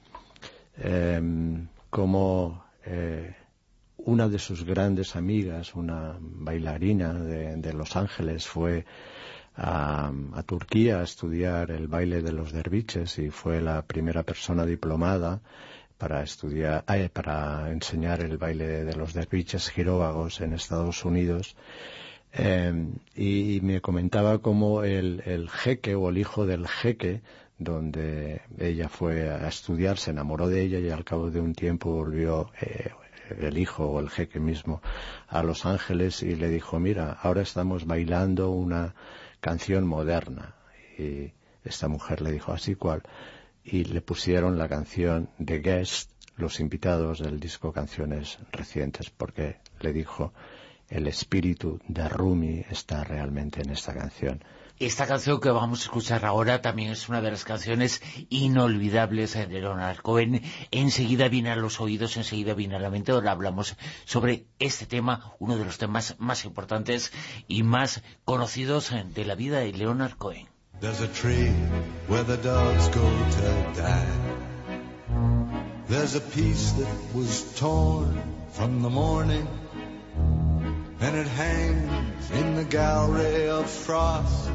como una de sus grandes amigas, una bailarina de Los Ángeles, fue a Turquía a estudiar el baile de los derviches y fue la primera persona diplomada para enseñar el baile de los derviches giróvagos en Estados Unidos. Y me comentaba cómo el jeque o el hijo del jeque, donde ella fue a estudiar, se enamoró de ella y al cabo de un tiempo volvió el hijo o el jeque mismo a Los Ángeles y le dijo: mira, ahora estamos bailando una canción moderna. Y esta mujer le dijo: ¿así cuál? Y le pusieron la canción The Guest, los invitados, del disco Canciones Recientes, porque le dijo: el espíritu de Rumi está realmente en esta canción. Esta canción que vamos a escuchar ahora también es una de las canciones inolvidables de Leonard Cohen. Enseguida viene a los oídos, enseguida viene a la mente. Ahora hablamos sobre este tema, uno de los temas más importantes y más conocidos de la vida de Leonard Cohen. There's a tree where the dogs go to die. There's a piece that was torn from the morning, and it hangs in the gallery of frost.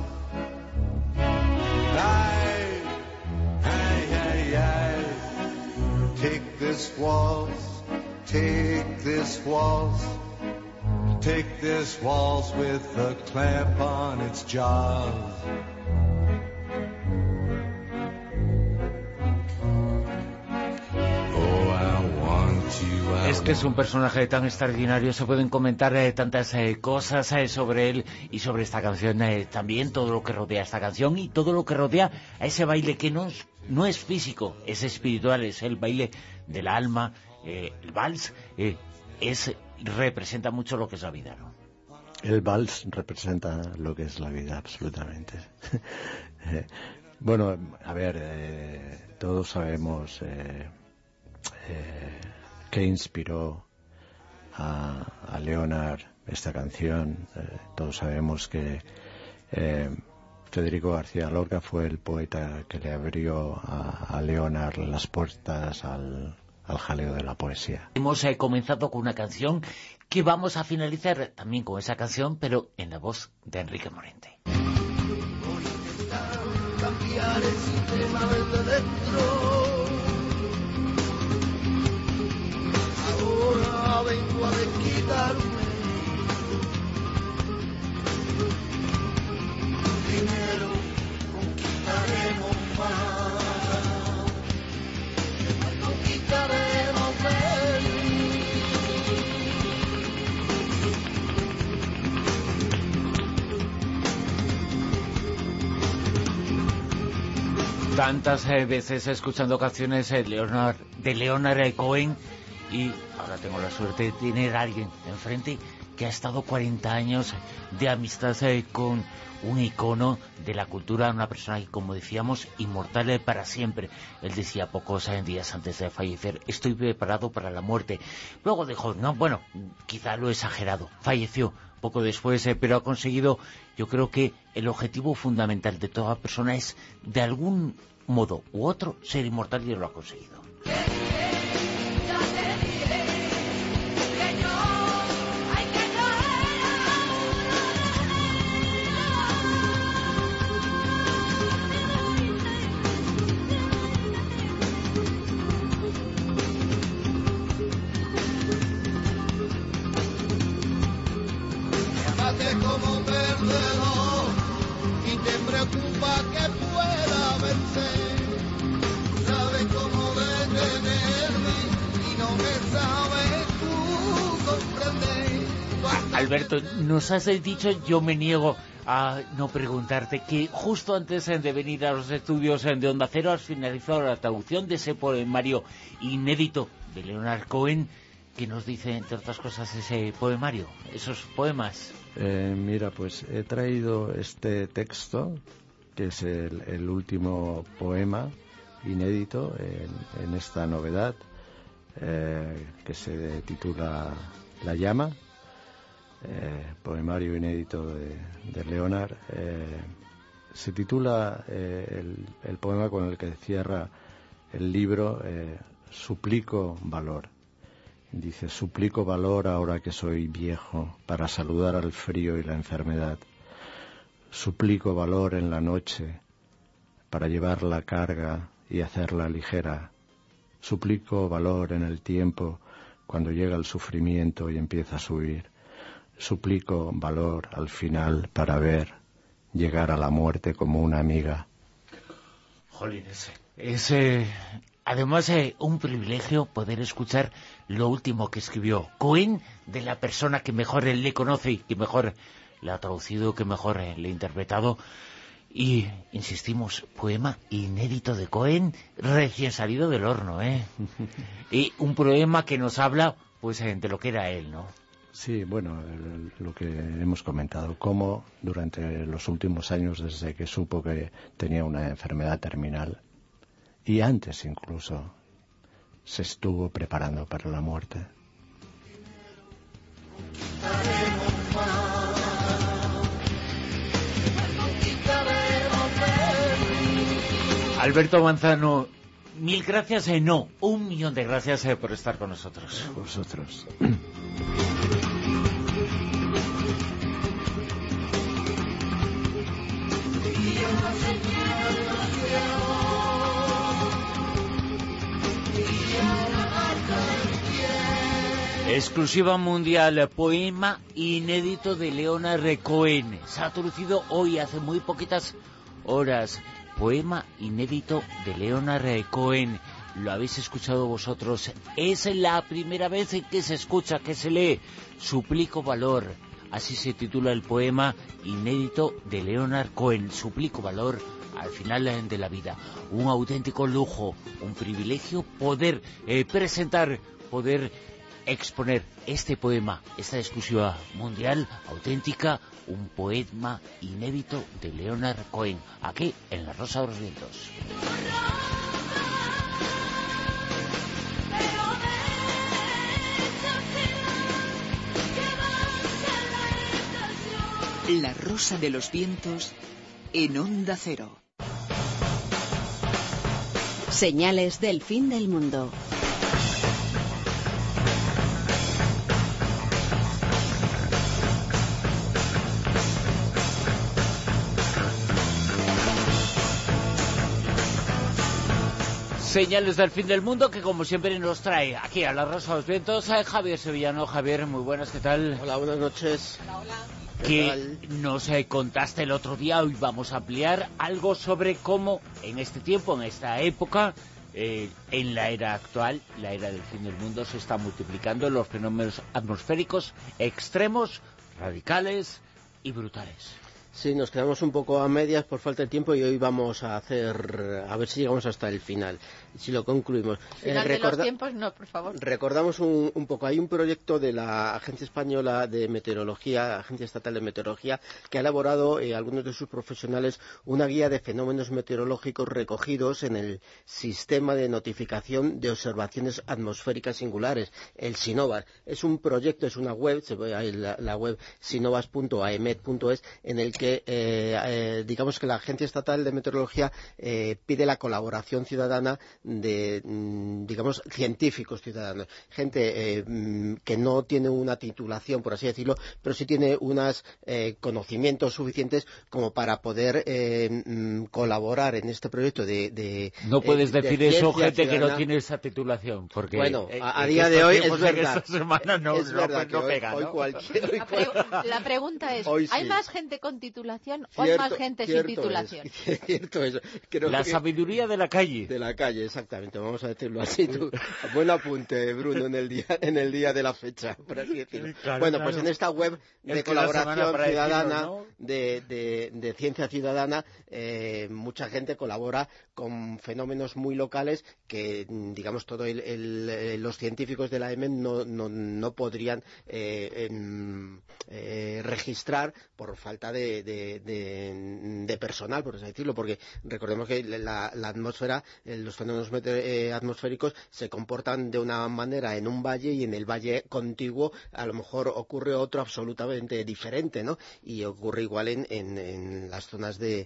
Aye, aye, aye, aye. Take this waltz, take this waltz, take this waltz with a clamp on its jaws. Es que es un personaje tan extraordinario, se pueden comentar tantas cosas sobre él y sobre esta canción, también todo lo que rodea esta canción y todo lo que rodea a ese baile que no es físico, es espiritual, es el baile del alma, el vals, representa mucho lo que es la vida, ¿no? El vals representa lo que es la vida, absolutamente. Bueno, a ver, todos sabemos que inspiró a Leonard esta canción. Todos sabemos que Federico García Lorca fue el poeta que le abrió a Leonard las puertas al jaleo de la poesía. Hemos comenzado con una canción que vamos a finalizar también con esa canción, pero en la voz de Enrique Morente. Voy a intentar cambiar el sistema desde dentro. Ahora vengo a desquitarme. Primero conquistaremos más. Conquistaremos Tantas veces escuchando canciones de Leonard Cohen y ahora tengo la suerte de tener a alguien enfrente que ha estado 40 años de amistad con un icono de la cultura, una persona que, como decíamos, inmortal para siempre. Él decía pocos días antes de fallecer: estoy preparado para la muerte. Luego dijo, no, bueno, quizá lo he exagerado. Falleció poco después, pero ha conseguido, yo creo que el objetivo fundamental de toda persona es, de algún modo u otro, ser inmortal, y lo ha conseguido. Como perdedor y te preocupa que pueda vencer, sabes cómo detenerme y no me sabes tú comprender. Alberto, nos has dicho, yo me niego a no preguntarte, que justo antes de venir a los estudios de Onda Cero has finalizado la traducción de ese poemario inédito de Leonard Cohen. ¿Qué nos dice, entre otras cosas, ese poemario, esos poemas? Mira, pues he traído este texto, que es el último poema inédito en esta novedad, que se titula La llama, poemario inédito de Leonard. Se titula el poema con el que cierra el libro, Suplico valor. Dice: suplico valor ahora que soy viejo para saludar al frío y la enfermedad. Suplico valor en la noche para llevar la carga y hacerla ligera. Suplico valor en el tiempo cuando llega el sufrimiento y empieza a subir. Suplico valor al final para ver llegar a la muerte como una amiga. Jolín, ese además, un privilegio poder escuchar lo último que escribió Cohen, de la persona que mejor él le conoce y que mejor le ha traducido, que mejor le ha interpretado. Y, insistimos, poema inédito de Cohen, recién salido del horno, ¿eh? Y un poema que nos habla, pues, de lo que era él, ¿no? Sí, bueno, lo que hemos comentado, cómo durante los últimos años, desde que supo que tenía una enfermedad terminal, y antes incluso, se estuvo preparando para la muerte. Alberto Manzano, mil gracias, no, 1.000.000 de gracias por estar con nosotros. Vosotros. Exclusiva mundial, poema inédito de Leonard Cohen. Se ha traducido hoy, hace muy poquitas horas. Poema inédito de Leonard Cohen. Lo habéis escuchado vosotros. Es la primera vez que se escucha, que se lee. Suplico valor. Así se titula el poema inédito de Leonard Cohen. Suplico valor al final de la vida. Un auténtico lujo, un privilegio poder presentar, poder exponer este poema, esta exclusiva mundial auténtica, un poema inédito de Leonard Cohen, aquí en La Rosa de los Vientos. La Rosa de los Vientos en Onda Cero. Señales del fin del mundo. Señales del fin del mundo, que como siempre nos trae aquí a La Rosa de los Vientos Javier Sevillano. Javier, muy buenas, ¿qué tal? Hola, buenas noches. Hola. Que nos contaste el otro día, hoy vamos a ampliar algo sobre cómo en este tiempo, en esta época, en la era actual, la era del fin del mundo, se están multiplicando los fenómenos atmosféricos extremos, radicales y brutales. Sí, nos quedamos un poco a medias por falta de tiempo y hoy vamos a ver si llegamos hasta el final, si lo concluimos. Final de los tiempos, no, por favor. Recordamos un poco, hay un proyecto de la Agencia Española de Meteorología, Agencia Estatal de Meteorología, que ha elaborado algunos de sus profesionales una guía de fenómenos meteorológicos recogidos en el Sistema de Notificación de Observaciones Atmosféricas Singulares, el SINOVAS. Es un proyecto, es una web, se ve ahí la web sinovas.aemet.es, en el que digamos que la Agencia Estatal de Meteorología pide la colaboración ciudadana de, digamos, científicos ciudadanos, gente que no tiene una titulación, por así decirlo, pero sí tiene unos conocimientos suficientes como para poder colaborar en este proyecto de no puedes decir eso, gente ciudadana. Que no tiene esa titulación, porque bueno, a día de hoy es verdad. Esta semana no, es verdad que pega, hoy ¿no? La pregunta es, hoy ¿hay sí. más gente con titulación o hay más gente sin titulación? Cierto eso. La sabiduría de la calle. De la calle, exactamente, vamos a decirlo así. Buen apunte, Bruno, en el día de la fecha, por así decirlo. Claro, bueno, claro. pues en esta web de colaboración ciudadana, ¿no? de ciencia ciudadana, mucha gente colabora con fenómenos muy locales que, digamos, todos los científicos de la AEMET no podrían registrar por falta de personal, por así decirlo, porque recordemos que la atmósfera, los fenómenos atmosféricos se comportan de una manera en un valle y en el valle contiguo a lo mejor ocurre otro absolutamente diferente, ¿no? Y ocurre igual en las zonas de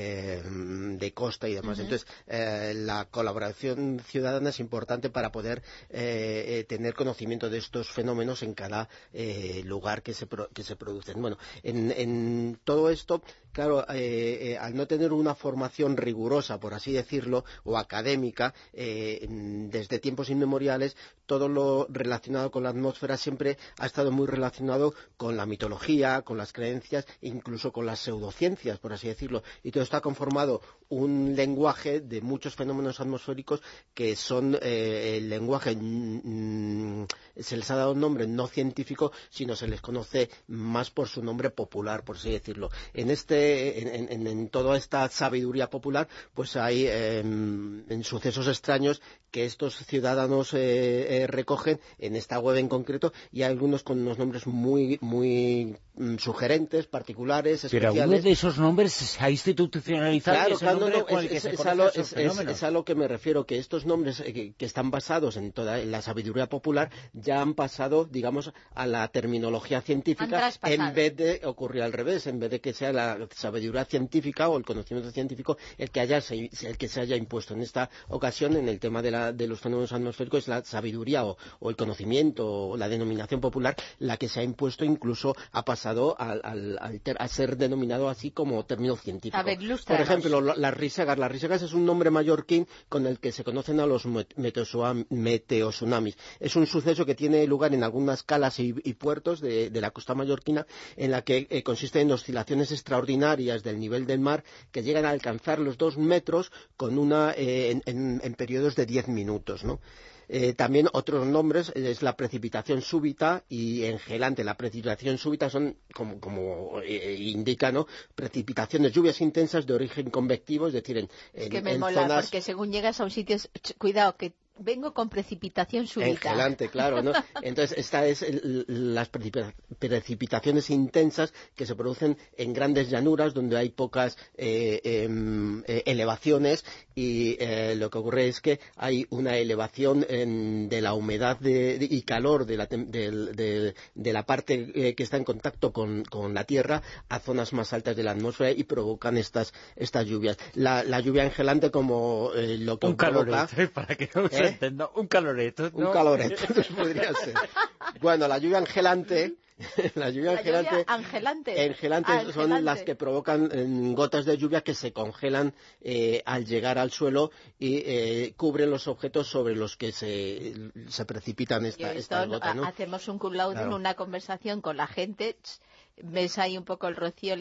costa y demás. Entonces, la colaboración ciudadana es importante para poder tener conocimiento de estos fenómenos en cada lugar que se producen. Bueno, en todo esto, claro, al no tener una formación rigurosa, por así decirlo, o académica, desde tiempos inmemoriales, todo lo relacionado con la atmósfera siempre ha estado muy relacionado con la mitología, con las creencias, incluso con las pseudociencias, por así decirlo. Y todo esto ha conformado un lenguaje de muchos fenómenos atmosféricos que son el lenguaje, se les ha dado un nombre no científico, sino se les conoce más por su nombre popular, por así decirlo. En toda esta sabiduría popular, pues hay en sucesos extraños que estos ciudadanos recogen en esta web en concreto, y hay algunos con unos nombres muy sugerentes, particulares, especiales. Pero alguno de esos nombres se ha institucionalizado. Claro, es a lo que me refiero, que estos nombres que están basados en la sabiduría popular ya han pasado, digamos, a la terminología científica, en vez de ocurrir al revés, en vez de que sea la sabiduría científica o el conocimiento científico el que se haya impuesto. En esta ocasión, en el tema de los fenómenos atmosféricos, es la sabiduría o el conocimiento o la denominación popular la que se ha impuesto, incluso ha pasado a ser denominado así como término científico. A ver, por ejemplo, las risagas. Las risagas es un nombre mallorquín con el que se conocen a los meteotsunamis. Es un suceso que tiene lugar en algunas calas y puertos de la costa mallorquina, en la que consiste en oscilaciones extraordinarias del nivel del mar que llegan a alcanzar los 2 metros con en periodos de 10 minutos, ¿no? También otros nombres es la precipitación súbita y engelante. La precipitación súbita son, como indica, ¿no?, precipitaciones, lluvias intensas de origen convectivo, es decir, que me mola, zonas... porque según llegas a un sitio, cuidado, que vengo con precipitación súbita. Engelante, claro, ¿no? Entonces, esta es las precipitaciones intensas que se producen en grandes llanuras donde hay pocas elevaciones, y lo que ocurre es que hay una elevación de la humedad y calor de la parte que está en contacto con la Tierra a zonas más altas de la atmósfera, y provocan estas lluvias. La lluvia engelante, como lo que un calorete, para que no se entienda, un caloreto, ¿no? Un caloreto, podría ser. Bueno, la lluvia engelante... Engelante son las que provocan gotas de lluvia que se congelan al llegar al suelo y cubren los objetos sobre los que se precipitan estas gotas, ¿no? Hacemos un cum laude, claro, una conversación con la gente, ves ahí un poco el rocío,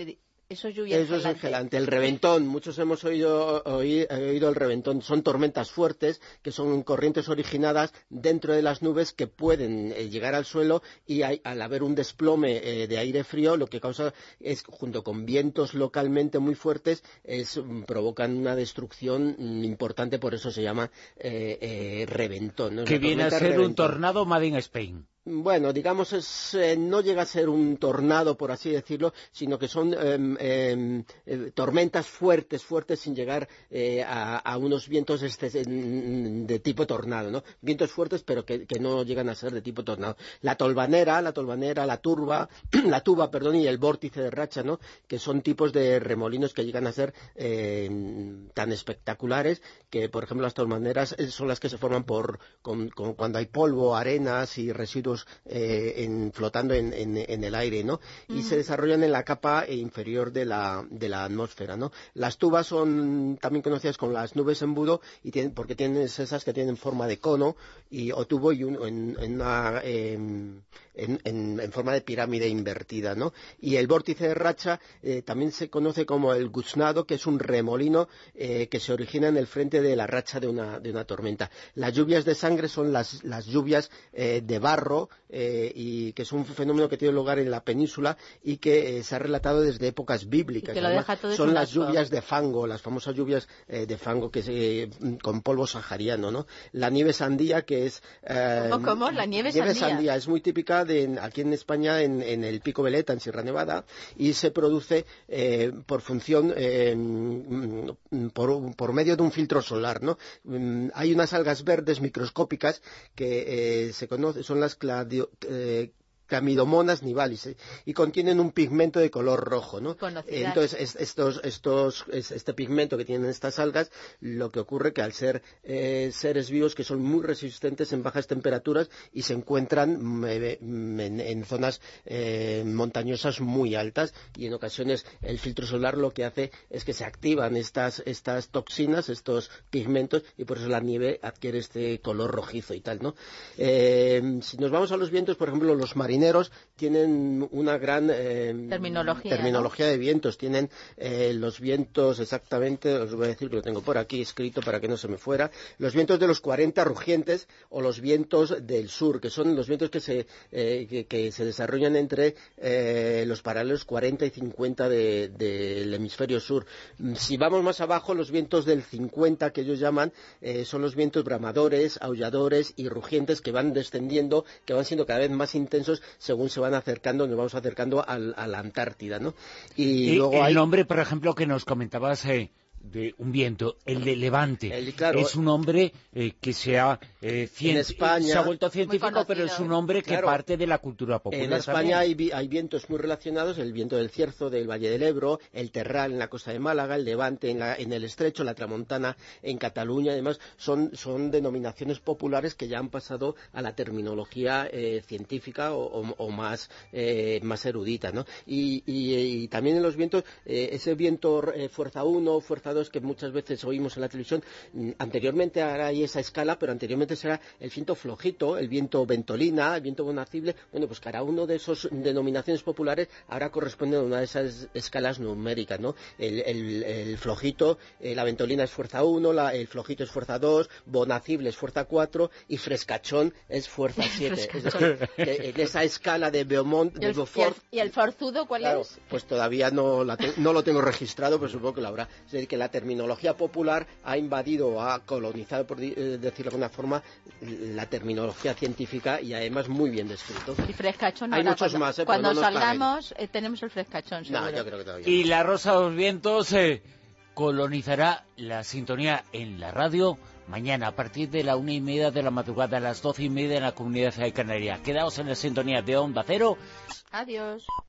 Eso es lluvia Eso es engelante. El reventón, muchos hemos oído el reventón. Son tormentas fuertes, que son corrientes originadas dentro de las nubes que pueden llegar al suelo y al haber un desplome de aire frío, lo que causa es, junto con vientos localmente muy fuertes, provocan una destrucción importante, por eso se llama reventón, ¿no? Que viene a ser reventón. Un tornado made in Spain. Bueno, digamos, no llega a ser un tornado, por así decirlo, sino que son tormentas fuertes, sin llegar a unos vientos de tipo tornado, ¿no? Vientos fuertes, pero que no llegan a ser de tipo tornado. La tuba, la tuba, y el vórtice de racha, ¿no? Que son tipos de remolinos que llegan a ser tan espectaculares que, por ejemplo, las tolvaneras son las que se forman cuando hay polvo, arenas y residuos flotando en el aire, ¿no? Y se desarrollan en la capa inferior de la atmósfera, ¿no? Las tubas son también conocidas como las nubes embudo porque tienen esas que tienen forma de cono o tubo y en forma de pirámide invertida, ¿no? Y el vórtice de racha también se conoce como el guznado, que es un remolino que se origina en el frente de la racha de una tormenta. Las lluvias de sangre son las lluvias de barro, y que es un fenómeno que tiene lugar en la península y que se ha relatado desde épocas bíblicas. Son las lluvias de fango, las famosas lluvias de fango con polvo sahariano, ¿no? La nieve sandía, que es... ¿Cómo? La nieve sandía es muy típica aquí en España, en el Pico Veleta, en Sierra Nevada, y se produce por función, por medio de un filtro solar, ¿no? Hay unas algas verdes microscópicas que se conocen, son las Clamidomonas nivalis, y contienen un pigmento de color rojo, ¿no? Entonces, este pigmento que tienen estas algas, lo que ocurre que al ser seres vivos que son muy resistentes en bajas temperaturas y se encuentran en zonas montañosas muy altas, y en ocasiones el filtro solar lo que hace es que se activan estas toxinas, estos pigmentos, y por eso la nieve adquiere este color rojizo y tal, ¿no? Si nos vamos a los vientos, por ejemplo, los marineros tienen una gran terminología de vientos. Tienen los vientos, exactamente, os voy a decir que lo tengo por aquí escrito para que no se me fuera, los vientos de los 40 rugientes o los vientos del sur, que son los vientos que se desarrollan entre los paralelos 40 y 50 del hemisferio sur. Si vamos más abajo, los vientos del 50, que ellos llaman, son los vientos bramadores, aulladores y rugientes, que van descendiendo, que van siendo cada vez más intensos según se van acercando, nos vamos acercando a la Antártida, ¿no? Y luego el nombre, por ejemplo, que nos comentabas de un viento, el de Levante, es un nombre que se ha vuelto científico, pero es un nombre que parte de la cultura popular. En España hay vientos muy relacionados, el viento del Cierzo, del Valle del Ebro, el Terral en la costa de Málaga, el Levante en el Estrecho, la Tramontana en Cataluña. Además, son denominaciones populares que ya han pasado a la terminología científica o más erudita, ¿no? Y también en los vientos, ese viento fuerza 1, fuerza 2, que muchas veces oímos en la televisión, anteriormente ahora hay esa escala, pero anteriormente será el viento flojito, el viento ventolina, el viento bonacible. Bueno, pues cada uno de esos denominaciones populares ahora corresponde a una de esas escalas numéricas, ¿no? El flojito, la ventolina es fuerza 1, el flojito es fuerza 2, bonacible es fuerza 4 y frescachón es fuerza 7. Es decir, que en esa escala de Beaumont, de Beaufort... ¿Y el forzudo cuál es? Pues todavía no lo tengo registrado, pero supongo que lo habrá. Es decir, que la terminología popular ha invadido, ha colonizado, por decirlo de alguna forma, la terminología científica, y además muy bien descrito. Y frescachón, hay muchos más, cuando salgamos tenemos el frescachón, seguro. No, yo creo que todavía. Y la Rosa de los Vientos colonizará la sintonía en la radio mañana a partir de la 1:30 de la madrugada, a las 12:30 en la Comunidad Canaria. Quedaos en la sintonía de Onda Cero. Adiós.